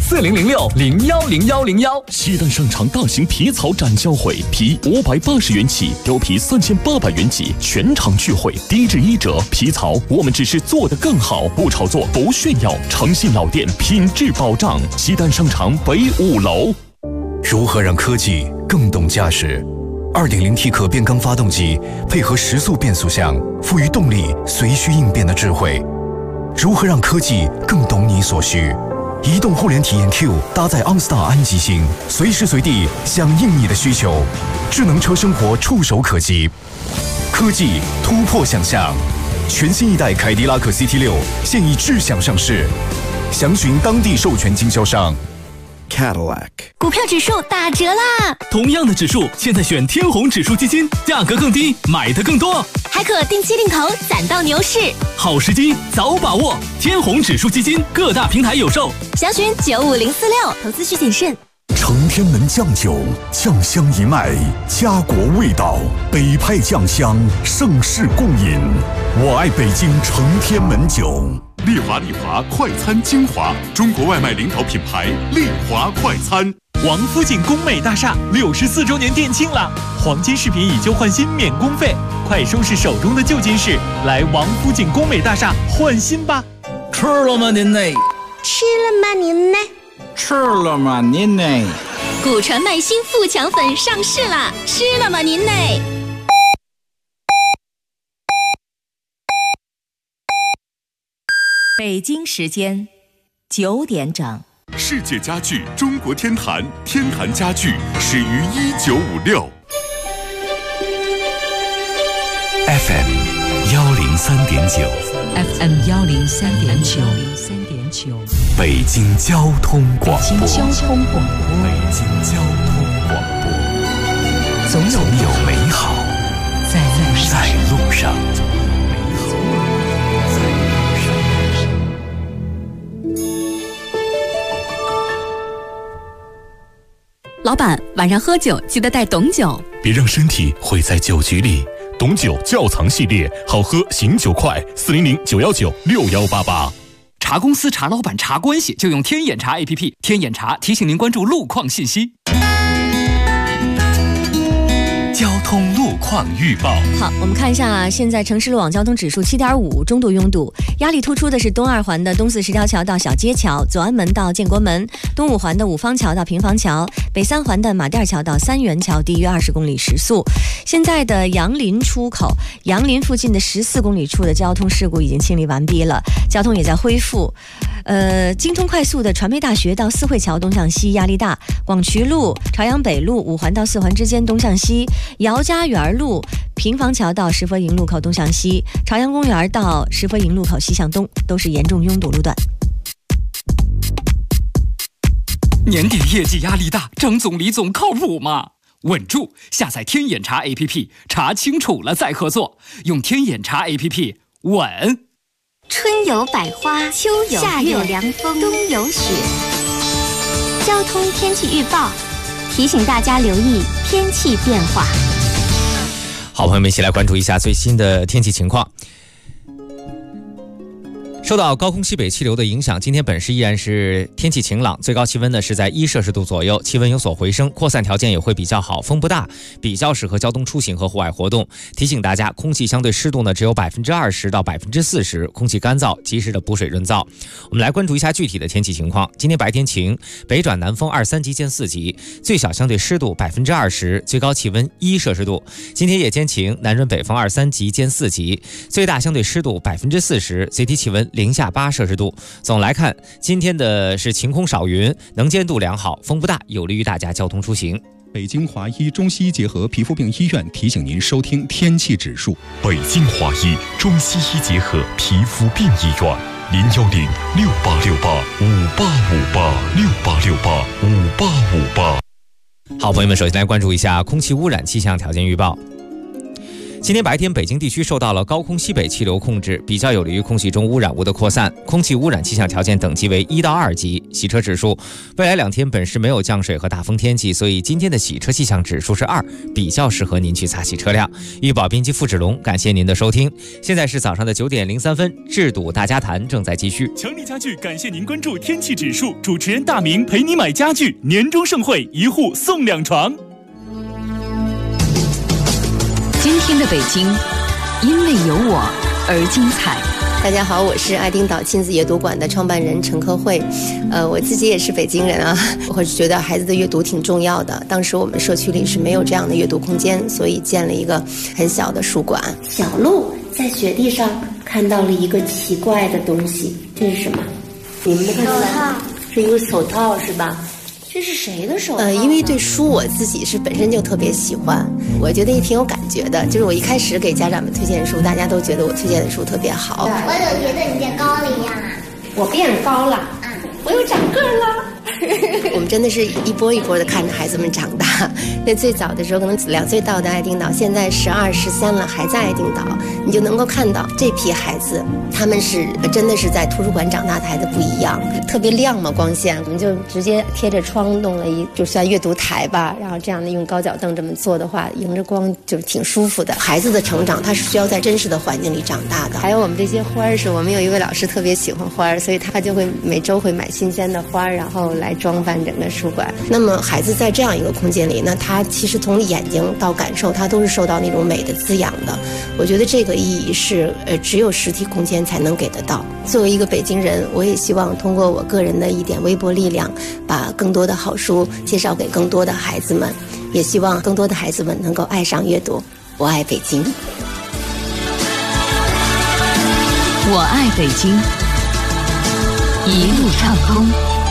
4006010101。 西单商场大型皮草展销会，皮580元起，貂皮3800元起，全场聚会，低至1折。皮草我们只是做得更好，不炒作，不炫耀，诚信老店，品质保障。西单商场北5楼。 如何让科技更懂驾驶？2.0T 可变缸发动机配合时速变速箱，赋予动力随需应变的智慧。如何让科技更懂你所需？移动互联体验 Q 搭载 OnStar 安吉星，随时随地响应你的需求。智能车生活触手可及，科技突破想象。全新一代凯迪拉克 CT6 现已智享上市，详询当地授权经销商。 Cadillac 股票指数打折啦！ 同样的指数，现在选天弘指数基金，价格更低，买的更多， 还可定期定投，攒到牛市。 好时机，早把握！天弘指数基金各大平台有售， 详询95046，投资需谨慎。 承天门酱酒，酱香一脉，家国味道，北派酱香，盛世共饮。我爱北京承天门酒。 丽华快餐精华，中国外卖领导品牌丽华快餐。 王府井工美大厦64周年店庆了，黄金饰品以旧换新免工费，快收拾手中的旧金饰，来王府井工美大厦换新吧。 吃了吗您呢？ 吃了吗您呢？ 吃了吗您呢？ 古传麦新富强粉上市啦，吃了吗您呢？ 北京时间9点整。 世界家具中国天坛，天坛家具始于1956。 FM 103.9 FM 103.9 北京交通广播。 北京交通广播。 总有美好在路上。 老板，晚上喝酒记得带董酒， 别让身体毁在酒局里。董酒窖藏系列，好喝醒酒快，400-919-6188。 查公司、查老板、查关系，就用天眼查 APP。天眼查提醒您关注路况信息。 交通路况预报。 好，我们看一下现在城市路网交通指数7.5，中度拥堵。压力突出的是东2环的东四十条桥到小街桥，左安门到建国门，东5环的五方桥到平房桥，北3环的马甸桥到三元桥，低于20公里时速。现在的杨林出口，杨林附近的14公里处的交通事故已经清理完毕了，交通也在恢复。京通快速的传媒大学到四惠桥东向西压力大，广渠路、朝阳北路5环到4环之间东向西，姚家园路平房桥到石佛营路口东向西，朝阳公园到石佛营路口西向东都是严重拥堵路段。 年底业绩压力大，张总李总靠谱吗？稳住！下载天眼查 APP， 查清楚了再合作，用天眼查 APP 稳。 春有百花，秋有夏有凉风，冬有雪。交通天气预报提醒大家留意天气变化。 好，朋友们一起来关注一下最新的天气情况。受到高空西北气流的影响，今天本市依然是天气晴朗，最高气温呢是在1摄氏度左右，气温有所回升，扩散条件也会比较好，风不大，比较适合交通出行和户外活动。提醒大家，空气相对湿度呢只有20%到40%，空气干燥，及时的补水润燥。我们来关注一下具体的天气情况。今天白天晴，北转南风2、3级见4级，最小相对湿度20%，最高气温1摄氏度。今天夜间晴，南润北风2、3级见4级，最大相对湿度40%，最低气温零下8摄氏度。总来看，今天的是晴空少云，能见度良好，风不大，有利于大家交通出行。 北京华医中西医结合皮肤病医院提醒您收听天气指数。 北京华医中西医结合皮肤病医院好，朋友们，首先来关注一下空气污染气象条件预报。今天白天，北京地区受到了高空西北气流控制，比较有利于空气中污染物的扩散。空气污染气象条件等级为1到2级。洗车指数，未来2天本市没有降水和大风天气，所以今天的洗车气象指数是2，比较适合您去擦洗车辆。预报编辑付志龙，感谢您的收听。现在是早上的9点03分，制堵大家谈正在继续。 强力家具感谢您关注天气指数，主持人大明陪你买家具，年终盛会1户送2床。 今天的北京，因为有我而精彩。 大家好，我是爱丁岛亲子阅读馆的创办人陈科慧。我自己也是北京人啊，我觉得孩子的阅读挺重要的。当时我们社区里是没有这样的阅读空间，所以建了一个很小的书馆。 小鹿在雪地上看到了一个奇怪的东西，这是什么？你们看出来？是一个手套是吧？这是谁的手套？ 因为对书我自己是本身就特别喜欢，我觉得也挺有感觉的。就是我一开始给家长们推荐书，大家都觉得我推荐的书特别好。 我就觉得你变高了一样啊！我变高了，我又长个了。 我们真的是一波一波的看着孩子们长大。那最早的时候可能2岁到的爱丁岛，现在12、13了还在爱丁岛，你就能够看到这批孩子，他们是真的是在图书馆长大的孩子不一样，特别亮嘛光线，我们就直接贴着窗弄了就算阅读台吧，然后这样的用高脚凳这么做的话，迎着光就挺舒服的。孩子的成长他是需要在真实的环境里长大的。还有我们这些花儿，是我们有一位老师特别喜欢花儿，所以他就会每周会买新鲜的花儿，然后来装扮整个书馆。那么孩子在这样一个空间里，那他其实从眼睛到感受，他都是受到那种美的滋养的。我觉得这个意义是只有实体空间才能给得到。作为一个北京人，我也希望通过我个人的一点微薄力量，把更多的好书介绍给更多的孩子们，也希望更多的孩子们能够爱上阅读。我爱北京， 我爱北京，一路畅通。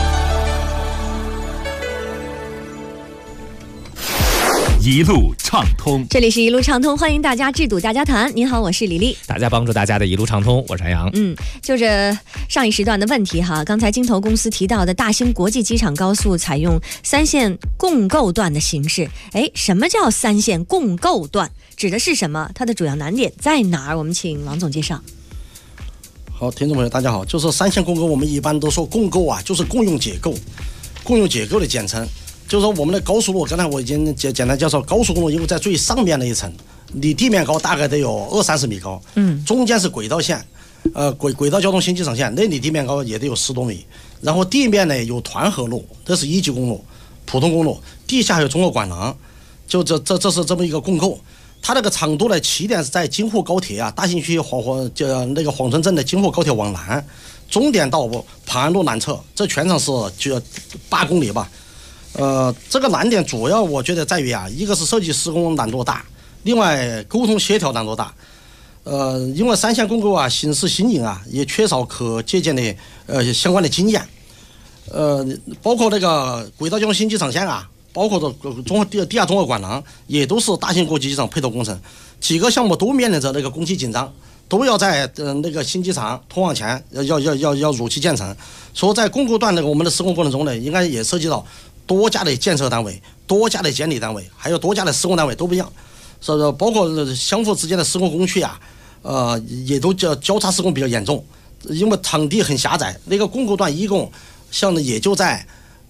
一路畅通， 这里是一路畅通，欢迎大家制堵大家谈。您好，我是李丽， 大家帮助大家的一路畅通，我是韩阳。 就着上一时段的问题哈，刚才金投公司提到的大兴国际机场高速采用3线共构段的形式，什么叫3线共构段？指的是什么？它的主要难点在哪儿？我们请王总介绍。 好，听众朋友大家好，就是3线共构，我们一般都说共构啊，就是共用结构，共用结构的简称。就是说我们的高速路，刚才我已经简单介绍，高速公路因为在最上面那一层，离地面高大概得有20-30米高，中间是轨道线，轨道交通新机场线，那离地面高也得有10多米，然后地面呢有团河路，这是1级公路，普通公路，地下还有中国管廊，就这是这么一个共构。它那个长度呢，起点是在京沪高铁啊，大兴区那个黄村镇的京沪高铁往南，终点到庞安路南侧，这全长是就8公里吧。这个难点主要我觉得在于啊，一个是设计施工难度大，另外沟通协调难度大。因为3线共构啊，形式新颖啊，也缺少可借鉴的相关的经验。包括那个轨道交通新机场线啊，包括地下综合管廊，也都是大型国际机场配套工程，几个项目都面临着那个工期紧张，都要在那个新机场通往前要如期建成。所以在共构段那个我们的施工过程中呢，应该也涉及到多家的建设单位、多家的监理单位，还有多家的施工单位都不一样，所以包括相互之间的施工工序啊，也都交叉施工比较严重，因为场地很狭窄，那个共构段一共像也就在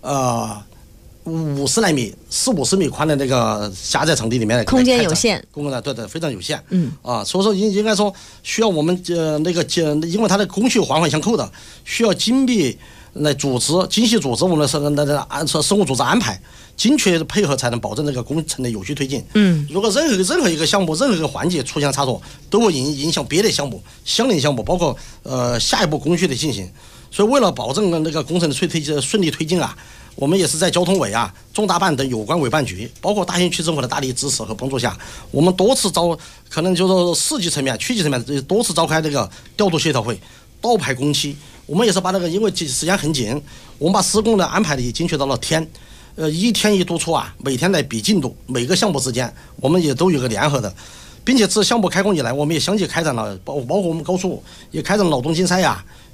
50来米、40-50米宽的那个狭窄场地里面， 空间有限， 共构段对非常有限，所以说应该说需要我们因为它的工序环环相扣的，需要精细组织我们的生物组织安排，精确配合才能保证这个工程的有序推进。如果任何一个项目、任何一个环节出现差错，都会影响别的项目、相邻项目，包括下一步工序的进行。所以为了保证那个工程的顺利推进啊，我们也是在交通委啊、中大办等有关委办局，包括大兴区政府的大力支持和帮助下，我们多次可能就是市级层面、区级层面多次召开这个调度协调会，倒排工期。我们也是把那个，因为时间很紧，我们把施工的安排的也精确到了天，一天一督促啊，每天来比进度，每个项目之间我们也都有个联合的，并且自项目开工以来，我们也相继开展了，包括我们高速也开展了劳动竞赛呀、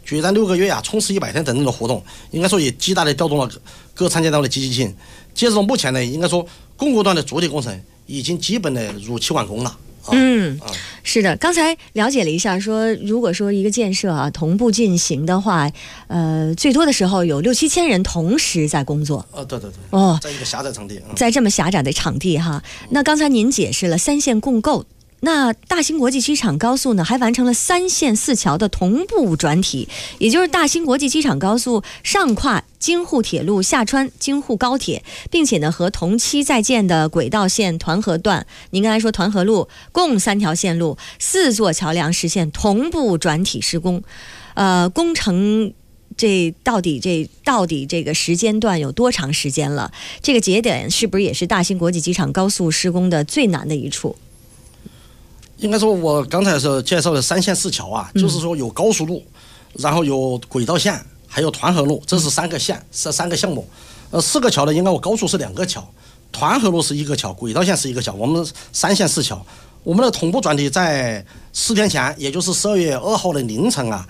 决战6个月啊，冲刺100天等等的活动，应该说也极大的调动了各参加单位的积极性。截止到目前呢，应该说公共段的主体工程已经基本的如期完工了。 是的，刚才了解了一下，说如果说一个建设啊同步进行的话，最多的时候有6-7千人同时在工作。 对，在一个狭窄场地， 在这么狭窄的场地哈。那刚才您解释了3线共构。那大兴国际机场高速呢，还完成了3线4桥的同步转体，也就是大兴国际机场高速上跨京沪铁路，下穿京沪高铁，并且呢和同期在建的轨道线团河段，您刚才说团河路共3条线路4座桥梁实现同步转体施工，工程到底这个时间段有多长时间了？这个节点是不是也是大兴国际机场高速施工的最难的一处？ 应该说，我刚才是介绍的3线4桥啊，就是说有高速路，然后有轨道线，还有团河路，这是3个线，是3个项目。4个桥呢，应该我高速是2个桥，团河路是1个桥，轨道线是1个桥，我们3线4桥。我们的同步转体在4天前，也就是12月2号的凌晨啊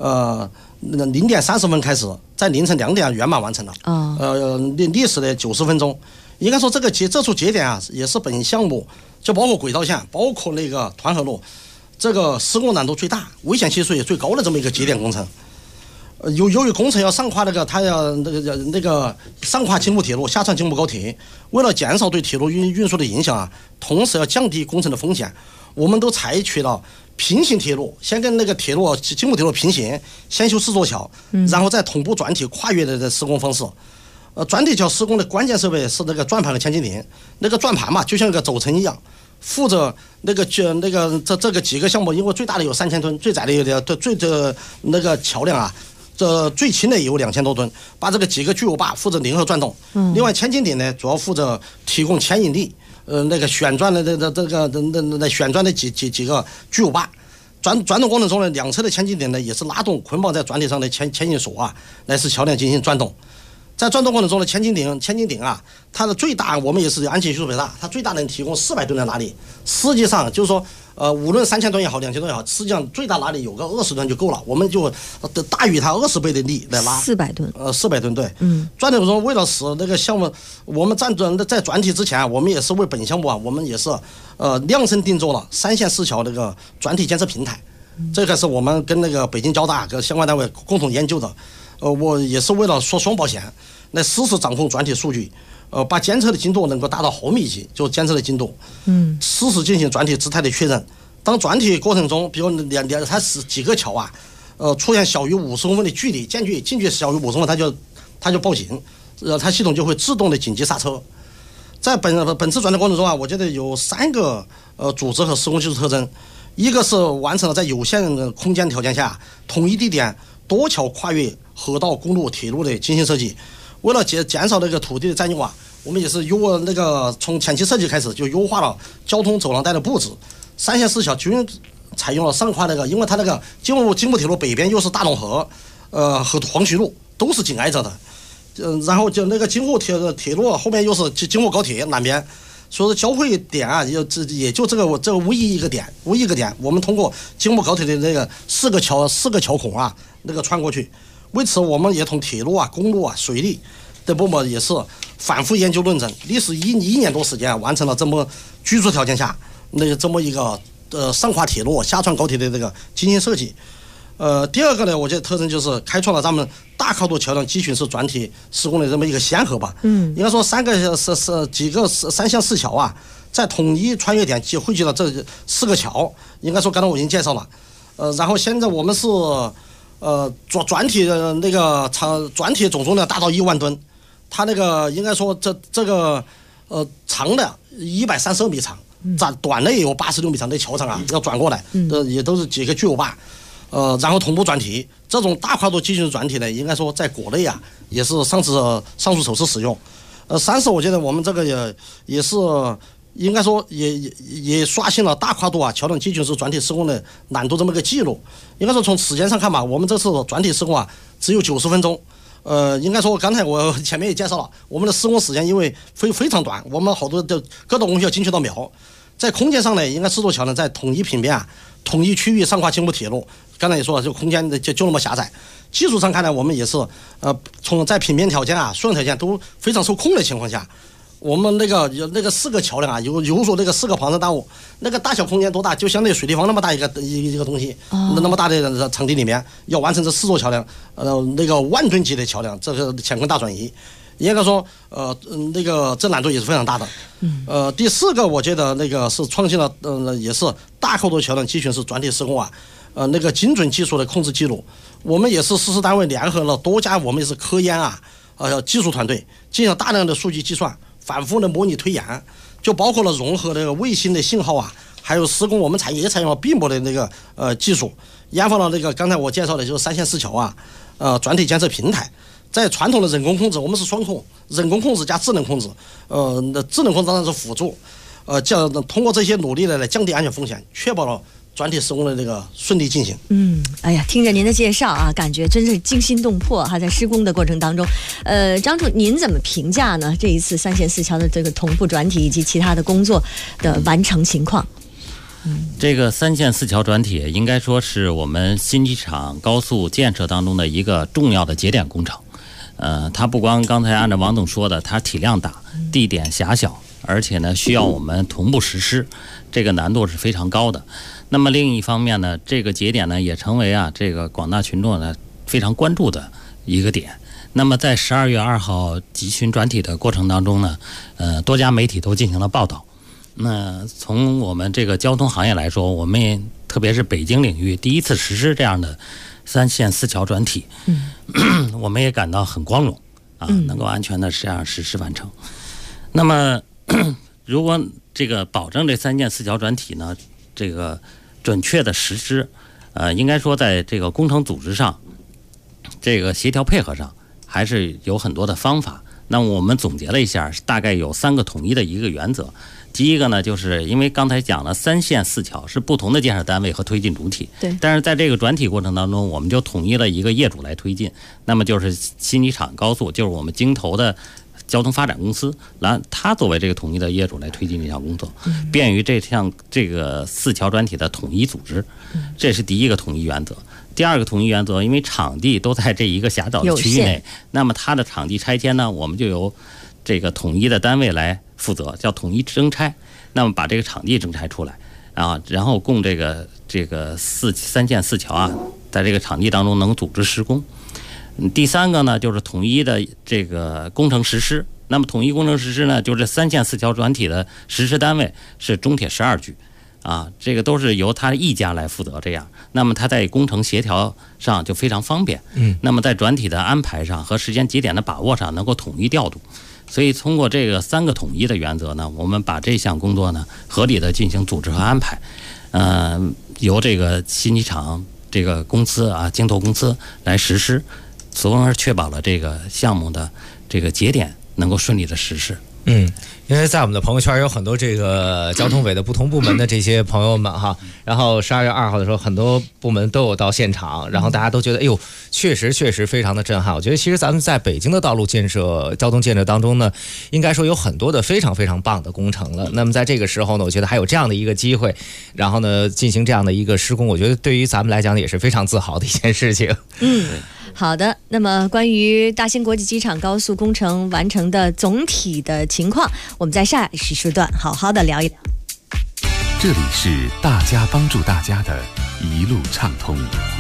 ，0点30分开始，在凌晨2点圆满完成了。历时的90分钟。应该说这处节点啊，也是本项目就包括轨道线，包括那个团河路，这个施工难度最大、危险系数也最高的这么一个节点工程。由于工程要上跨它要那个上跨京沪铁路，下穿京沪高铁，为了减少对铁路运输的影响啊，同时要降低工程的风险，我们都采取了平行铁路，先跟那个京沪铁路平行，先修4座桥，然后再同步转体跨越的施工方式。转体桥施工的关键设备是那个转盘和千斤顶，那个转盘嘛，就像一个轴承一样，负责这个几个项目，因为最大的有3000吨，最窄的有那个桥梁啊，这最轻的也有2000多吨，把这个几个巨无霸负责联合转动。另外千斤顶呢，主要负责提供牵引力，那个旋转的旋转的几个巨无霸。转动过程中呢，两侧的千斤顶呢也是拉动捆绑在转体上的牵引索啊，来使桥梁进行转动。在转动过程中的千斤顶啊，它的最大我们也是安全系数最大，它最大能提供400吨的拉力。实际上就是说，无论3000吨也好，2000吨也好，实际上最大拉力有个20吨就够了，我们就大于它20倍的力来拉。 400吨。 400吨对。转体中为了使那个项目，我们在转体之前，我们也是为本项目啊，我们也是量身定做了3线4桥那个转体监测平台，这个是我们跟那个北京交大跟相关单位共同研究的。我也是为了说双保险，来实时掌控转体数据，把监测的精度能够达到毫米级，就监测的精度，实时进行转体姿态的确认。当转体过程中，比如它是几个桥啊，出现小于50公分的距离，近距小于50公分，它就报警，它系统就会自动的紧急刹车。在本次转体过程中啊，我觉得有3个组织和施工技术特征，一个是完成了在有限的空间条件下，统一地点多桥跨越河道、公路、铁路的精心设计。为了减少那个土地的占用啊，我们也是从前期设计开始就优化了交通走廊带的布置。3线4桥均采用了上跨那个，因为它那个京沪铁路北边又是大董河，和黄渠路都是紧挨着的，然后就那个京沪铁路后面又是京沪高铁南边，所以说交汇点啊，也就这个唯一一个点，我们通过京沪高铁的那个4个桥孔啊，那个穿过去。为此，我们也同铁路啊、公路啊、水利的部门也是反复研究论证，历时一年多时间完成了这么居住条件下这么一个上跨铁路、下穿高铁的这个精心设计。第二个呢，我觉得特征就是开创了咱们大跨度桥梁集群式转体施工的这么一个先河吧。应该说3线4桥啊，在统一穿越点汇聚了这4个桥。应该说刚才我已经介绍了，然后现在我们是转体的那个转体总重量达到1万吨，它那个应该说这个长的132米长，短的也有86米长的桥长啊，要转过来，也都是几个巨无霸。然后同步转体，这种大跨度集群转体呢，应该说在国内啊也是上述首次使用。3是我觉得我们这个也是应该说也刷新了大跨度啊桥梁集群式转体施工的难度这么个记录。应该说从时间上看吧，我们这次转体施工啊只有90分钟。应该说刚才我前面也介绍了，我们的施工时间因为非常短，我们好多的各种工序要精确到秒。在空间上呢，应该4座桥呢在统一平面啊统一区域上跨经络铁路，刚才也说了，就空间就那么狭窄。技术上看来，我们也是从在平面条件啊、数量条件都非常受控的情况下，我们那个4个桥梁啊，有说那个4个庞然大物，那个大小空间多大，就相当于水立方那么大一个东西，那么大的场地里面要完成这4座桥梁，那个万吨级的桥梁，这个乾坤大转移。应该说，那个这难度也是非常大的。第4个，我觉得那个是创新了，也是大扣头桥梁集群式转体施工啊，那个精准技术的控制记录，我们也是实施单位联合了多家，我们也是科研啊，技术团队进行大量的数据计算，反复的模拟推演，就包括了融合那个卫星的信号啊，还有施工，我们也采用了闭模的那个技术，研发了那个刚才我介绍的就是3线4桥啊，转体监测平台。在传统的人工控制，我们是双控，人工控制加智能控制，那智能控制当然是辅助，通过这些努力来降低安全风险，确保了转体施工的这个顺利进行。 哎呀，听着您的介绍啊，感觉真是惊心动魄哈，在施工的过程当中，张处您怎么评价呢？这一次3线4桥的这个同步转体以及其他的工作的完成情况？ 这个3线4桥转体应该说是我们新机场高速建设当中的一个重要的节点工程。它不光刚才按照王总说的，它体量大，地点狭小，而且呢需要我们同步实施，这个难度是非常高的。那么另一方面呢，这个节点呢也成为这个广大群众呢非常关注的一个点。那么在12月2号集群转体的过程当中呢，多家媒体都进行了报道。那从我们这个交通行业来说，我们也特别是北京领域第一次实施这样的3线4桥转体，我们也感到很光荣啊，能够安全的这样实施完成。那么如果这个保证这3线4桥转体呢，这个准确的实施，应该说在这个工程组织上，这个协调配合上，还是有很多的方法。那我们总结了一下，大概有3个统一的一个原则。第一个呢，就是因为刚才讲了3线4桥是不同的建设单位和推进主体，对，但是在这个转体过程当中，我们就统一了一个业主来推进，那么就是新机场高速，就是我们京投的交通发展公司，它作为这个统一的业主来推进这项工作，便于这个4桥转体的统一组织，这是第一个统一原则。第二个统一原则，因为场地都在这一个狭小的区域内，那么它的场地拆迁呢，我们就由这个统一的单位来负责，叫统一征拆。那么把这个场地征拆出来啊，然后供这个3线4桥啊，在这个场地当中能组织施工。第三个呢，就是统一的这个工程实施。那么统一工程实施呢，就是3线4桥转体的实施单位是中铁12局。啊，这个都是由他一家来负责这样，那么他在工程协调上就非常方便。那么在转体的安排上和时间节点的把握上能够统一调度，所以通过这个3个统一的原则呢，我们把这项工作呢合理的进行组织和安排，由这个新机场这个公司啊，京投公司来实施，从而确保了这个项目的这个节点能够顺利的实施。 因为在我们的朋友圈有很多这个交通委的不同部门的这些朋友们哈，然后12月2号的时候，很多部门都有到现场，然后大家都觉得，哎呦，确实非常的震撼。我觉得其实咱们在北京的道路建设、交通建设当中呢，应该说有很多的非常棒的工程了。那么在这个时候呢，我觉得还有这样的一个机会，然后呢进行这样的一个施工，我觉得对于咱们来讲也是非常自豪的一件事情。 好的，那么关于大兴国际机场高速工程完成的总体的情况，我们在下一时段好好的聊一聊。 这里是大家帮助大家的一路畅通。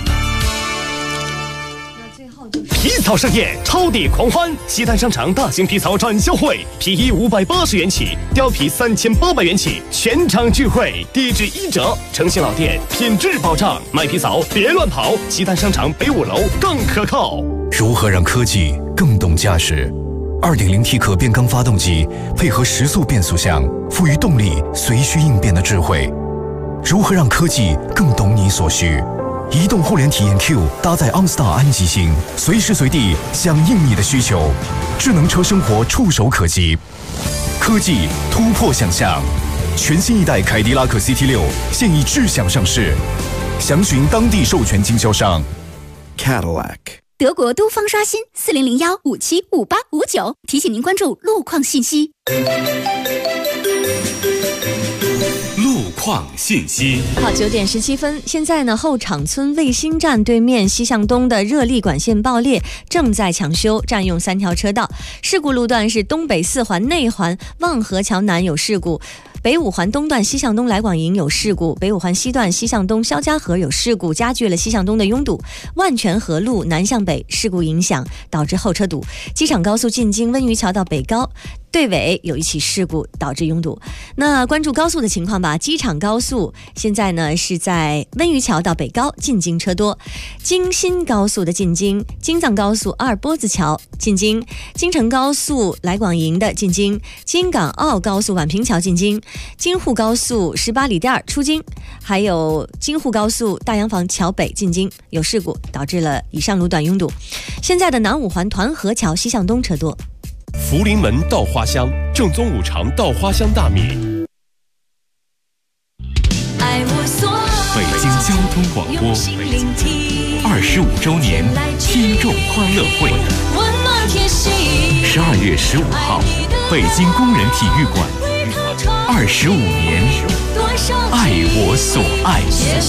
皮草盛宴，超抵狂欢！西单商场大型皮草展销会，皮衣580元起，貂皮3800元起，全场聚会，低至1折，诚信老店，品质保障，买皮草别乱跑，西单商场北5楼更可靠。 如何让科技更懂驾驶？2.0T 可变缸发动机配合时速变速箱，赋予动力随需应变的智慧。如何让科技更懂你所需？移动互联体验 Q 搭载 OnStar 安吉星，随时随地响应你的需求，智能车生活触手可及，科技突破想象。全新一代凯迪拉克 CT6 现已智享上市，详询当地授权经销商 Cadillac。 德国都方刷新4001575859，提醒您关注路况信息。 路创信息。 好，9点17分，现在呢，后场村卫星站对面西向东的热力管线爆裂，正在抢修，占用3条车道。事故路段是东北4环内环望河桥南有事故。北5环东段西向东来广营有事故，北5环西段西向东肖家河有事故，加剧了西向东的拥堵。万泉河路南向北事故影响，导致后车堵。机场高速进京温榆桥到北高对尾有一起事故，导致拥堵。那关注高速的情况吧。机场高速现在呢是在温榆桥到北高进京车多，京新高速的进京，京藏高速阿尔波子桥进京，京承高速来广营的进京，京港澳高速宛平桥进京，京沪高速18里店出京，还有京沪高速大洋坊桥北进京有事故，导致了以上路段拥堵。现在的南5环团河桥西向东车多。 福临门稻花香，正宗五常稻花香大米。 北京交通广播25周年听众欢乐会，12月15号，北京工人体育馆，25年，爱我所爱。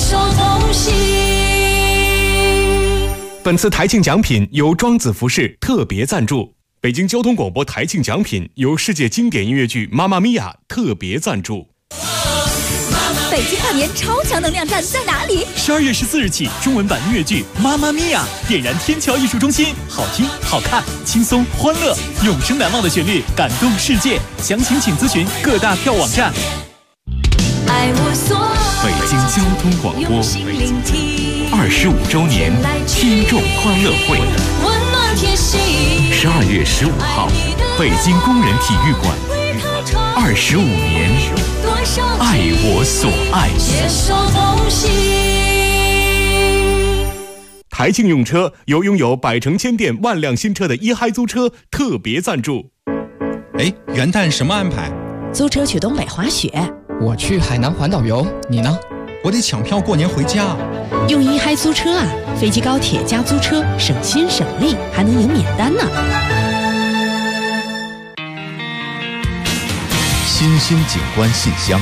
本次台庆奖品由庄子服饰特别赞助。北京交通广播台庆奖品由世界经典音乐剧《妈妈咪呀》特别赞助。 北京跨年超强能量站在哪里 ？12月14日起，中文版音乐剧《妈妈咪呀》点燃天桥艺术中心，好听、好看、轻松、欢乐，永生难忘的旋律感动世界。详情请咨询各大票网站。 北京交通广播25周年听众欢乐会，12月15号，北京工人体育馆，25年，爱我所爱。 台庆用车由拥有百城千店万辆新车的一嗨租车特别赞助。 元旦什么安排？ 租车去东北滑雪。 我去海南环岛游，你呢？ 我得抢票过年回家。 用一嗨租车啊，飞机高铁加租车，省心省力，还能赢免单呢。 新兴景观信箱。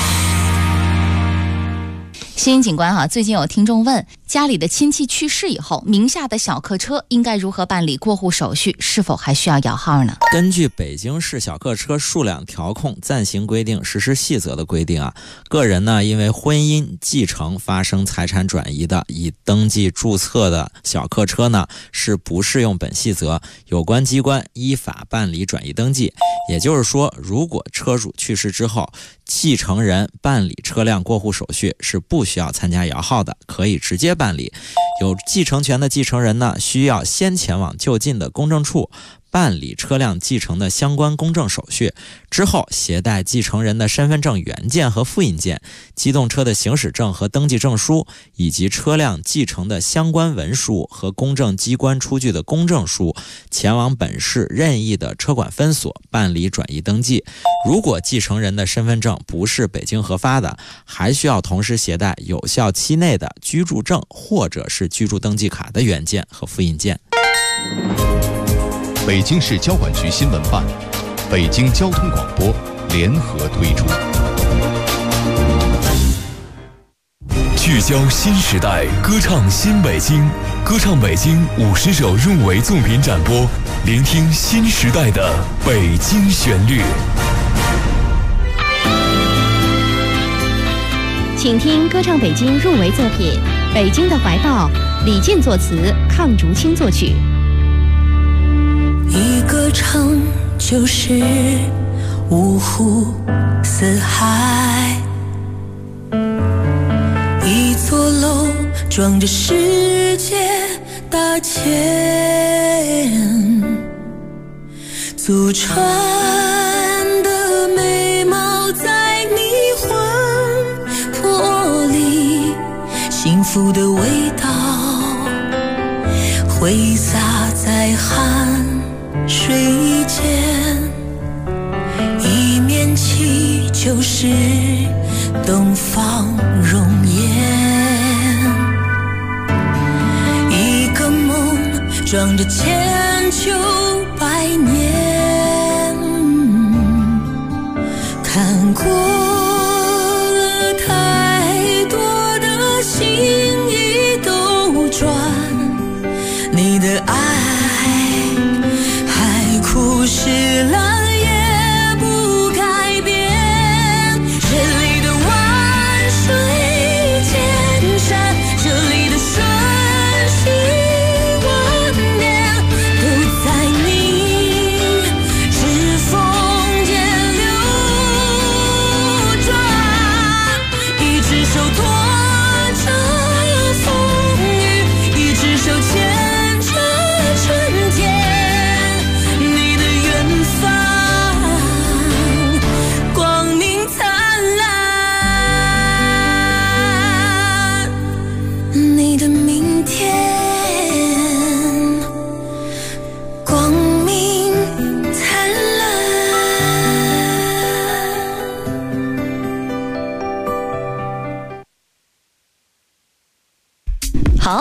新警官最近有听众问，家里的亲戚去世以后，名下的小客车应该如何办理过户手续？是否还需要摇号呢？ 根据北京市小客车数量调控暂行规定实施细则的规定个人呢因为婚姻继承发生财产转移的，已登记注册的小客车呢是不适用本细则，有关机关依法办理转移登记。也就是说，如果车主去世之后，继承人办理车辆过户手续是不需要参加摇号的，可以直接办理。有继承权的继承人呢，需要先前往就近的公证处办理车辆继承的相关公证手续，之后携带继承人的身份证原件和复印件、机动车的行驶证和登记证书，以及车辆继承的相关文书和公证机关出具的公证书，前往本市任意的车管分所办理转移登记。如果继承人的身份证不是北京核发的，还需要同时携带有效期内的居住证或者是居住登记卡的原件和复印件。 北京市交管局新闻办、北京交通广播联合推出，聚焦新时代，歌唱新北京，歌唱北京50首入围作品展播，聆听新时代的北京旋律。 请听歌唱北京入围作品《北京的怀抱》，李健作词，抗竹青作曲。 一歌唱就是五湖四海，一座楼装着世界大千，祖传的美貌在迷魂魄里，幸福的味道挥洒在汗水间，一面旗就是东方容颜，一个梦装着千秋百年，看过了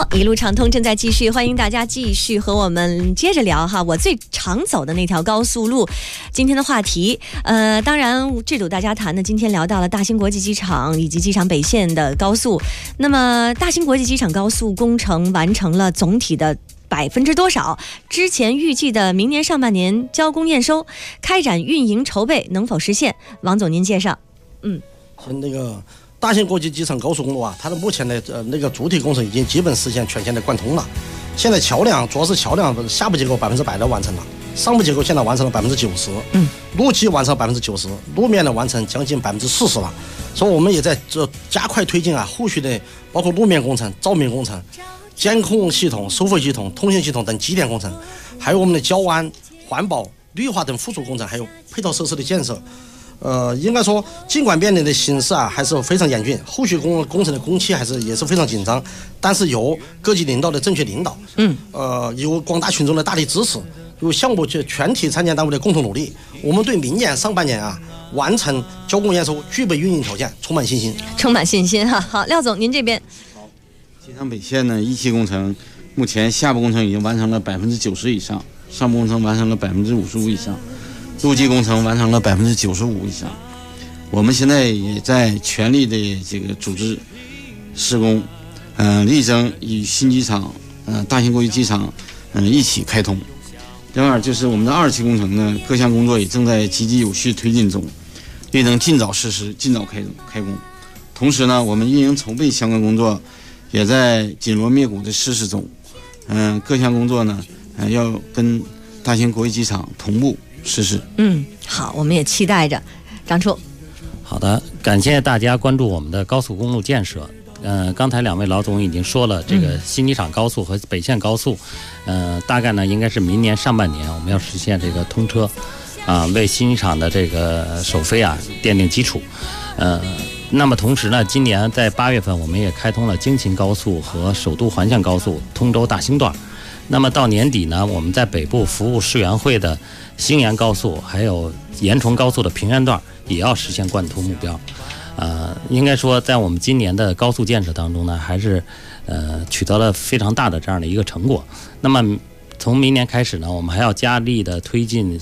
一路畅通正在继续，欢迎大家继续和我们接着聊哈。我最常走的那条高速路，今天的话题，当然这组大家谈的，今天聊到了大兴国际机场以及机场北线的高速。那么大兴国际机场高速工程完成了总体的%多少？之前预计的明年上半年交工验收，开展运营筹备能否实现？王总您介绍。 那个大兴国际机场高速公路啊，它的目前的那个主体工程已经基本实现全线的贯通了。现在桥梁主要是桥梁下部结构100%的完成了，上部结构现在完成了90%，路基完成90%，路面的完成将近40%了。所以我们也在加快推进啊，后续的包括路面工程、照明工程、监控系统、收费系统、通信系统等基点工程，还有我们的交湾、环保、绿化等附属工程，还有配套设施的建设。应该说，尽管面临的形势啊还是非常严峻，后续工程的工期也是非常紧张，但是由各级领导的正确领导，有广大群众的大力支持，有项目全体参建单位的共同努力，我们对明年上半年啊完成交工验收具备运营条件充满信心。 充满信心哈。好，廖总您这边。 机场北线呢，一期工程目前下部工程已经完成了90%以上，上部工程完成了55%以上。路基工程完成了95%以上，我们现在也在全力的这个组织施工，力争与新机场，大兴国际机场，一起开通。第二就是我们的2期工程呢，各项工作也正在积极有序推进中，力争尽早实施、尽早开工。同时呢，我们运营筹备相关工作也在紧锣密鼓的实施中，各项工作呢，要跟大兴国际机场同步实施。 好，我们也期待着。张处。 好的，感谢大家关注我们的高速公路建设。刚才2位老总已经说了，这个新机场高速和北线高速，大概呢应该是明年上半年我们要实现这个通车，为新机场的这个首飞啊奠定基础。那么同时呢，今年在8月份我们也开通了京秦高速和首都环线高速通州大兴段。那么到年底呢，我们在北部服务世园会的兴延高速还有延崇高速的平原段也要实现贯通目标。应该说在我们今年的高速建设当中呢，还是取得了非常大的这样的一个成果。那么从明年开始呢，我们还要加力的推进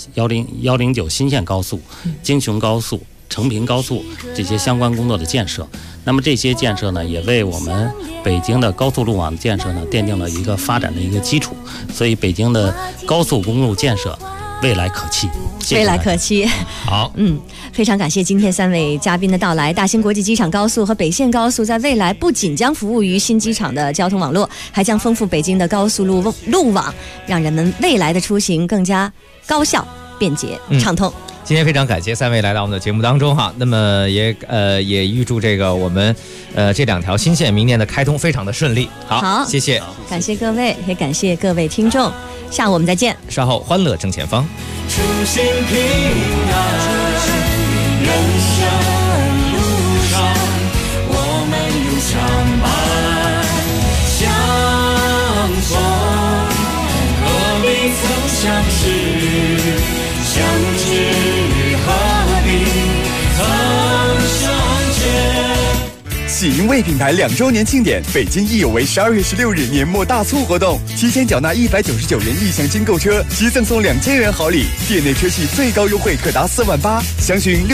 109新线高速、京雄高速、成平高速这些相关工作的建设。那么这些建设呢，也为我们北京的高速路网建设呢奠定了一个发展的一个基础。所以北京的高速公路建设未来可期。 未来可期。 好， 非常感谢今天3位嘉宾的到来。大兴国际机场高速和北线高速在未来不仅将服务于新机场的交通网络，还将丰富北京的高速路网，让人们未来的出行更加高效、便捷、畅通。 今天非常感谢3位来到我们的节目当中哈，那么也预祝这个我们这2条新线明年的开通非常的顺利。好，谢谢， 感谢各位，也感谢各位听众，下午我们再见。 稍后欢乐正前方。 出行平安，人生路上我们有相伴相逢，何必曾相识，相知何必曾相见。 喜迎味品牌2周年庆典，北京亦有为12月16日年末大促活动，提前缴纳199元意向金购车，即赠送2000元好礼，店内车系最高优惠可达4万8，详询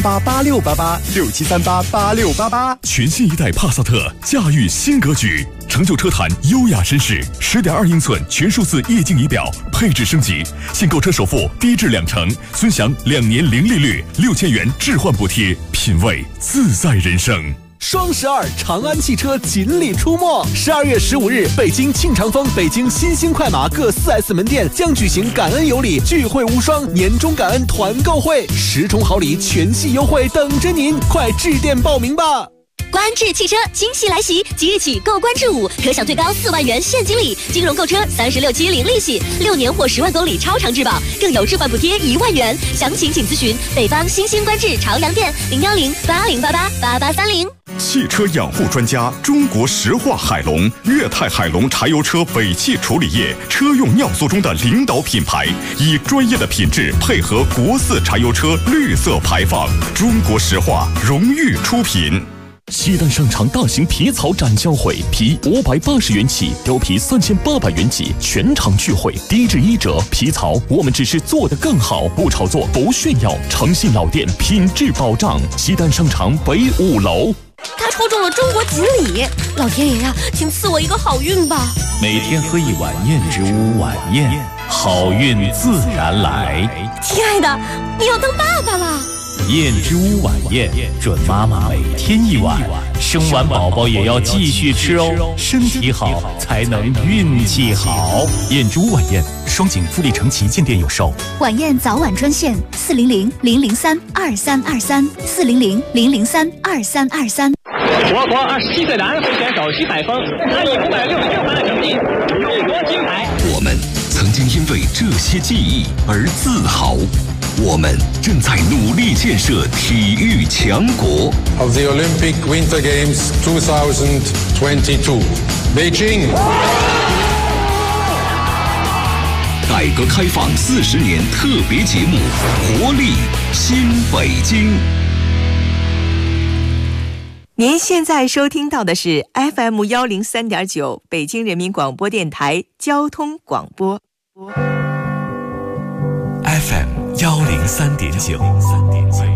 67388688，67388688。 全新一代帕萨特驾驭新格局，成就车坛优雅绅士，10.2英寸全数字液晶仪表，配置升级，现购车首付低至2成，尊享2年零利率，6000元置换补贴，品味自在人生。 双12长安汽车锦鲤出没，12月15日，北京庆长峰、北京新兴快马各4S 门店将举行感恩有礼聚会无双年终感恩团购会，10重好礼全系优惠等着您，快致电报名吧！ 观致汽车惊喜来袭，即日起购观致5可享最高4万元现金礼，金融购车36期零利息，6年或10万公里超长质保，更有置换补贴1万元。详情请咨询北方新兴观致朝阳店01080888830。 汽车养护专家中国石化海龙、粤泰海龙柴油车尾气处理液车用尿素中的领导品牌，以专业的品质配合国4柴油车绿色排放，中国石化荣誉出品。 西单商场大型皮草展销会，皮580元起，貂皮3800元起，全场聚会，低至1折。皮草我们只是做得更好，不炒作，不炫耀，诚信老店，品质保障。西单商场北5楼。 他抽中了中国锦鲤，老天爷呀，请赐我一个好运吧！ 每天喝一碗燕之屋晚宴，好运自然来。 亲爱的，你要当爸爸了。 燕之屋晚宴，准妈妈每天一碗，生完宝宝也要继续吃哦，身体好才能运气好。 燕之屋晚宴，双井富力城旗舰店有售。 晚宴早晚专线400-003-2323，400-003-2323。 我国27岁男会选手徐海峰，他以566分的成绩勇夺金牌。 我们曾经因为这些记忆而自豪。我们正在努力建设体育强国。 Of the Olympic Winter Games 2022, Beijing. 改革开放40年特别节目，活力新北京。 您现在收听到的是 FM 103.9北京人民广播电台交通广播。 FM 103.9。